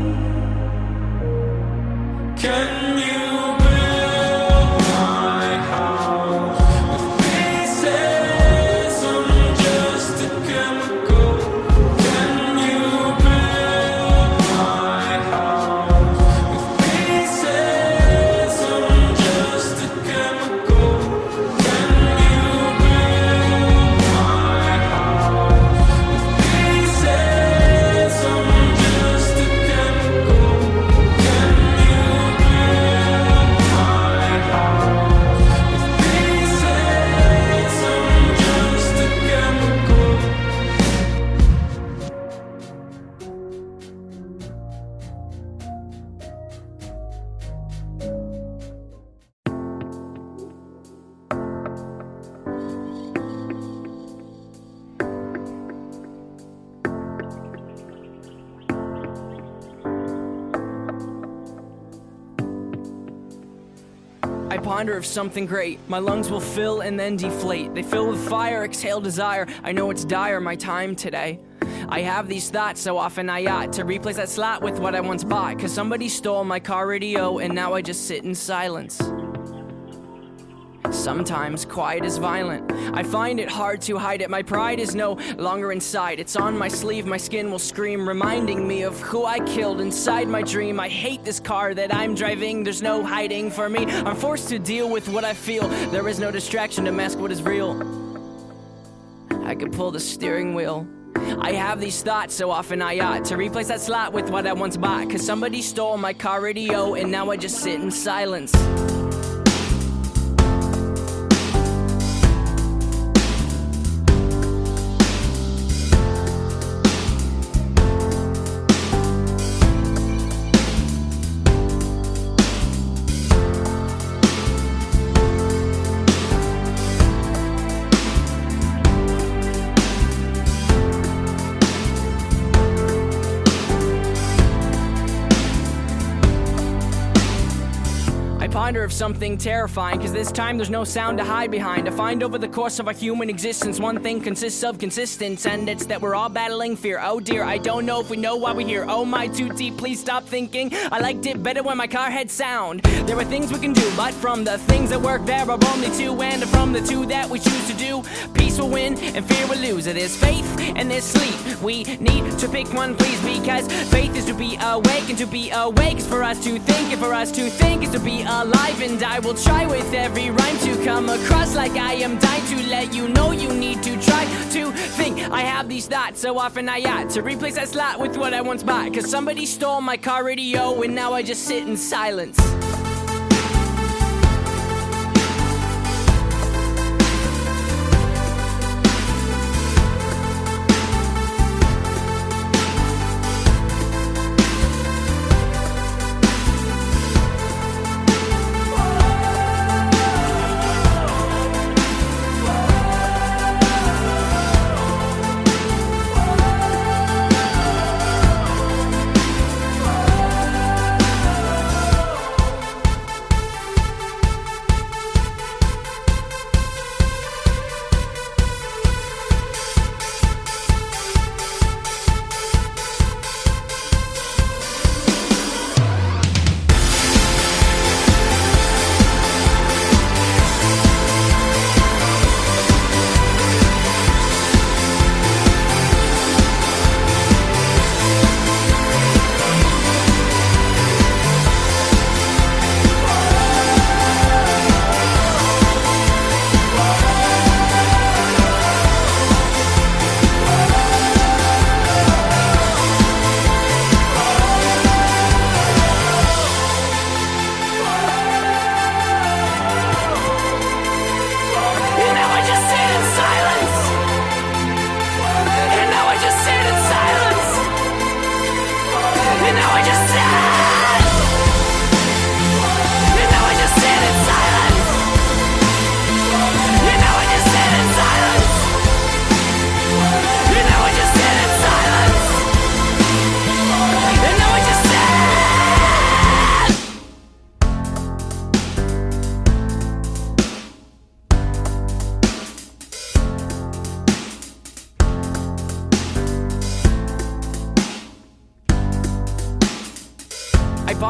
Can you build my house with pieces? I'm just a chemical. Can you build my house with pieces? I'm just a chemical. Can you build my house with pieces? I'm just a chemical. Can you build my house with pieces? I'm just a chemical. I ponder of something great. My lungs will fill and then deflate. They fill with fire, exhale desire. I know it's dire, my time today. I have these thoughts so often I ought to replace that slot with what I once bought. Cause somebody stole my car radio and now I just sit in silence. Sometimes quiet is violent. I find it hard to hide it. My pride is no longer inside. It's on my sleeve, my skin will scream, reminding me of who I killed inside my dream. I hate this car that I'm driving. There's no hiding for me. I'm forced to deal with what I feel. There is no distraction to mask what is real. I could pull the steering wheel. I have these thoughts so often I ought to replace that slot with what I once bought. Cause somebody stole my car radio and now I just sit in silence. Ponder of something terrifying, cause this time there's no sound to hide behind. I find over the course of our human existence, one thing consists of consistence, and it's that we're all battling fear. Oh dear, I don't know if we know why we're here. Oh my, too deep, please stop thinking. I liked it better when my car had sound. There are things we can do, but from the things that work there are only two, and from the two that we choose to do, peace will win and fear will lose. There's faith and there's sleep. We need to pick one, please, because faith is to be awake, and to be awake is for us to think, and for us to think is to be alive. And I will try with every rhyme to come across like I am dying to let you know you need to try to think. I have these thoughts so often I ought to replace that slot with what I once bought. Cause somebody stole my car radio and now I just sit in silence.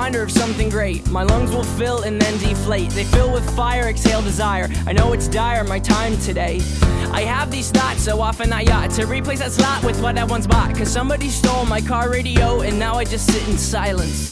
reminder of something great. My lungs will fill and then deflate. They fill with fire, exhale desire. I know it's dire, my time today. I have these thoughts so often I ought to replace that slot with what I once bought. Cause somebody stole my car radio and now I just sit in silence.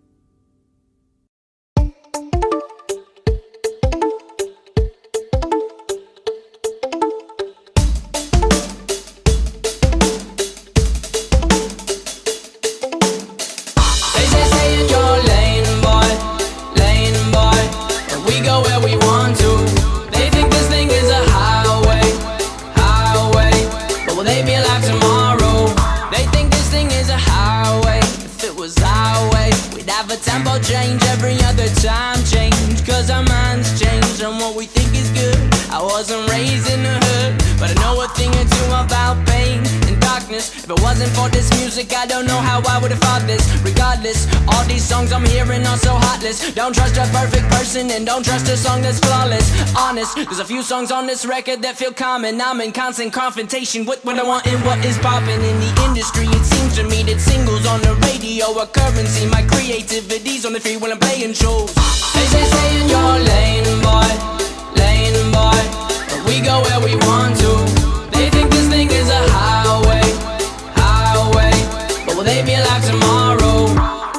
Tempo change every other time change. Cause our minds change and what we think is good. I wasn't raised in the hood, but I know a thing or two about pain and darkness. If it wasn't for this music, I don't know how I would have thought this. Regardless, all these songs I'm hearing are so heartless. Don't trust a perfect person and don't trust a song that's flawless. Honest, there's a few songs on this record that feel common. I'm in constant confrontation with what I want and what is popping in the industry. It seems to me that singles on the radio are currency. My creativity's on the free when I'm playing shows. They say stay in your lane, boy, lane, boy, but we go where we want to. They think this thing is a highway, highway, but will they be alive tomorrow?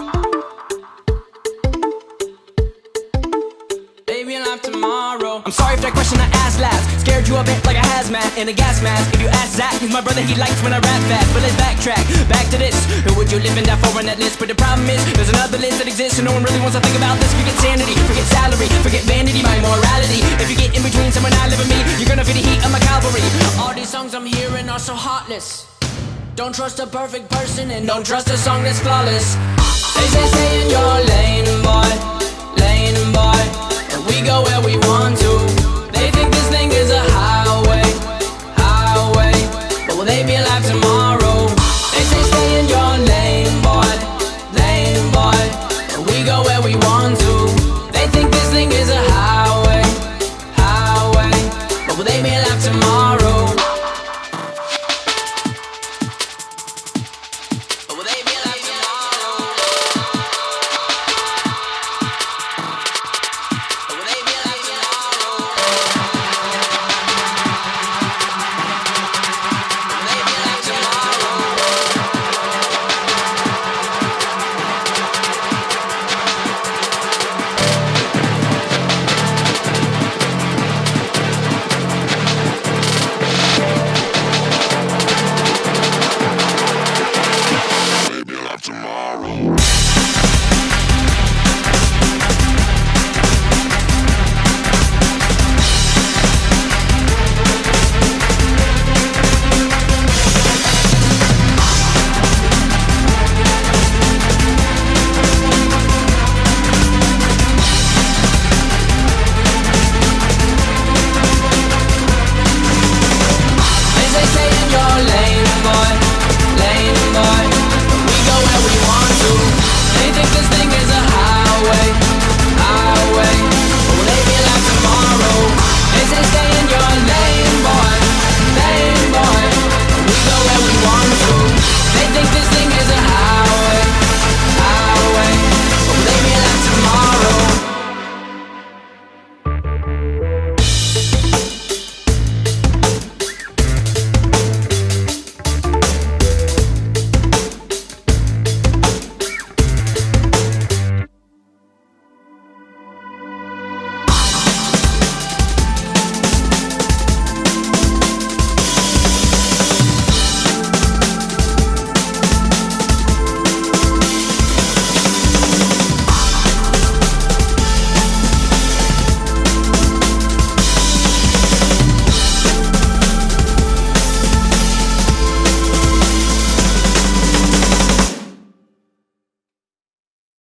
They be alive tomorrow. I'm sorry if that question I asked last scared you a bit like a hazmat in a gas mask. If you ask Zach, he's my brother, he likes when I rap fast. But let's backtrack, back to this. Who would you live and die for on that list? But the problem is, there's another list that exists and no one really wants to think about this. Forget sanity, forget salary, forget vanity, my morality. If you get in between someone I live and me, you're gonna feel the heat of my cavalry. All these songs I'm hearing are so heartless. Don't trust a perfect person and don't trust a song that's flawless. They say stay in your lane, boy,